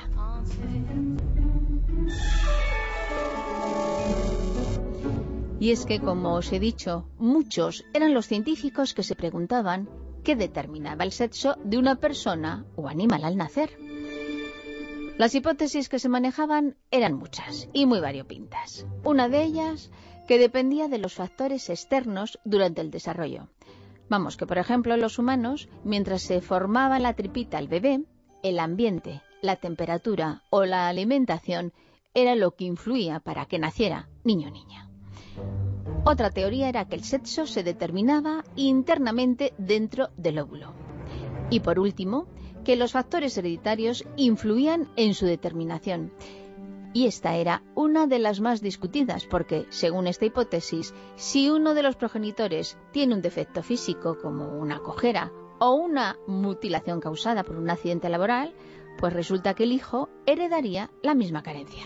Y es que, como os he dicho, muchos eran los científicos que se preguntaban qué que determinaba el sexo de una persona o animal al nacer. Las hipótesis que se manejaban eran muchas y muy variopintas. Una de ellas que dependía de los factores externos durante el desarrollo. Vamos, que por ejemplo los humanos, mientras se formaba la tripita al bebé, el ambiente, la temperatura o la alimentación era lo que influía para que naciera niño o niña. Otra teoría era que el sexo se determinaba internamente dentro del óvulo. Y por último, que los factores hereditarios influían en su determinación. Y esta era una de las más discutidas porque, según esta hipótesis, si uno de los progenitores tiene un defecto físico como una cojera o una mutilación causada por un accidente laboral, pues resulta que el hijo heredaría la misma carencia.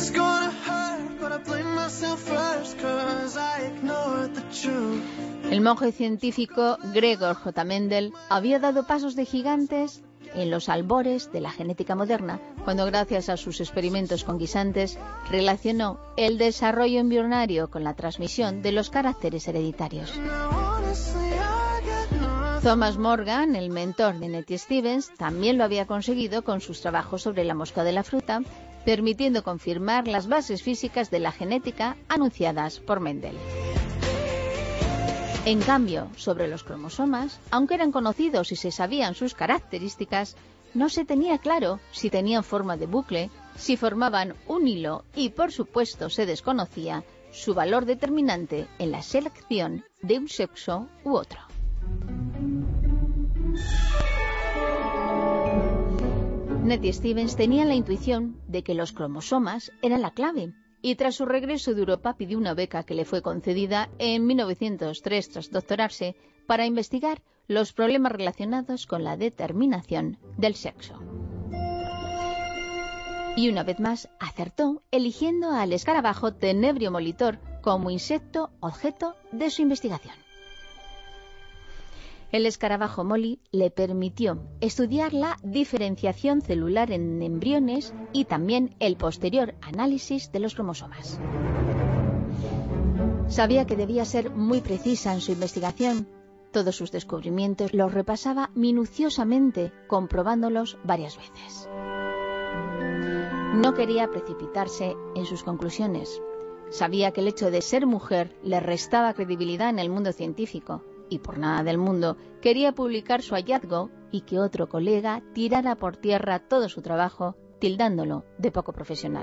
El monje científico Gregor J. Mendel había dado pasos de gigantes en los albores de la genética moderna, cuando gracias a sus experimentos con guisantes relacionó el desarrollo embrionario con la transmisión de los caracteres hereditarios. Thomas Morgan, el mentor de Nettie Stevens, también lo había conseguido con sus trabajos sobre la mosca de la fruta, permitiendo confirmar las bases físicas de la genética anunciadas por Mendel. En cambio, sobre los cromosomas, aunque eran conocidos y se sabían sus características, no se tenía claro si tenían forma de bucle, si formaban un hilo y, por supuesto, se desconocía su valor determinante en la selección de un sexo u otro. Nettie Stevens tenía la intuición de que los cromosomas eran la clave, y tras su regreso de Europa pidió una beca que le fue concedida en mil novecientos tres tras doctorarse para investigar los problemas relacionados con la determinación del sexo. Y una vez más acertó eligiendo al escarabajo Tenebrio molitor como insecto objeto de su investigación. El escarabajo Molly le permitió estudiar la diferenciación celular en embriones y también el posterior análisis de los cromosomas. Sabía que debía ser muy precisa en su investigación. Todos sus descubrimientos los repasaba minuciosamente, comprobándolos varias veces. No quería precipitarse en sus conclusiones. Sabía que el hecho de ser mujer le restaba credibilidad en el mundo científico. Y por nada del mundo quería publicar su hallazgo y que otro colega tirara por tierra todo su trabajo, tildándolo de poco profesional.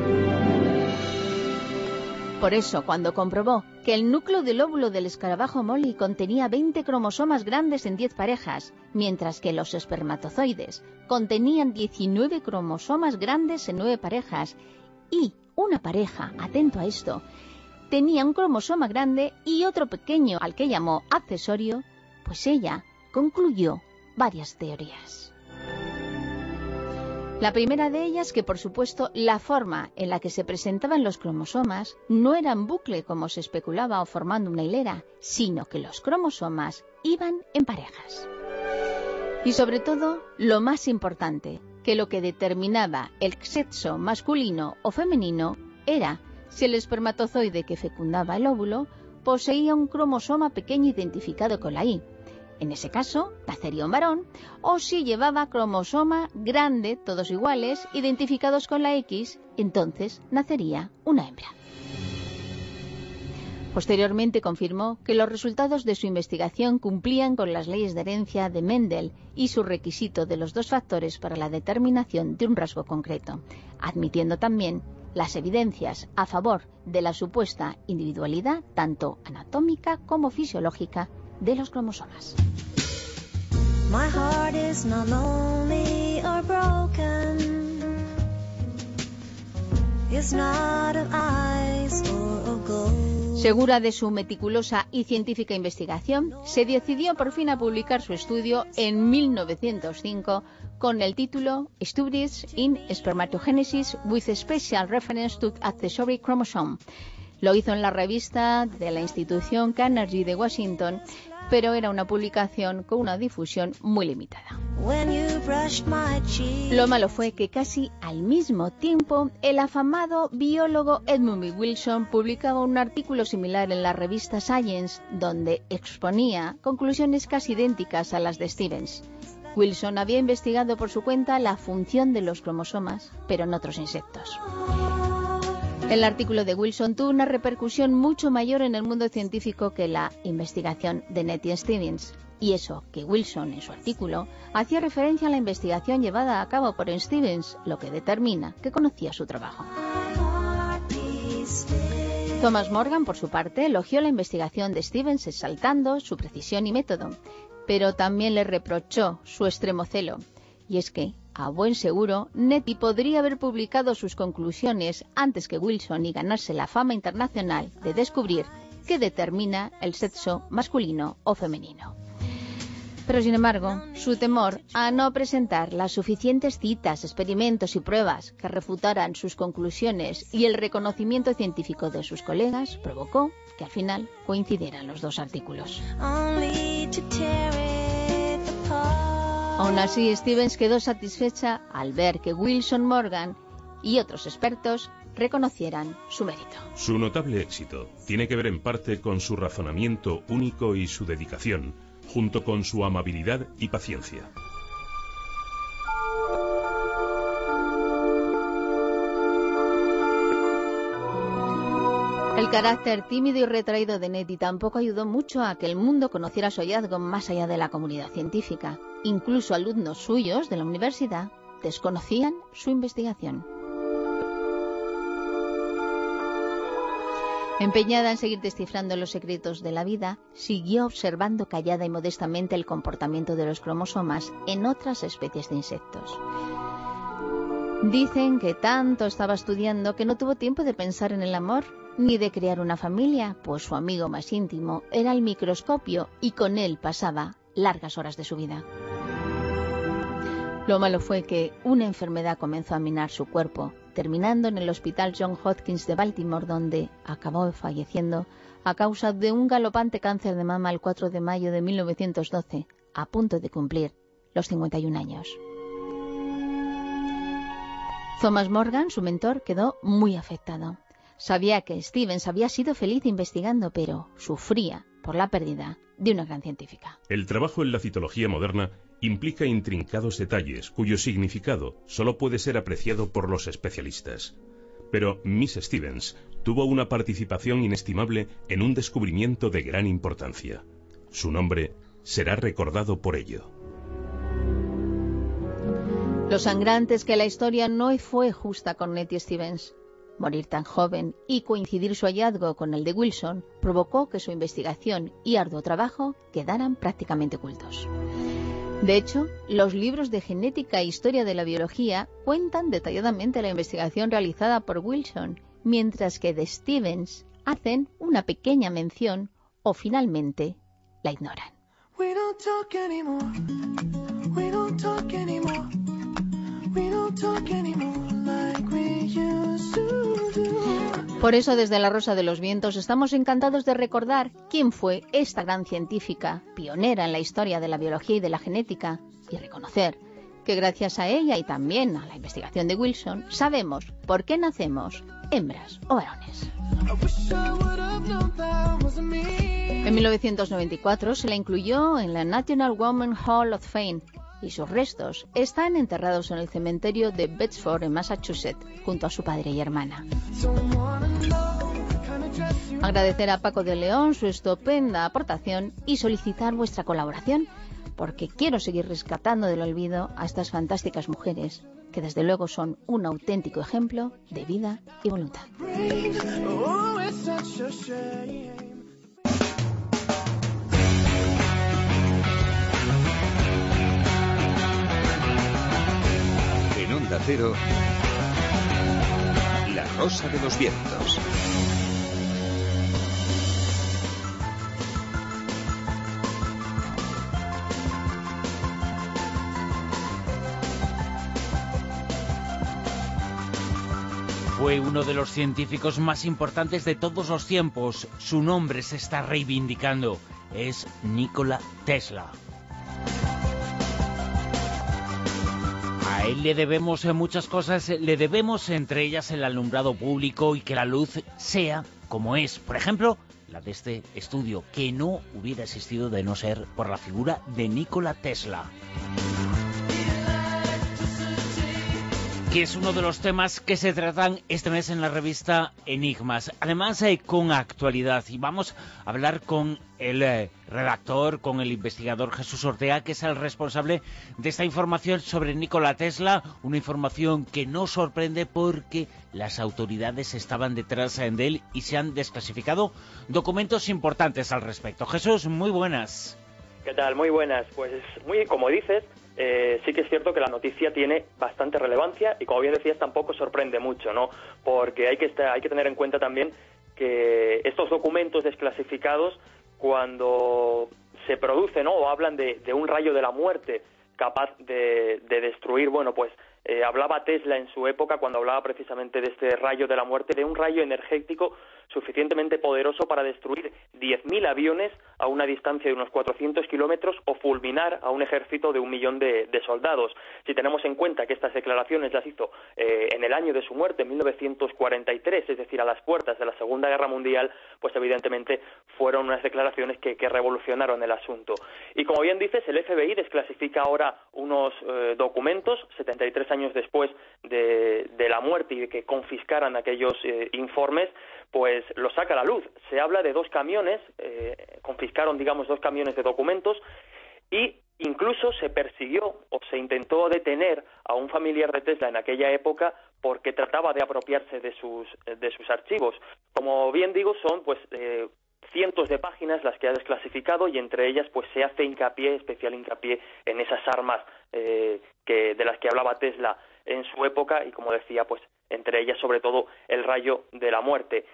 Por eso, cuando comprobó que el núcleo del óvulo del escarabajo Molly contenía veinte cromosomas grandes en diez parejas, mientras que los espermatozoides contenían diecinueve cromosomas grandes en nueve parejas, y una pareja, atento a esto, tenía un cromosoma grande y otro pequeño al que llamó accesorio, pues ella concluyó varias teorías. La primera de ellas que, por supuesto, la forma en la que se presentaban los cromosomas no era en bucle como se especulaba o formando una hilera, sino que los cromosomas iban en parejas. Y sobre todo, lo más importante, que lo que determinaba el sexo masculino o femenino era si el espermatozoide que fecundaba el óvulo poseía un cromosoma pequeño identificado con la Y. En ese caso, nacería un varón, o si llevaba cromosoma grande, todos iguales, identificados con la X, entonces nacería una hembra. Posteriormente confirmó que los resultados de su investigación cumplían con las leyes de herencia de Mendel y su requisito de los dos factores para la determinación de un rasgo concreto, admitiendo también las evidencias a favor de la supuesta individualidad, tanto anatómica como fisiológica, de los cromosomas. My heart is not lonely or broken. It's not of ice or of gold. Segura de su meticulosa y científica investigación, se decidió por fin a publicar su estudio en mil novecientos cinco con el título Studies in Spermatogenesis with a Special Reference to Accessory Chromosome. Lo hizo en la revista de la institución Carnegie de Washington, pero era una publicación con una difusión muy limitada. Lo malo fue que casi al mismo tiempo el afamado biólogo Edmund B. Wilson publicaba un artículo similar en la revista Science, donde exponía conclusiones casi idénticas a las de Stevens. Wilson había investigado por su cuenta la función de los cromosomas, pero en otros insectos. El artículo de Wilson tuvo una repercusión mucho mayor en el mundo científico que la investigación de Nettie Stevens. Y eso que Wilson, en su artículo, hacía referencia a la investigación llevada a cabo por Stevens, lo que determina que conocía su trabajo. Thomas Morgan, por su parte, elogió la investigación de Stevens exaltando su precisión y método, pero también le reprochó su extremo celo. Y es que, a buen seguro, Nettie podría haber publicado sus conclusiones antes que Wilson y ganarse la fama internacional de descubrir qué determina el sexo masculino o femenino. Pero, sin embargo, su temor a no presentar las suficientes citas, experimentos y pruebas que refutaran sus conclusiones y el reconocimiento científico de sus colegas provocó que al final coincidieran los dos artículos. Aún así, Stevens quedó satisfecha al ver que Wilson, Morgan y otros expertos reconocieran su mérito. Su notable éxito tiene que ver en parte con su razonamiento único y su dedicación, junto con su amabilidad y paciencia. El carácter tímido y retraído de Nettie tampoco ayudó mucho a que el mundo conociera su hallazgo más allá de la comunidad científica. Incluso alumnos suyos de la universidad desconocían su investigación. Empeñada en seguir descifrando los secretos de la vida, siguió observando callada y modestamente el comportamiento de los cromosomas en otras especies de insectos. Dicen que tanto estaba estudiando que no tuvo tiempo de pensar en el amor ni de crear una familia, pues su amigo más íntimo era el microscopio y con él pasaba largas horas de su vida. Lo malo fue que una enfermedad comenzó a minar su cuerpo, terminando en el Hospital Johns Hopkins de Baltimore, donde acabó falleciendo a causa de un galopante cáncer de mama el cuatro de mayo de mil novecientos doce, a punto de cumplir los cincuenta y un años. Thomas Morgan, su mentor, quedó muy afectado. Sabía que Stevens había sido feliz investigando, pero sufría por la pérdida de una gran científica. El trabajo en la citología moderna implica intrincados detalles cuyo significado solo puede ser apreciado por los especialistas. Pero Miss Stevens tuvo una participación inestimable en un descubrimiento de gran importancia. Su nombre será recordado por ello. Lo sangrante es que la historia no fue justa con Nettie Stevens. Morir tan joven y coincidir su hallazgo con el de Wilson provocó que su investigación y arduo trabajo quedaran prácticamente ocultos. De hecho, los libros de genética e historia de la biología cuentan detalladamente la investigación realizada por Wilson, mientras que de Stevens hacen una pequeña mención o finalmente la ignoran. We don't talk anymore. We don't talk anymore. We don't talk anymore like we used to do. Por eso, desde La Rosa de los Vientos estamos encantados de recordar quién fue esta gran científica, pionera en la historia de la biología y de la genética, y reconocer que gracias a ella y también a la investigación de Wilson sabemos por qué nacemos hembras o varones. En mil novecientos noventa y cuatro se la incluyó en la National Women's Hall of Fame y sus restos están enterrados en el cementerio de Bedford, en Massachusetts, junto a su padre y hermana. Agradecer a Paco de León su estupenda aportación y solicitar vuestra colaboración, porque quiero seguir rescatando del olvido a estas fantásticas mujeres, que desde luego son un auténtico ejemplo de vida y voluntad. En Onda Cero, La Rosa de los Vientos. Fue uno de los científicos más importantes de todos los tiempos. Su nombre se está reivindicando. es Nikola Tesla. A él le debemos muchas cosas, le debemos entre ellas el alumbrado público y que la luz sea como es. Por ejemplo, la de este estudio, que no hubiera existido de no ser por la figura de Nikola Tesla. Que es uno de los temas que se tratan este mes en la revista Enigmas. Además, eh, con actualidad. Y vamos a hablar con el eh, redactor, con el investigador Jesús Ortega, que es el responsable de esta información sobre Nikola Tesla. Una información que nos sorprende porque las autoridades estaban detrás de él y se han desclasificado documentos importantes al respecto. Jesús, muy buenas. ¿Qué tal? Muy buenas. Pues muy, como dices, Eh, sí que es cierto que la noticia tiene bastante relevancia y, como bien decías, tampoco sorprende mucho, ¿no? Porque hay que estar, hay que tener en cuenta también que estos documentos desclasificados, cuando se producen, ¿no?, o hablan de, de un rayo de la muerte capaz de, de destruir, bueno, pues eh, hablaba Tesla en su época, cuando hablaba precisamente de este rayo de la muerte, de un rayo energético suficientemente poderoso para destruir diez mil aviones a una distancia de unos cuatrocientos kilómetros o fulminar a un ejército de un millón de, de soldados. Si tenemos en cuenta que estas declaraciones las hizo eh, en el año de su muerte, en mil novecientos cuarenta y tres, es decir, a las puertas de la Segunda Guerra Mundial, pues evidentemente fueron unas declaraciones que, que revolucionaron el asunto. Y como bien dices, el F B I desclasifica ahora unos eh, documentos, setenta y tres años después de, de la muerte y de que confiscaran aquellos eh, informes, pues lo saca a la luz. Se habla de dos camiones, eh, confiscaron, digamos, dos camiones de documentos y incluso se persiguió o se intentó detener a un familiar de Tesla en aquella época porque trataba de apropiarse de sus, de sus archivos. Como bien digo, son pues eh, cientos de páginas las que ha desclasificado y entre ellas pues se hace hincapié, especial hincapié en esas armas eh, que, de las que hablaba Tesla en su época y, como decía, pues entre ellas sobre todo el rayo de la muerte.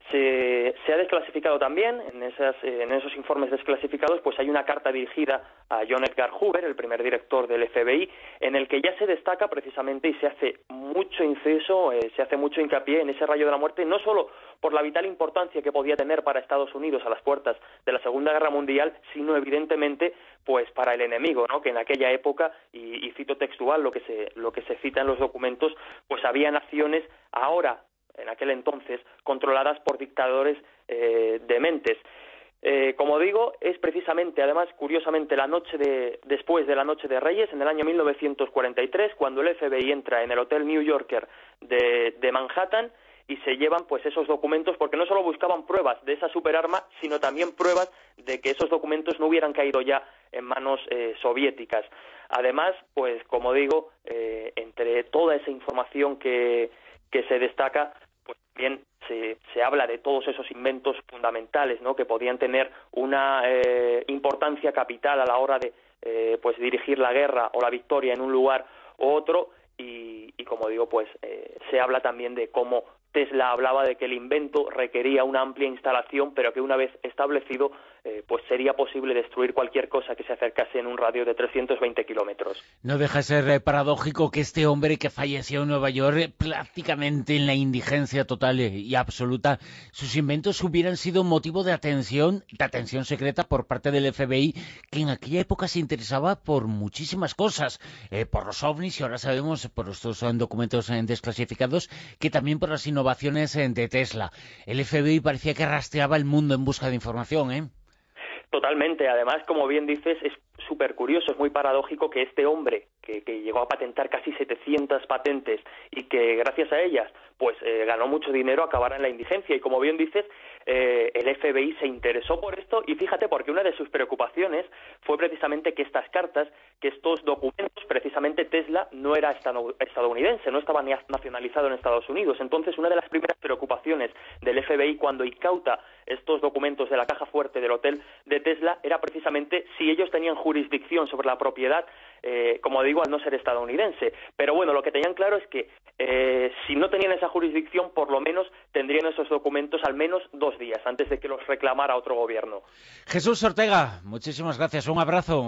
Se, se ha desclasificado también, en, esas, eh, en esos informes desclasificados, pues hay una carta dirigida a John Edgar Hoover, el primer director del F B I, en el que ya se destaca precisamente y se hace mucho inciso, eh, se hace mucho hincapié en ese rayo de la muerte, no solo por la vital importancia que podía tener para Estados Unidos a las puertas de la Segunda Guerra Mundial, sino evidentemente pues para el enemigo, ¿no?, que en aquella época, y, y cito textual lo que se, lo que se cita en los documentos, pues había naciones ahora, en aquel entonces, controladas por dictadores eh, dementes. Eh, como digo, es precisamente, además, curiosamente, la noche de, después de la Noche de Reyes, en el año mil novecientos cuarenta y tres, cuando el F B I entra en el Hotel New Yorker de, de Manhattan y se llevan pues esos documentos, porque no solo buscaban pruebas de esa superarma, sino también pruebas de que esos documentos no hubieran caído ya en manos eh, soviéticas. Además, pues como digo, eh, entre toda esa información que, que se destaca, pues también se, se habla de todos esos inventos fundamentales, ¿no?, que podían tener una eh, importancia capital a la hora de eh, pues dirigir la guerra o la victoria en un lugar u otro, y, y como digo, pues eh, se habla también de cómo Tesla hablaba de que el invento requería una amplia instalación, pero que una vez establecido, eh, pues sería posible destruir cualquier cosa que se acercase en un radio de trescientos veinte kilómetros. No deja de ser eh, paradójico que este hombre que falleció en Nueva York eh, prácticamente en la indigencia total eh, y absoluta, sus inventos hubieran sido motivo de atención, de atención secreta por parte del F B I, que en aquella época se interesaba por muchísimas cosas, eh, por los ovnis, y ahora sabemos por estos son documentos eh, desclasificados, que también por las innovaciones eh, de Tesla. El F B I parecía que rastreaba el mundo en busca de información, ¿eh? Totalmente. Además, como bien dices, es súper curioso, es muy paradójico que este hombre, que, que llegó a patentar casi setecientas patentes y que gracias a ellas pues eh, ganó mucho dinero, acabara en la indigencia. Y como bien dices, eh, el F B I se interesó por esto, y fíjate, porque una de sus preocupaciones fue precisamente que estas cartas, que estos documentos, precisamente Tesla no era estadounidense, no estaba nacionalizado en Estados Unidos. Entonces, una de las primeras preocupaciones del F B I cuando incauta estos documentos de la caja fuerte del hotel de Tesla era precisamente si ellos tenían jurisdicción sobre la propiedad, eh, como digo, al no ser estadounidense. Pero bueno, lo que tenían claro es que eh, si no tenían esa jurisdicción, por lo menos tendrían esos documentos al menos dos días antes de que los reclamara otro gobierno. Jesús Ortega, muchísimas gracias, un abrazo.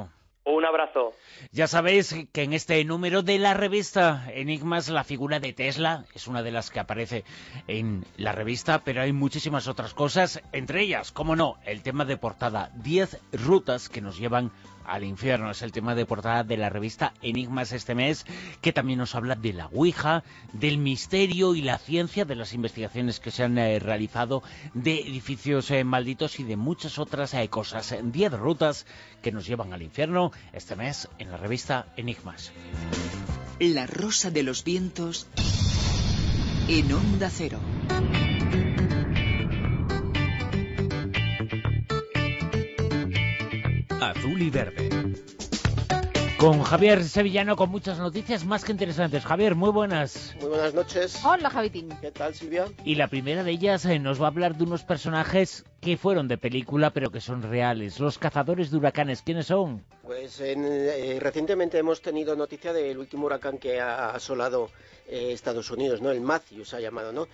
Un abrazo. Ya sabéis que en este número de la revista Enigmas la figura de Tesla es una de las que aparece en la revista, pero hay muchísimas otras cosas, entre ellas, cómo no, el tema de portada, diez rutas que nos llevan al infierno. Es el tema de portada de la revista Enigmas este mes, que también nos habla de la Ouija, del misterio y la ciencia, de las investigaciones que se han eh, realizado, de edificios eh, malditos y de muchas otras eh, cosas. diez rutas que nos llevan al infierno este mes en la revista Enigmas. La Rosa de los Vientos en Onda Cero. Azul y verde. Con Javier Sevillano, con muchas noticias más que interesantes. Javier, muy buenas. Muy buenas noches. Hola, Javitín. ¿Qué tal, Silvia? Y la primera de ellas eh, nos va a hablar de unos personajes que fueron de película, pero que son reales. Los cazadores de huracanes, ¿quiénes son? Pues en, eh, recientemente hemos tenido noticia del último huracán que ha asolado eh, Estados Unidos, ¿no? El Matthew se ha llamado, ¿no?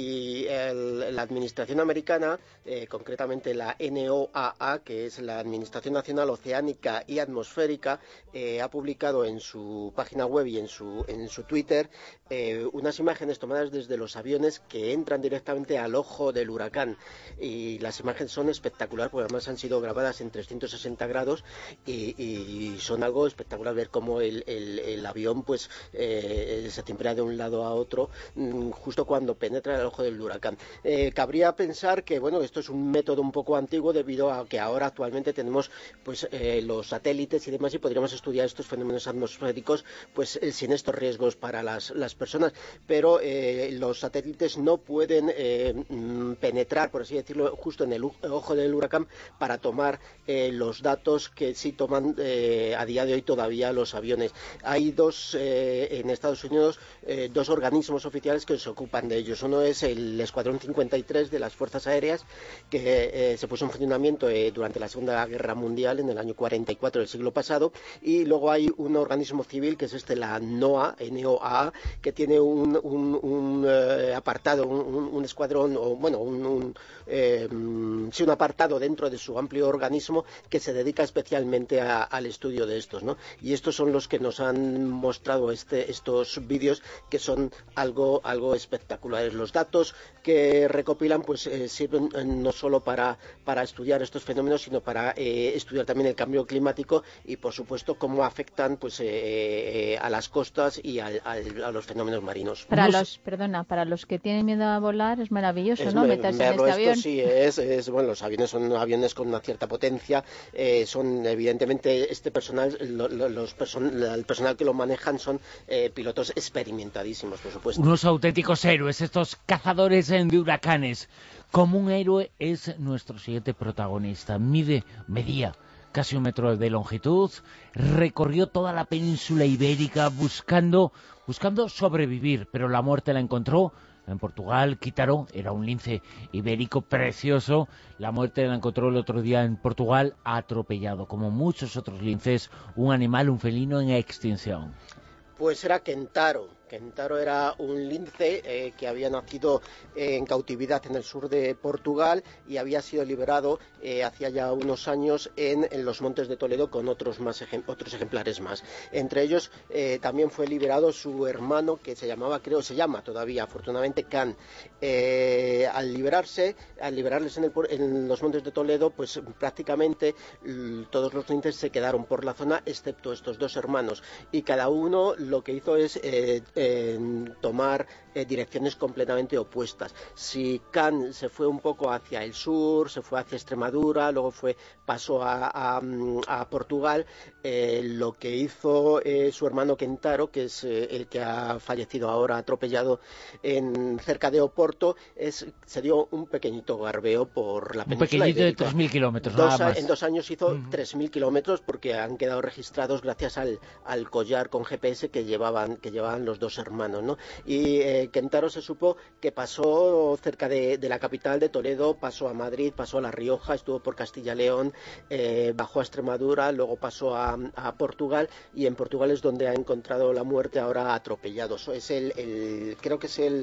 Y el, la administración americana, eh, concretamente la N O A A, que es la Administración Nacional Oceánica y Atmosférica, eh, ha publicado en su página web y en su, en su Twitter eh, unas imágenes tomadas desde los aviones que entran directamente al ojo del huracán. Y las imágenes son espectaculares, porque además han sido grabadas en trescientos sesenta grados y, y son algo espectacular ver cómo el, el, el avión pues eh, se timbrea de un lado a otro justo cuando penetra el ojo del huracán. Eh, cabría pensar que bueno, esto es un método un poco antiguo debido a que ahora actualmente tenemos pues eh, los satélites y demás y podríamos estudiar estos fenómenos atmosféricos pues eh, sin estos riesgos para las, las personas, pero eh, los satélites no pueden eh, penetrar, por así decirlo, justo en el ojo del huracán para tomar eh, los datos que sí toman eh, a día de hoy todavía los aviones. Hay dos eh, en Estados Unidos eh, dos organismos oficiales que se ocupan de ellos. Uno es el Escuadrón cincuenta y tres de las Fuerzas Aéreas, que eh, se puso en funcionamiento eh, durante la Segunda Guerra Mundial en el año cuarenta y cuatro del siglo pasado, y luego hay un organismo civil que es este, la NOAA, N O A A, que tiene un, un, un eh, apartado, un, un escuadrón, o bueno, un, un eh, sí, un apartado dentro de su amplio organismo que se dedica especialmente a, al estudio de estos, ¿no? Y estos son los que nos han mostrado este, estos vídeos que son algo, algo espectaculares. Los datos que recopilan pues eh, sirven eh, no solo para, para estudiar estos fenómenos, sino para eh, estudiar también el cambio climático y, por supuesto, cómo afectan pues eh, eh, a las costas y al, al, a los fenómenos marinos. Para Nos... los, perdona, para los que tienen miedo a volar es maravilloso, es ¿no? Me, Meterse en este esto, avión. Sí, es, es, bueno, los aviones son aviones con una cierta potencia, eh, son evidentemente este personal, lo, lo, los person, el personal que lo manejan son eh, pilotos experimentadísimos, por supuesto. Unos auténticos héroes, estos cazadores de huracanes. Como un héroe es nuestro siguiente protagonista. Mide, medía casi un metro de longitud, recorrió toda la península ibérica buscando, buscando sobrevivir, pero la muerte la encontró en Portugal. Quítaro era un lince ibérico precioso. La muerte la encontró el otro día en Portugal, atropellado, como muchos otros linces, un animal, un felino en extinción. Pues era Kentaro. Kentaro era un lince eh, que había nacido eh, en cautividad en el sur de Portugal y había sido liberado eh, hacía ya unos años en, en los Montes de Toledo con otros, más ejem otros ejemplares más. Entre ellos eh, también fue liberado su hermano, que se llamaba, creo, se llama todavía, afortunadamente, Can. Eh, al liberarse, al liberarles en, el, en los Montes de Toledo, pues prácticamente todos los linces se quedaron por la zona, excepto estos dos hermanos. Y cada uno lo que hizo es eh, en tomar eh, direcciones completamente opuestas. Si Can se fue un poco hacia el sur, se fue hacia Extremadura, luego fue pasó a, a, a Portugal, eh, lo que hizo eh, su hermano Kentaro, que es eh, el que ha fallecido ahora atropellado en cerca de Oporto, es, se dio un pequeñito garbeo por la península. Un pequeñito de tres mil kilómetros, nada más. En dos años hizo uh-huh. tres mil kilómetros porque han quedado registrados gracias al, al collar con G P S que llevaban, que llevaban los dos dos hermanos, ¿no? Y eh, Kentaro se supo que pasó cerca de, de la capital de Toledo, pasó a Madrid, pasó a La Rioja, estuvo por Castilla-León, eh, bajó a Extremadura, luego pasó a, a Portugal, y en Portugal es donde ha encontrado la muerte, ahora atropellado. Eso es el, el creo que es el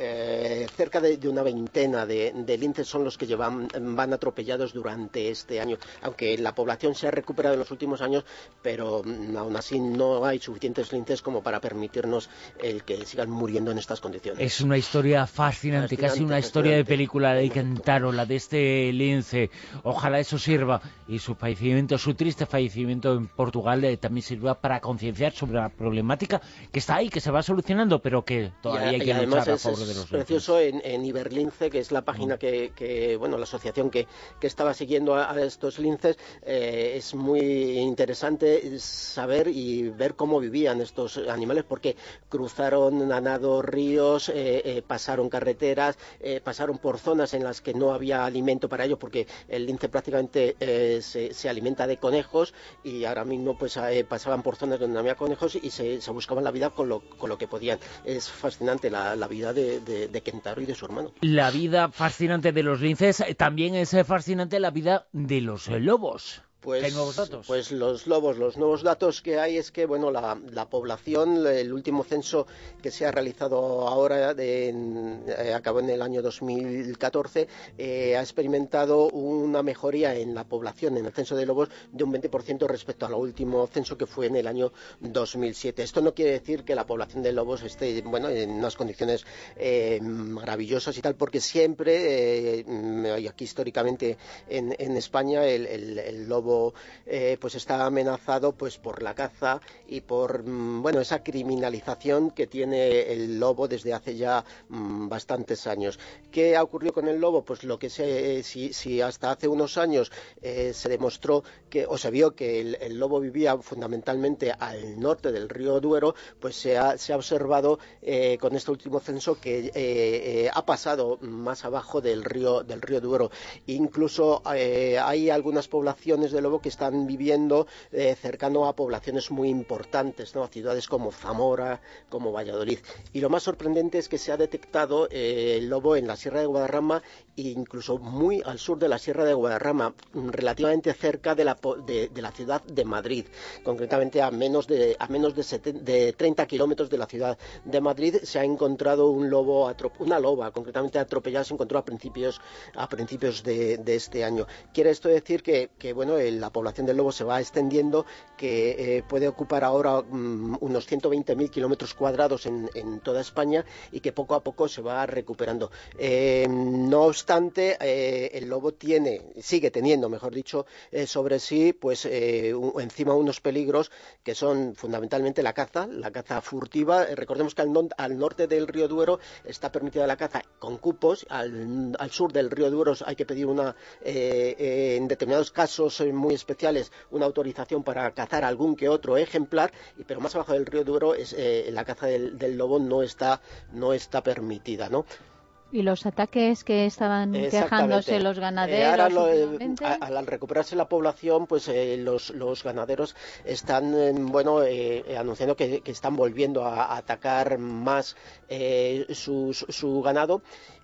eh, cerca de, de una veintena de, de linces son los que llevan van atropellados durante este año, aunque la población se ha recuperado en los últimos años, pero mm, aún así no hay suficientes linces como para permitirnos el que sigan muriendo en estas condiciones. Es una historia fascinante, fascinante casi una fascinante. historia de película de Kentaro, la de este lince. Ojalá eso sirva, y su fallecimiento, su triste fallecimiento en Portugal eh, también sirva para concienciar sobre la problemática que está ahí, que se va solucionando, pero que todavía hay que luchar a favor de los linces. Es precioso en, en Iberlince, que es la página que, que bueno, la asociación que, que estaba siguiendo a, a estos linces, eh, es muy interesante saber y ver cómo vivían estos animales, porque cruzaron a nado ríos, eh, eh, pasaron carreteras, eh, pasaron por zonas en las que no había alimento para ellos, porque el lince prácticamente eh, se, se alimenta de conejos, y ahora mismo pues eh, pasaban por zonas donde no había conejos y se, se buscaban la vida con lo, con lo que podían. Es fascinante la, la vida de, de, de Kentaro y de su hermano. La vida fascinante de los linces, también es fascinante la vida de los lobos. Pues, ¿Hay nuevos datos? Pues los lobos, los nuevos datos que hay es que, bueno, la, la población, el último censo que se ha realizado ahora, de, eh, acabó en el año dos mil catorce, eh, ha experimentado una mejoría en la población, en el censo de lobos, de un veinte por ciento respecto al último censo que fue en el año dos mil siete. Esto no quiere decir que la población de lobos esté, bueno, en unas condiciones eh, maravillosas y tal, porque siempre, eh, y aquí históricamente en, en España, el, el, el lobo Eh, pues está amenazado pues por la caza y por mm, bueno esa criminalización que tiene el lobo desde hace ya mm, bastantes años. ¿Qué ha ocurrido con el lobo? Pues lo que se, eh, si, si hasta hace unos años eh, se demostró que o se vio que el, el lobo vivía fundamentalmente al norte del río Duero, pues se ha, se ha observado eh, con este último censo que eh, eh, ha pasado más abajo del río del río Duero. Incluso eh, hay algunas poblaciones de lobo que están viviendo eh, cercano a poblaciones muy importantes, ¿no? A ciudades como Zamora, como Valladolid. Y lo más sorprendente es que se ha detectado eh, el lobo en la Sierra de Guadarrama e incluso muy al sur de la Sierra de Guadarrama, relativamente cerca de la, de, de la ciudad de Madrid, concretamente a menos de, a menos de, setenta, de treinta kilómetros de la ciudad de Madrid. Se ha encontrado un lobo, una loba concretamente atropellada, se encontró a principios, a principios de, de este año. Quiere esto decir que, que bueno, el la población del lobo se va extendiendo, que eh, puede ocupar ahora um, unos ciento veinte mil kilómetros cuadrados en, en toda España, y que poco a poco se va recuperando. Eh, no obstante, eh, el lobo tiene, sigue teniendo, mejor dicho, eh, sobre sí, pues eh, un, encima unos peligros que son fundamentalmente la caza, la caza furtiva. Eh, recordemos que al, no, al norte del río Duero está permitida la caza con cupos, al, al sur del río Duero hay que pedir una, eh, eh, en determinados casos eh, muy especiales, una autorización para cazar algún que otro ejemplar, pero más abajo del río Duero es, eh, la caza del, del lobo no está, no está permitida, ¿no? ¿Y los ataques que estaban quejándose los ganaderos? Eh, ahora lo, eh, al, al recuperarse la población, pues eh, los, los ganaderos están eh, bueno eh, anunciando que, que están volviendo a, a atacar más eh, su, su ganado,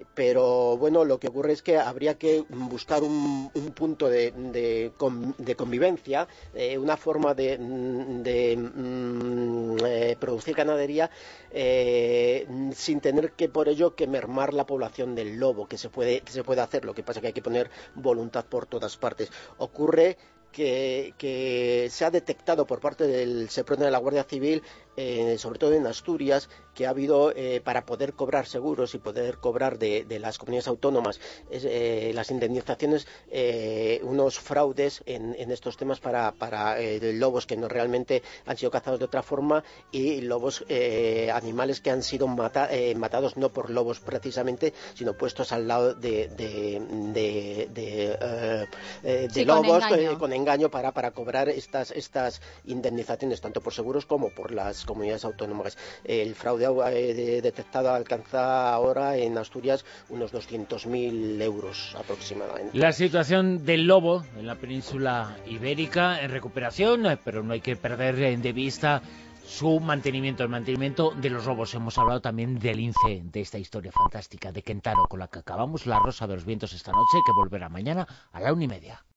pero bueno, lo que ocurre es que habría que buscar un, un punto de, de, de convivencia, eh, una forma de, de mm, eh, producir ganadería eh, sin tener que por ello que mermar la población del lobo, que se puede que se puede hacer. Lo que pasa es que hay que poner voluntad por todas partes. Ocurre que, que se ha detectado por parte del SEPRONA de la Guardia Civil, eh, sobre todo en Asturias, que ha habido, eh, para poder cobrar seguros y poder cobrar de, de las comunidades autónomas es, eh, las indemnizaciones, eh, unos fraudes en, en estos temas para, para eh, lobos que no realmente han sido cazados de otra forma, y lobos, eh, animales que han sido mata, eh, matados no por lobos precisamente, sino puestos al lado de, de, de, de, uh, eh, de sí, lobos con engaño, eh, con engaño para, para cobrar estas, estas indemnizaciones, tanto por seguros como por las comunidades autónomas. El fraude eh, detectado alcanza ahora en Asturias unos doscientos mil euros aproximadamente. La situación del lobo en la península ibérica en recuperación, pero no hay que perder de vista su mantenimiento, el mantenimiento de los robos. Hemos hablado también del lince, de esta historia fantástica de Kentaro, con la que acabamos La Rosa de los Vientos esta noche, que volverá mañana a la una y media.